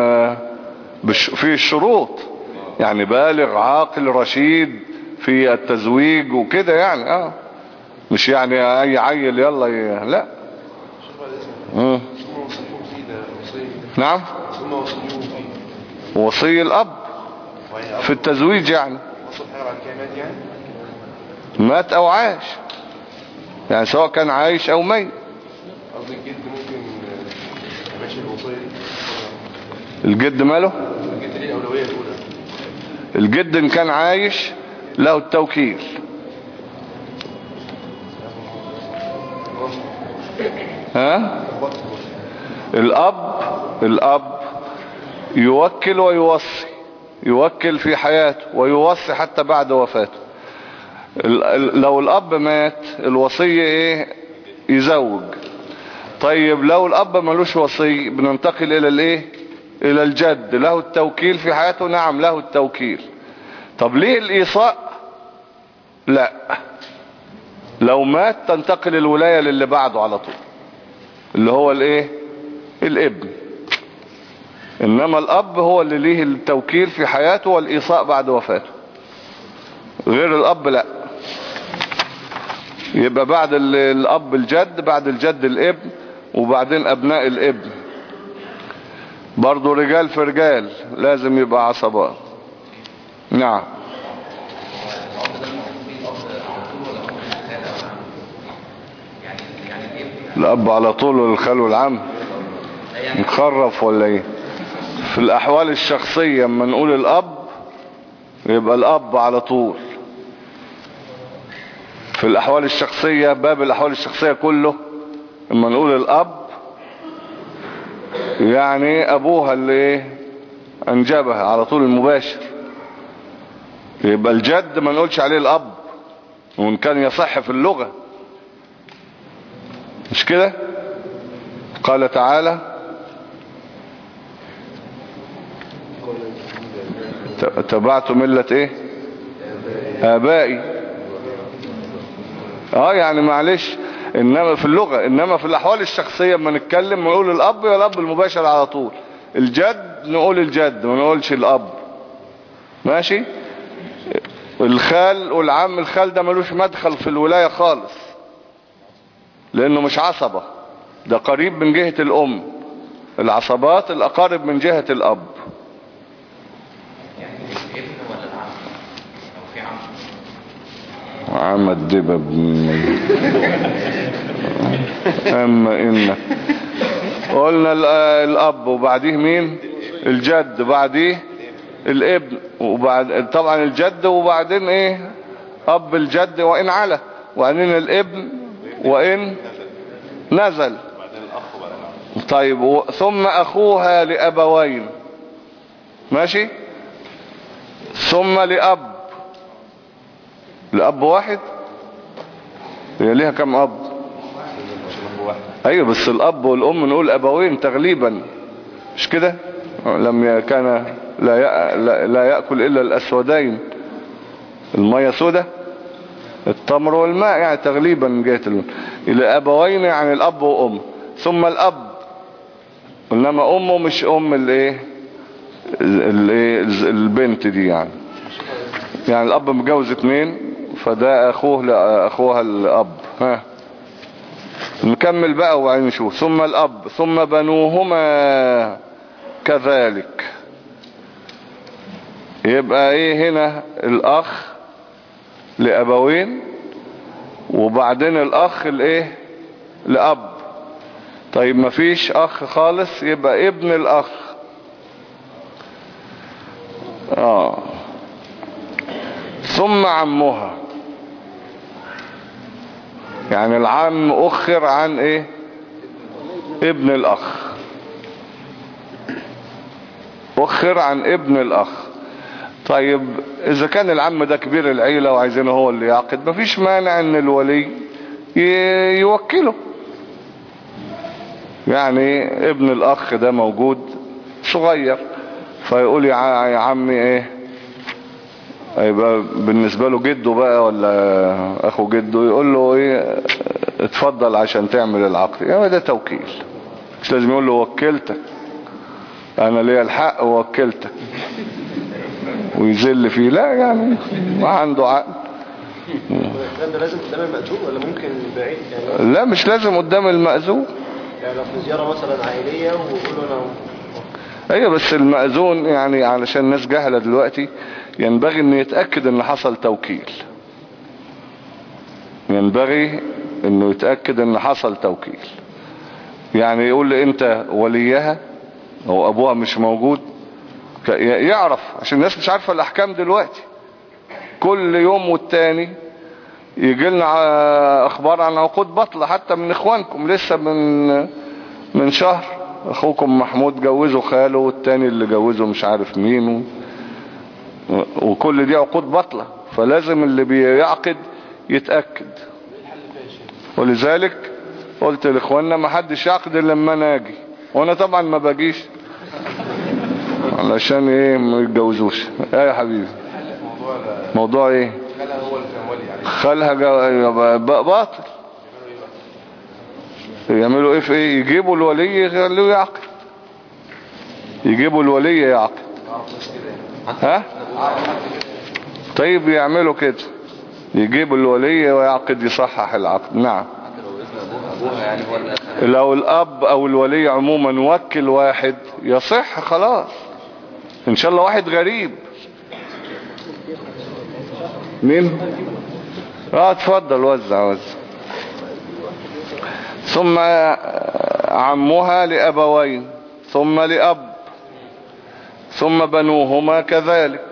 في الشروط، يعني بالغ عاقل رشيد في التزويج وكده يعني. اه مش يعني أي عيل يلا ي... لا. مم. نعم. وصي الأب في التزويج يعني، مات أو عاش، يعني سواء كان عايش أو ميت. قصدي الجد ممكن ماشي الوصية. الجد ماله؟ الجد ليه الأولوية الأولى. الجد إن كان عايش له التوكيل. ها؟ الأب الأب يوكل ويوصي، يوكل في حياته ويوصي حتى بعد وفاته. لو الأب مات الوصية ايه؟ يزوج. طيب لو الأب ملوش وصي بننتقل إلى الايه؟ إلى الجد، له التوكيل في حياته. نعم له التوكيل. طب ليه الإيصاء؟ لا، لو مات تنتقل الولاية للي بعده على طول، اللي هو الايه؟ الابن. انما الاب هو اللي ليه التوكيل في حياته والإيصاء بعد وفاته، غير الاب لا. يبقى بعد الاب الجد، بعد الجد الابن، وبعدين ابناء الابن. برضو رجال في رجال لازم يبقى عصبات. نعم. يعني الاب على طول والخال والعم مخرف ولا ايه؟ في الاحوال الشخصية اما نقول الاب يبقى الاب على طول. في الاحوال الشخصية باب الاحوال الشخصية كله اما نقول الاب يعني ابوها اللي ايه انجبها على طول المباشر. يبقى الجد ما نقولش عليه الاب وان كان يصح في اللغة، مش كده؟ قال تعالى تبعت ملة ايه ابائي. اه يعني معلش، انما في اللغة، انما في الاحوال الشخصية لما نتكلم نقول الاب يا الاب المباشر على طول. الجد نقول الجد ما نقولش الاب، ماشي؟ الخال والعم، الخال ده ملوش مدخل في الولاية خالص لانه مش عصبة، ده قريب من جهة الام. العصبات الاقارب من جهة الاب. يعني الابن ولا العم او في عم؟ عم الدبة ابن اما انك قلنا الاب وبعديه مين؟ الجد، بعديه الابن، وبعد طبعا الجد وبعدين ايه اب الجد وان على، وبعدين الابن وان نزل. طيب ثم اخوها لابوين، ماشي؟ ثم لاب، لاب واحد هي ليها كم اب؟ ايوه بس الاب والام نقول ابوين تغليبا، مش كده؟ لم كان لا لا يأكل الا الاسودين، المية سودة التمر والماء، يعني تغليبا من جهة الام. الى ابوين يعني الاب وام، ثم الاب، انما امه مش ام الايه الايه البنت دي، يعني يعني الاب متجوز اتنين فده اخوه لاخوها الاب. ها نكمل بقى وبعدين نشوف. ثم الاب ثم بنوهما كذلك. يبقى ايه هنا؟ الاخ لابوين وبعدين الاخ الايه لاب. طيب ما فيش اخ خالص يبقى ابن الاخ. اه ثم عمها، يعني العم اخر عن ايه ابن الاخ، اخر عن ابن الاخ. طيب اذا كان العم ده كبير العيلة وعايزينه هو اللي يعقد، مفيش مانع ان الولي يوكله. يعني ابن الاخ ده موجود صغير فيقول يا عمي ايه، هيبقى بالنسبة له جده بقى ولا اخو جده، يقول له ايه اتفضل عشان تعمل العقد. يعني ده توكيل، مش لازم يقول له وكلتك انا ليا الحق ووكلتك ويذل فيه، لا يعني ما عنده عقل. ده لازم قدام المأذون ولا ممكن بعيد يعني؟ لا مش لازم قدام المأذون، يعني لو في زيارة مثلا عائلية ويقولوا انا. ايوه بس المأذون يعني علشان الناس جهلة دلوقتي ينبغي ان يتأكد ان حصل توكيل، ينبغي انه يتأكد ان حصل توكيل. يعني يقول لي انت وليها او ابوها مش موجود، يعرف، عشان الناس مش عارفة الاحكام دلوقتي. كل يوم والتاني يجي لنا اخبار عن عقود بطلة حتى من اخوانكم. لسه من من شهر اخوكم محمود جوزه خاله والتاني اللي جوزه مش عارف مين و... وكل دي عقود بطلة، فلازم اللي بيعقد يتأكد. ولذلك قلت لاخواننا ما حدش يعقد الا لما انا اجي، وانا طبعا ما باجيش علشان ايه ما يتجوزوش. ايه يا حبيبي موضوع ايه؟ خالها جو... باطل. يعملوا ايه في ايه؟ يجيبوا الولي يخلوه يعقد، يجيبوا الولي يعقد. ها طيب يعملوا كده، يجيبوا الولي ويعقد يصحح العقد. نعم لو الاب او الولي عموما وكل واحد يصح خلاص، ان شاء الله واحد غريب. مين؟ اه اتفضل وزع وزع. ثم عمها لأبوين ثم لأب ثم بنوهما كذلك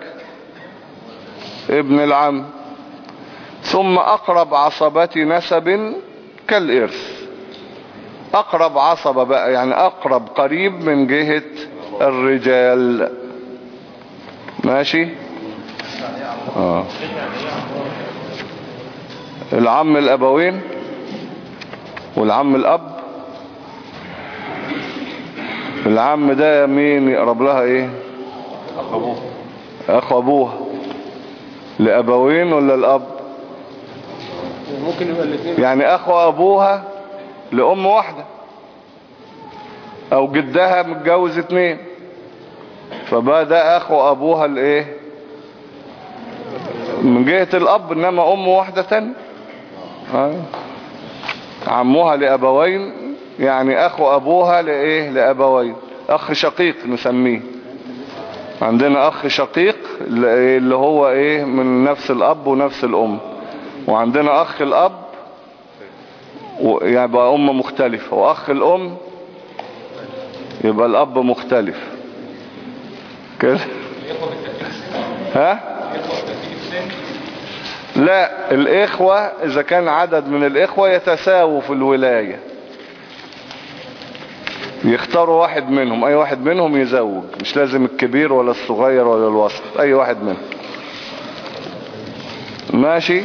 ابن العم ثم أقرب عصبة نسب كالإرث. أقرب عصبة بقى يعني أقرب قريب من جهة الرجال. ماشي. آه. العم الأبوين والعم الأب. العم ده مين يقرب لها ايه؟ أخ أبوه. أخ أبوها لأبوين ولا الأب؟ ممكن يبقى الاثنين يعني أخو أبوها لأم واحدة أو جدها متجوز اتنين فبقى ده أخو أبوها لإيه من جهة الأب إنما أم واحدة تانية. عموها لأبوين يعني أخو أبوها لإيه لأبوين. أخ شقيق نسميه عندنا أخ شقيق اللي هو إيه من نفس الأب ونفس الأم وعندنا أخ الأب يبقى أم مختلفة وأخ الأم يبقى الأب مختلف كده. ها لا الإخوة إذا كان عدد من الإخوة يتساووا في الولاية يختاروا واحد منهم أي واحد منهم يزوج مش لازم الكبير ولا الصغير ولا الوسط أي واحد منهم. ماشي.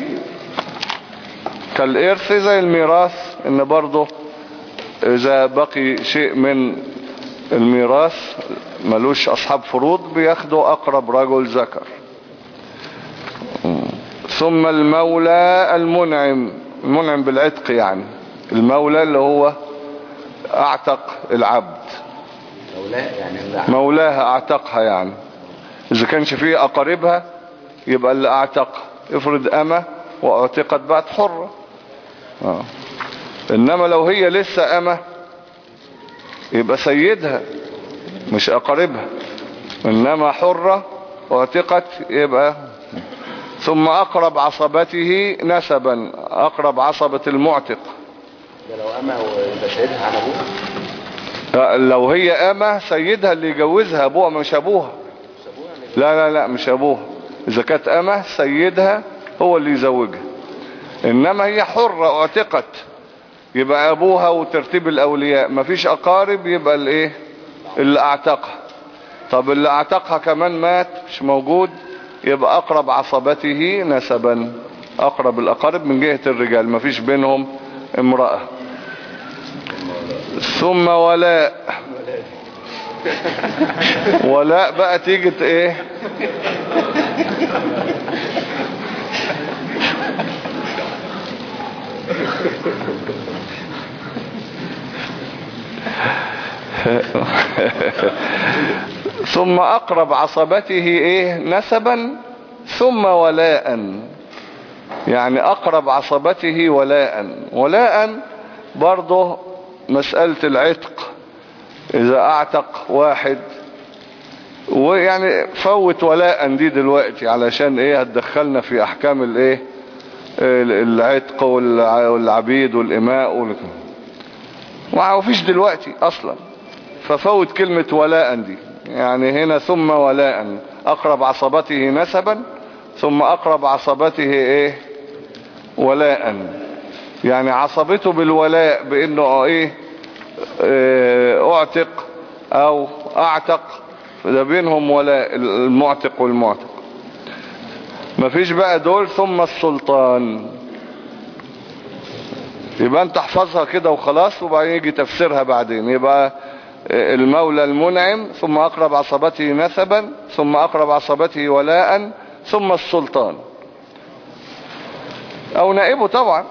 كالإرث زي الميراث إن برضه إذا بقي شيء من الميراث ملوش أصحاب فروض بياخدوا أقرب رجل ذكر. ثم المولى المنعم المنعم بالعتق يعني المولى اللي هو اعتق العبد مولاه يعني مولاها اعتقها يعني اذا كانش فيه اقاربها يبقى اللي اعتق افرض امه واعتقت بعد حرة آه. انما لو هي لسه امه يبقى سيدها مش اقاربها انما حرة واعتقت يبقى. ثم أقرب عصبته نسبا أقرب عصبة المعتق ده لو أما ويبقى سيدها عن أبوها. لو هي أما سيدها اللي يجوزها أبوها مش أبوها. لا لا لا مش أبوها. إذا كانت أما سيدها هو اللي يزوجها إنما هي حرة اعتقت يبقى أبوها وترتيب الأولياء مفيش أقارب يبقى الإيه اللي أعتقها. طب اللي أعتقها كمان مات مش موجود يبقى أقرب عصبته نسبا أقرب الأقارب من جهة الرجال مفيش بينهم امرأة. ثم ولاء ولاء بقى تيجي ايه ثم أقرب عصبته ايه نسبا ثم ولاء يعني أقرب عصبته ولاء. ولاء برضه مسألة العتق إذا أعتق واحد ويعني فوت ولاء دي دلوقتي علشان ايه هتدخلنا في أحكام الايه العتق والعبيد والإماء ومفيش دلوقتي أصلا ففوت كلمة ولاء دي يعني هنا ثم ولاء أقرب عصبته نسبا ثم أقرب عصبته إيه ولاء يعني عصبته بالولاء بأنه إيه اه أعتق أو أعتق ده بينهم ولاء المعتق والمعتق. مفيش بقى دول. ثم السلطان يبقى انت احفظها كده وخلاص وبعدين يجي تفسيرها بعدين. يبقى المولى المنعم ثم أقرب عصبته نسبا ثم أقرب عصبته ولاء ثم السلطان أو نائبه طبعا.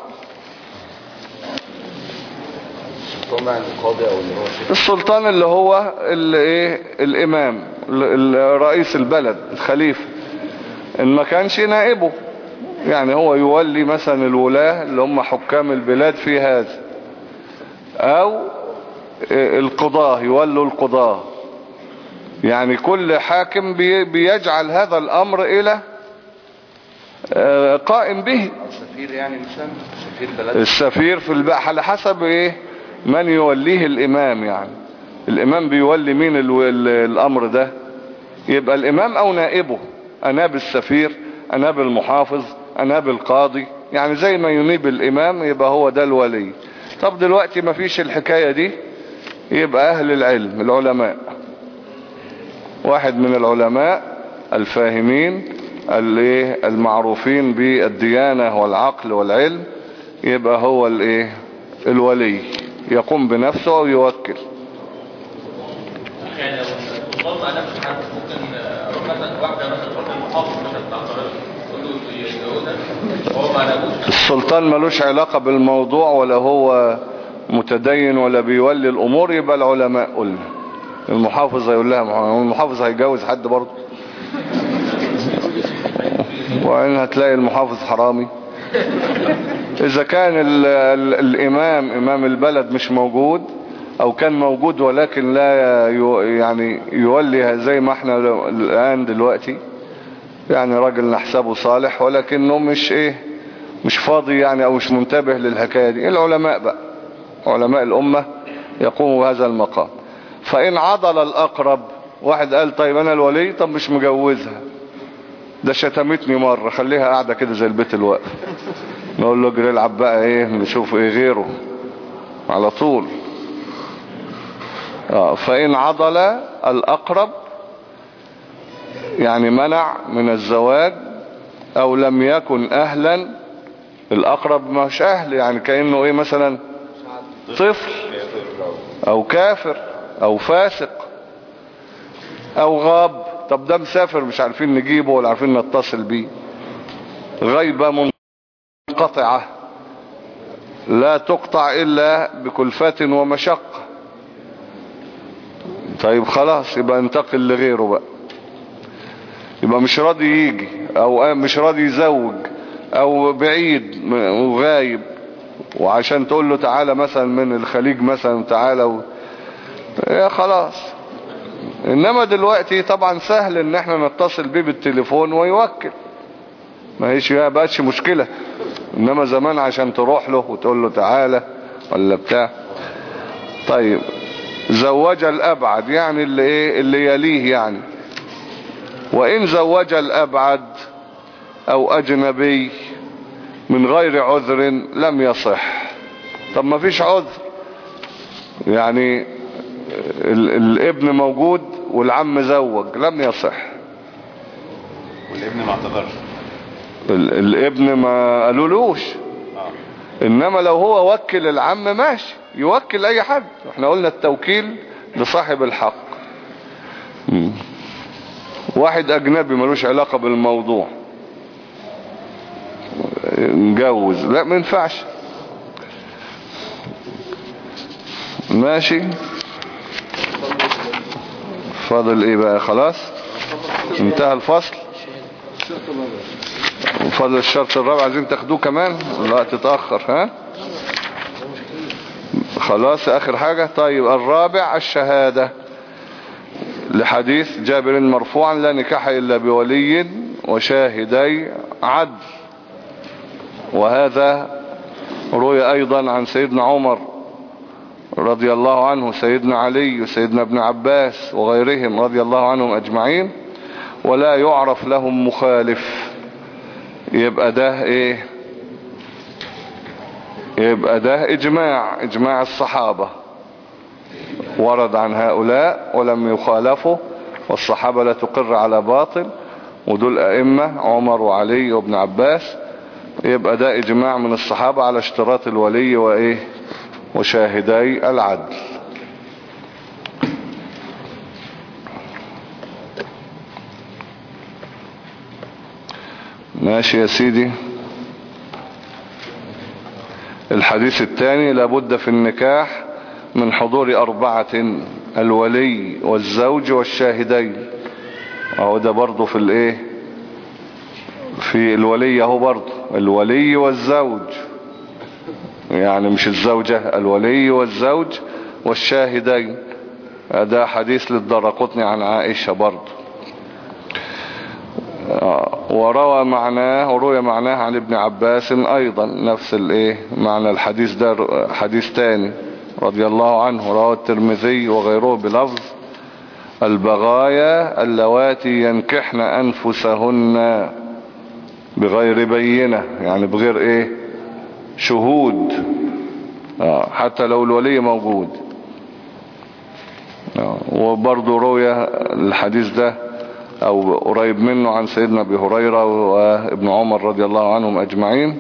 السلطان بقى القاضي أو اللي هو السلطان اللي هو اللي ايه الإمام رئيس البلد الخليفة إن ما كانش نائبه يعني هو يولي مثلا الولاة اللي هم حكام البلاد في هذا أو القضاة يولوا القضاة يعني كل حاكم بيجعل هذا الأمر إلى قائم به. السفير يعني مثلا السفير بلد السفير في البقى على حسب إيه من يوليه الامام، يعني الامام بيولي مين الامر ده؟ يبقى الامام او نائبه، اناب السفير، اناب المحافظ، اناب القاضي، يعني زي ما ينيب الامام يبقى هو ده الولي. طب دلوقتي ما فيش الحكاية دي، يبقى اهل العلم العلماء، واحد من العلماء الفاهمين المعروفين بالديانة والعقل والعلم، يبقى هو الايه الولي، يقوم بنفسه او يوكل. يعني لو السلطان ما قالش حد ممكن اروح مثلا واحده مثلا تروح للمحافظ مثلا بتاع القاهره تقول له يجوزها هو ما قالوش. السلطان ملوش علاقة بالموضوع، ولا هو متدين ولا بيولي الامور، يبقى العلماء قلنا. المحافظ هيقول لها، المحافظ هيجوز حد برضه؟ وإن هتلاقي المحافظ حرامي. إذا كان ال ال الإمام إمام البلد مش موجود، أو كان موجود ولكن لا يعني يولي زي ما احنا الآن دلوقتي، يعني راجل نحسبه صالح ولكنه مش إيه مش فاضي يعني، أو مش منتبه للحكاية دي، العلماء بقى علماء الأمة يقوموا بهذا المقام. فإن عضل الأقرب، واحد قال طيب أنا الولي، طب مش مجوزها، ده شتمتني مرة، خليها قاعدة كده زي البيت الواقف، نقول له اجري العب بقى ايه، نشوف ايه غيره على طول. آه فإن عضل الأقرب يعني منع من الزواج، أو لم يكن أهلا، الأقرب مش أهل، يعني كأنه ايه مثلا طفل أو كافر أو فاسق أو غاب. طب ده مسافر مش عارفين نجيبه ولا عارفين نتصل بيه، غيبة منقطعة لا تقطع إلا بكلفة ومشقة. طيب خلاص، يبقى انتقل لغيره بقى، يبقى مش راضي يجي، أو مش راضي يزوج، أو بعيد وغايب، وعشان تقول له تعالى مثلا من الخليج مثلا تعالى و... يا خلاص. انما دلوقتي طبعا سهل ان احنا نتصل بيه بالتليفون ويوكل، ما هيش بقتش مشكلة. انما زمان عشان تروح له وتقول له تعالى ولا بتاع. طيب زوج الابعد يعني اللي ايه اللي يليه يعني. وان زوج الابعد او اجنبي من غير عذر لم يصح. طب ما فيش عذر، يعني الابن موجود والعم زوج، لم يصح. والابن ما اعتذرش، الابن ما قالولوش. آه. انما لو هو وكل العم ماشي، يوكل اي حد، احنا قلنا التوكيل لصاحب الحق. مم. واحد اجنبي ملوش علاقة بالموضوع نجوز، لا ما ينفعش. ماشي. فاضل ايه بقى؟ خلاص انتهى الفصل. فاضل الشرط الرابع، عايزين تاخدوه كمان؟ لا تتأخر. ها خلاص اخر حاجة. طيب الرابع الشهادة، لحديث جابر مرفوعا لا نكاح الا بولي وشاهدي عدل. وهذا روي ايضا عن سيدنا عمر رضي الله عنه، سيدنا علي وسيدنا ابن عباس وغيرهم رضي الله عنهم اجمعين، ولا يعرف لهم مخالف. يبقى ده ايه؟ يبقى ده اجماع اجماع الصحابة، ورد عن هؤلاء ولم يخالفوا، والصحابة لا تقر على باطل، ودول ائمة عمر وعلي وابن عباس. يبقى ده اجماع من الصحابة على اشتراط الولي وايه وشاهدي العدل. ماشي يا سيدي. الحديث الثاني، لابد في النكاح من حضور أربعة، الولي والزوج والشاهدين. اهو ده برضو في الايه في الولي، اهو برضو الولي والزوج، يعني مش الزوجة، الولي والزوج والشاهدين. ده حديث للدارقطني عن عائشة برضو. وروى معناه وروي معناه عن ابن عباس ايضا، نفس الايه معنى الحديث ده، حديث تاني رضي الله عنه، رواه الترمذي وغيره بلفظ البغايا اللواتي ينكحن أنفسهن بغير بينة، يعني بغير ايه شهود، آه حتى لو الولي موجود. آه وبرضه روي الحديث ده او قريب منه عن سيدنا ابي هريرة وابن عمر رضي الله عنهم اجمعين.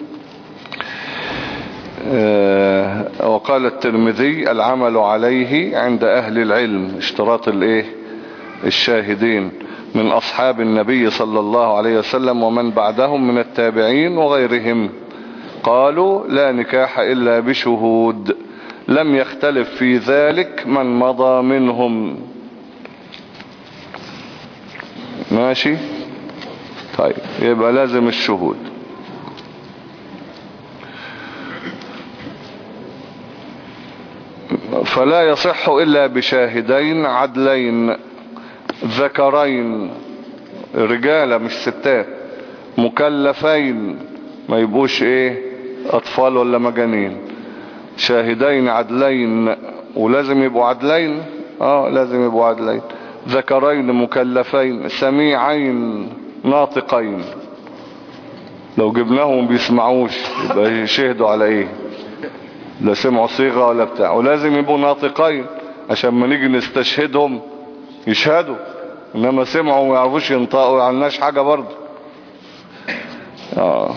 آه وقال الترمذي العمل عليه عند اهل العلم، اشتراط الايه الشاهدين من اصحاب النبي صلى الله عليه وسلم ومن بعدهم من التابعين وغيرهم، قالوا لا نكاح الا بشهود، لم يختلف في ذلك من مضى منهم. ماشي طيب، يبقى لازم الشهود. فلا يصح الا بشاهدين عدلين ذكرين، رجالة مش ستات، مكلفين ما يبقوش ايه اطفال ولا مجانين، شاهدين عدلين، ولازم يبقوا عدلين، اه لازم يبقوا عدلين، ذكرين مكلفين سميعين ناطقين. لو جبناهم بيسمعوش يبقى يشهدوا على ايه؟ لا سمعوا صيغة ولا بتاع، ولازم يبقوا ناطقين عشان ما نيجي نستشهدهم يشهدوا، انما سمعوا وما يعرفوش ينطقوا يعناش حاجة برضه. اه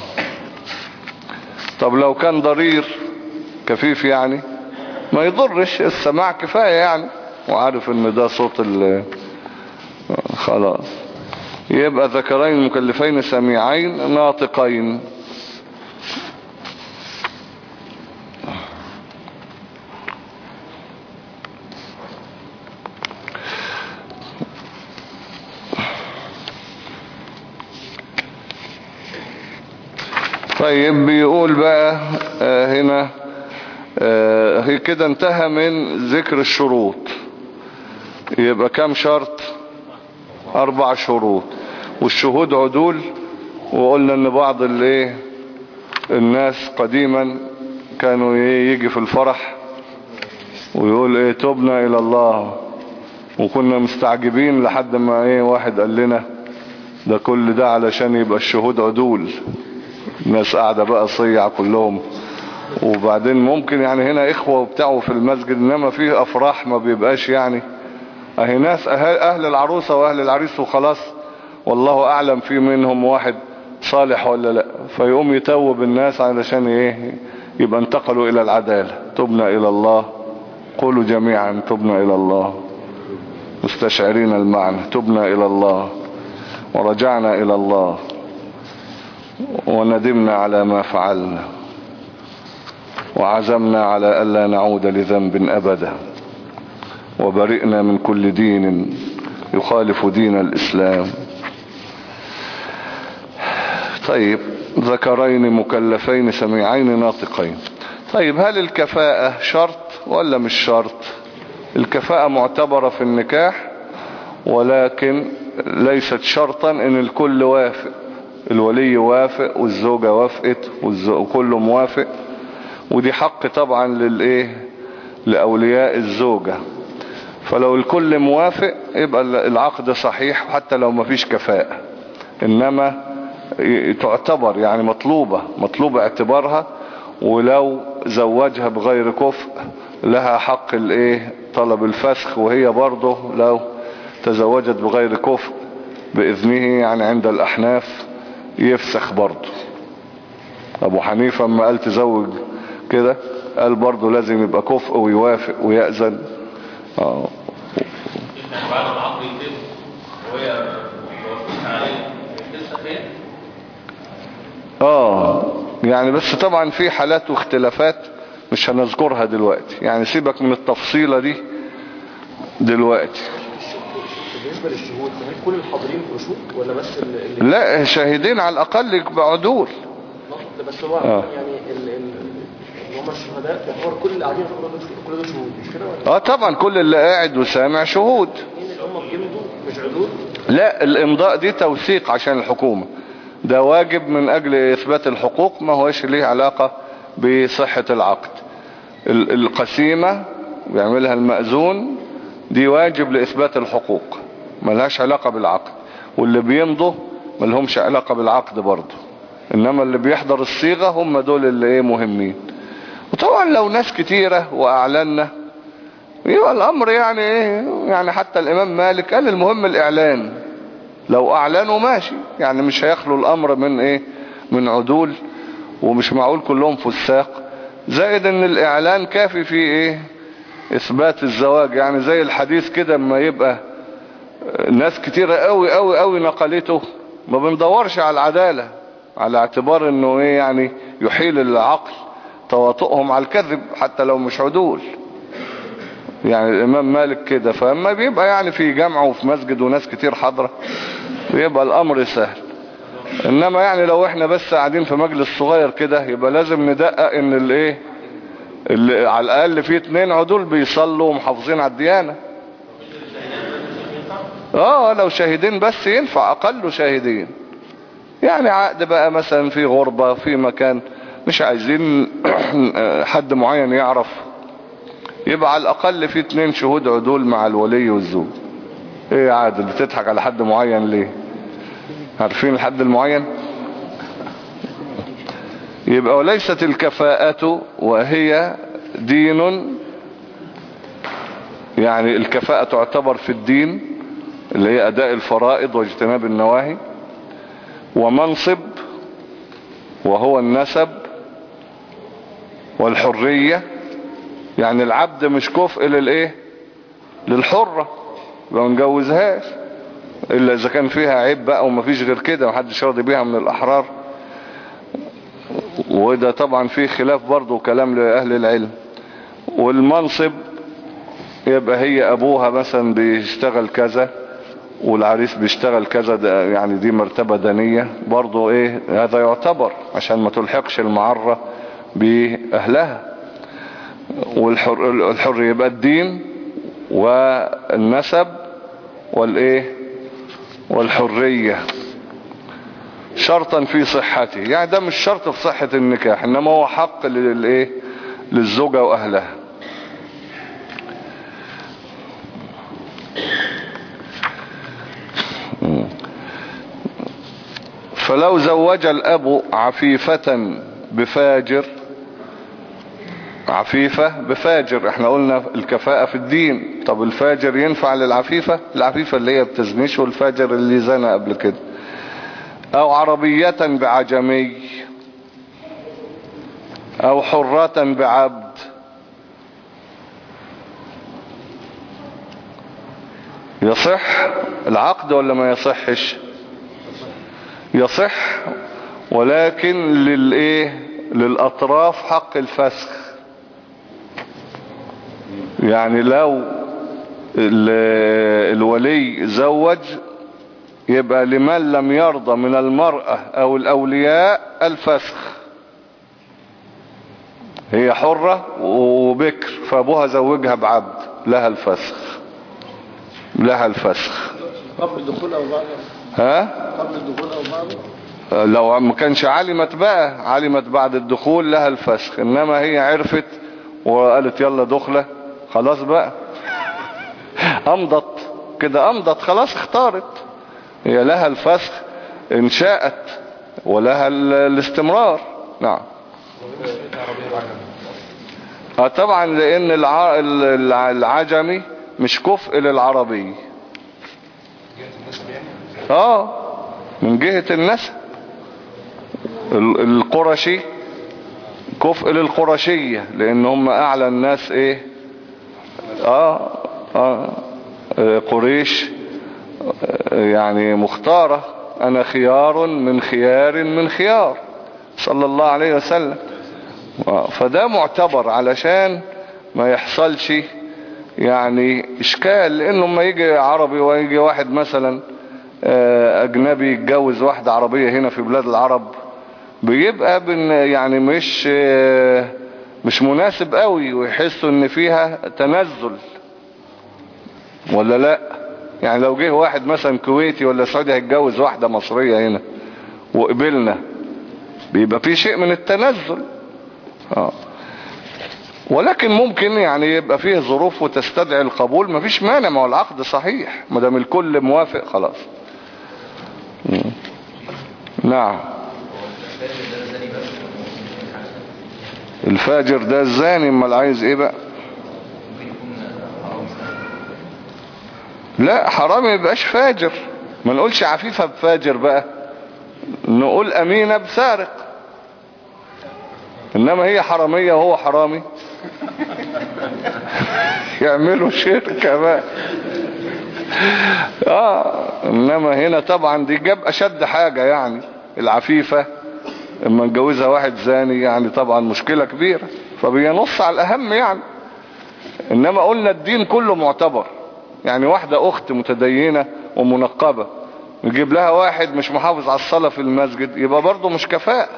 طب لو كان ضرير كفيف يعني ما يضرش، السماع كفاية يعني، وعارف ان ده صوت ال خلاص. يبقى ذكرين مكلفين سميعين ناطقين. طيب بيقول بقى آه هنا آه كده انتهى من ذكر الشروط. يبقى كم شرط؟ اربع شروط. والشهود عدول، وقلنا ان بعض الايه الناس قديما كانوا يجي في الفرح ويقول ايه تبنا الى الله، وكنا مستعجبين لحد ما ايه واحد قال لنا ده كل ده علشان يبقى الشهود عدول. الناس قاعدة بقى صيع كلهم، وبعدين ممكن يعني هنا اخوة وبتاعوا في المسجد، انما فيه افراح ما بيبقاش يعني اهي ناس اهل العروسة واهل العريس وخلاص، والله اعلم في منهم واحد صالح ولا لا، فيقوم يتوب الناس علشان ايه يبقى انتقلوا الى العدالة. تبنا الى الله، قولوا جميعا تبنا الى الله مستشعرين المعنى، تبنا الى الله ورجعنا الى الله وندمنا على ما فعلنا وعزمنا على ألا نعود لذنب أبدا، وبرئنا من كل دين يخالف دين الإسلام. طيب ذكرين مكلفين سميعين ناطقين. طيب هل الكفاءة شرط ولا مش شرط؟ الكفاءة معتبرة في النكاح، ولكن ليست شرطا ان الكل وافق، الولي وافق والزوجة وافقت وكله موافق، ودي حق طبعا للايه لأولياء الزوجة. فلو الكل موافق يبقى العقد صحيح حتى لو ما فيش كفاءة، انما تعتبر يعني مطلوبة مطلوبة اعتبارها، ولو زوجها بغير كفء لها حق الايه طلب الفسخ، وهي برضه لو تزوجت بغير كفء بإذنه يعني عند الأحناف يفسخ برضه. أبو حنيفة اما قال تزوج كده قال برضه لازم يبقى كفء ويوافق ويأذن. اه بعد ما العقد يتم وهي موافقة عليه تفسخ ايه؟ اه يعني بس طبعا في حالات واختلافات مش هنذكرها دلوقتي، يعني سيبك من التفصيلة دي دلوقتي. بالنسبة للشهود هل كل الحاضرين رشود ولا بس اللي لا شاهدين على الأقل بعدول. بس هو آه. يعني ال- ال- اللي هم الشهداء يعتبر كل اللي قاعدين كل دول شهود مش كده ولا؟ اه طبعا كل اللي قاعد وسامع شهود. مين اللي هم بيمضوا مش عدول؟ لا الامضاء دي توثيق عشان الحكومة، ده واجب من اجل اثبات الحقوق، ما هوش ليه علاقة بصحة العقد. القسيمة بيعملها المأذون دي واجب لإثبات الحقوق، ملهاش علاقة بالعقد، واللي بيمضوا ملهمش علاقة بالعقد برضه، إنما اللي بيحضر الصيغة هم دول اللي ايه مهمين. وطبعا لو ناس كتيرة وأعلنا يبقى الأمر يعني ايه، يعني حتى الإمام مالك قال المهم الإعلان، لو أعلنوا ماشي، يعني مش هيخلو الأمر من ايه من عدول، ومش معقول كلهم فساق، زائد ان الإعلان كافي في ايه إثبات الزواج. يعني زي الحديث كده اما يبقى ناس كتيرة قوي قوي قوي نقلته، ما بندورش على العدالة، على اعتبار انه ايه يعني يحيل العقل تواطؤهم على الكذب حتى لو مش عدول. يعني الامام مالك كده، فاما بيبقى يعني في جامعة وفي مسجد وناس كتير حاضرة بيبقى الامر سهل. انما يعني لو احنا بس قاعدين في مجلس صغير كده يبقى لازم ندقق ان الايه اللي على الاقل فيه اتنين عدول بيصلوا ومحافظين على الديانة. اه لو شاهدين بس ينفع، اقل شاهدين. يعني عقد بقى مثلا في غربة في مكان مش عايزين حد معين يعرف، يبقى على الاقل في اتنين شهود عدول مع الولي والزوج. ايه يا عادل بتضحك على حد معين ليه؟ عارفين الحد المعين؟ يبقى وليست الكفاءة وهي دين، يعني الكفاءة تعتبر في الدين اللي هي اداء الفرائض واجتناب النواهي، ومنصب وهو النسب، والحرية، يعني العبد مش كفء للايه للحرة لو نجوزهاش الا اذا كان فيها عيب بقى ومفيش غير كده محدش راضي بيها من الاحرار. وده طبعا فيه خلاف برضو وكلام لأهل العلم. والمنصب يبقى هي ابوها مثلا بيشتغل كذا والعريس بيشتغل كذا، ده يعني دي مرتبة دنية برضو ايه هذا يعتبر عشان ما تلحقش المعرة باهلها. والحر الحر يبقى الدين والنسب والايه والحرية شرطا في صحته. يعني ده مش شرط في صحة النكاح، انما هو حق للايه للزوجة واهلها. فلو زوج الاب عفيفة بفاجر، عفيفة بفاجر، احنا قلنا الكفاءة في الدين، طب الفاجر ينفع للعفيفة؟ العفيفة اللي هي بتزنيش، والفاجر اللي زنى قبل كده. او عربية بعجمي، او حرة بعبد، يصح العقد ولا ما يصحش؟ يصح، ولكن للايه للاطراف حق الفسخ. يعني لو الولي زوج يبقى لمن لم يرضى من المرأة او الاولياء الفسخ. هي حرة وبكر فابوها زوجها بعبد، لها الفسخ، لها الفسخ. قبل الدخول او بعد؟ ها قبل الدخول او بعد؟ لو ما كانش علمت بقى، علمت بعد الدخول لها الفسخ، انما هي عرفت وقالت يلا دخلة خلاص بقى امضت كده، امضت خلاص اختارت، هي لها الفسخ ان شاءت ولها الاستمرار. نعم. اه طبعا لان العجمي مش كفء للعربي. اه من جهة النسب. القرشي كفء للقرشية لان هم اعلى الناس ايه اه اه قريش يعني مختارة، انا خيار من خيار من خيار صلى الله عليه وسلم. فده معتبر علشان ما يحصلش يعني اشكال، لانه ما يجي عربي ويجي واحد مثلا اجنبي يتجوز واحدة عربية هنا في بلاد العرب، بيبقى يعني مش مش مناسب قوي، ويحسوا ان فيها تنزل ولا لا. يعني لو جه واحد مثلا كويتي ولا سعودي هيتجوز واحدة مصرية هنا وقبلنا، بيبقى في شيء من التنزل. اه ولكن ممكن يعني يبقى فيه ظروف وتستدعي القبول، مفيش مانع، ما هو العقد صحيح ما دام الكل موافق خلاص. مم. نعم. الفاجر ده الزاني، امال عايز ايه بقى؟ لا حرام يبقاش فاجر، ما نقولش عفيفة بفاجر بقى، نقول امينة بسارق. انما هي حرامية وهو حرامي يعملوا شركة بقى. اه انما هنا طبعا دي جاب اشد حاجة، يعني العفيفة اما نجوزها واحد زاني يعني طبعا مشكلة كبيرة، فبينص على الاهم يعني. انما قلنا الدين كله معتبر، يعني واحدة اخت متدينة ومنقبة نجيب لها واحد مش محافظ على الصلاة في المسجد، يبقى برضه مش كفاءة،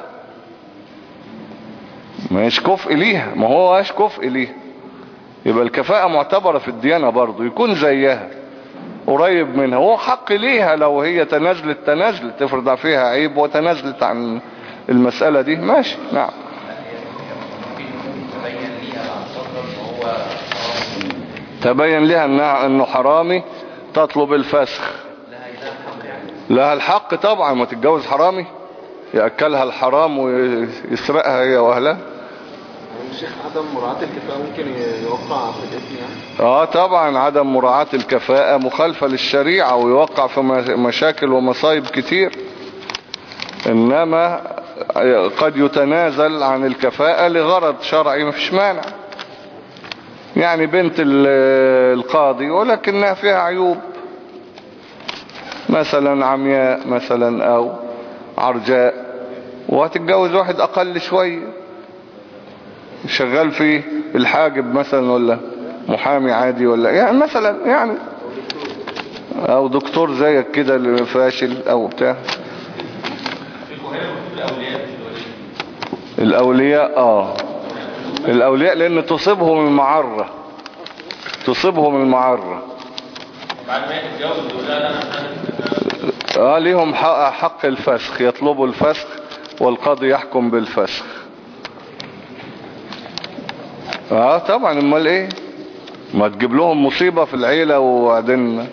مش كفء ليها، ما هو مش كفء ليها. يبقى الكفاءة معتبرة في الديانة برضه، يكون زيها قريب منها، هو حق ليها لو هي تنازلت تنازلت تفرض فيها عيب وتنازلت عن المسألة دي ماشي. نعم. تبين لها انه حرامي تطلب الفسخ، لها الحق طبعا، ما تتجوز حرامي يأكلها الحرام ويسرقها هي واهلها. الشيخ عدم مراعاة الكفاءة ممكن يوقع في الإثم يعني؟ اه طبعا عدم مراعاة الكفاءة مخالفة للشريعة ويوقع في مشاكل ومصايب كتير. انما قد يتنازل عن الكفاءة لغرض شرعي مفيش مانع، يعني بنت القاضي ولكنها فيها عيوب، مثلا عمياء مثلا او عرجاء، وهتتجوز واحد اقل شوية شغال في الحاجب مثلا ولا محامي عادي ولا يعني مثلا يعني، او دكتور زيك كده اللي فاشل او بتاع. الاولياء اه الاولياء لان تصيبهم المعرة، تصيبهم المعرة بعد ما يتجوز لا لا اه ليهم حق, حق الفسخ، يطلبوا الفسخ والقاضي يحكم بالفسخ. اه طبعا امال ايه، ما تجيب لهم مصيبة في العيلة وبعدين.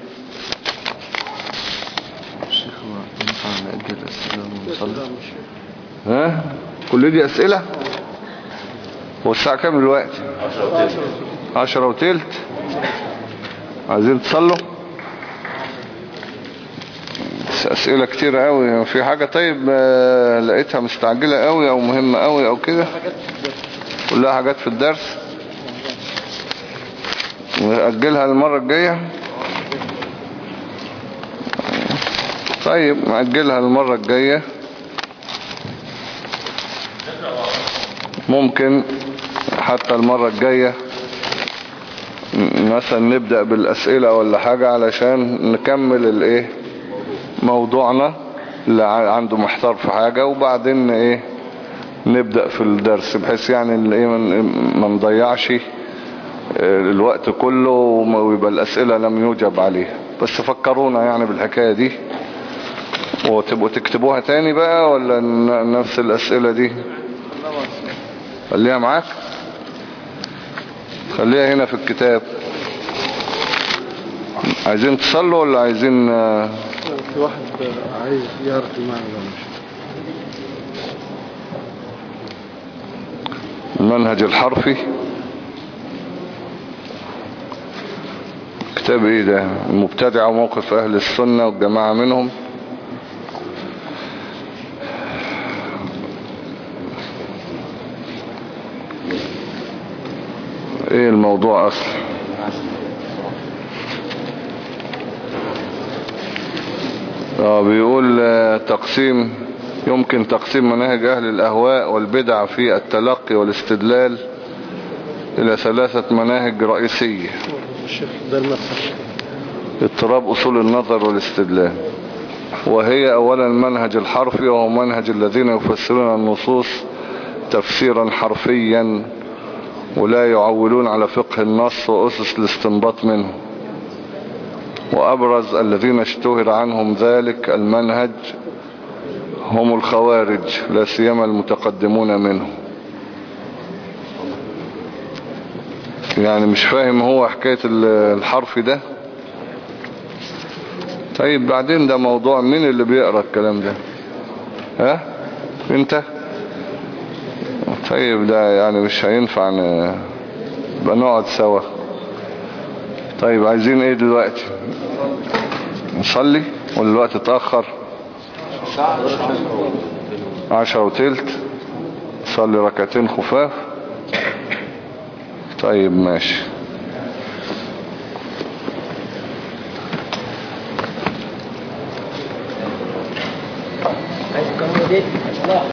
الشيخ ينفع نأجل أسئلة ونصلي؟ ها كل دي أسئلة؟ والساعة كام دلوقتي؟ عشرة وتلت. عايزين تصلوا؟ أسئلة كتير قوي، في حاجة طيب لقيتها مستعجلة قوي او مهمة قوي او كده؟ كلها حاجات في الدرس، نأجلها المرة الجاية. طيب نأجلها المرة الجاية، ممكن حتى المرة الجاية مثلا نبدأ بالأسئلة ولا حاجة علشان نكمل الايه موضوعنا اللي عنده محتار في حاجة، وبعدين ايه نبدأ في الدرس، بحيث يعني الايه ما نضيعش الوقت كله ويبقى الأسئلة لم يوجب عليها. بس فكرونا يعني بالحكاية دي، وتبقوا تكتبوها تاني بقى ولا نفس الأسئلة دي؟ خليها معاك، خليها هنا في الكتاب. عايزين تصلوا ولا عايزين؟ في واحد عايز يعرف المعنى ده مش المنهج الحرفي. كتاب ايه ده؟ المبتدع وموقف اهل السنة والجماعة منهم. ايه الموضوع اصلا؟ اه بيقول تقسيم، يمكن تقسيم مناهج اهل الاهواء والبدع في التلقي والاستدلال الى ثلاثة مناهج رئيسية. اضطراب اصول النظر والاستدلال، وهي اولا المنهج الحرفي، وهو منهج الذين يفسرون النصوص تفسيرا حرفيا ولا يعولون على فقه النص وأسس الاستنباط منه. وأبرز الذين اشتهر عنهم ذلك المنهج هم الخوارج، لا سيما المتقدمون منهم. يعني مش فاهم هو حكاية الحرف ده. طيب بعدين ده موضوع مين اللي بيقرأ الكلام ده؟ ها انت؟ طيب ده يعني مش هينفع نبقى نقعد سوا. طيب عايزين ايه دلوقتي؟ نصلي ولا الوقت اتأخر؟ عشرة وتلت. صلي ركعتين خفاف. طيب ماشي. عايز كم دي؟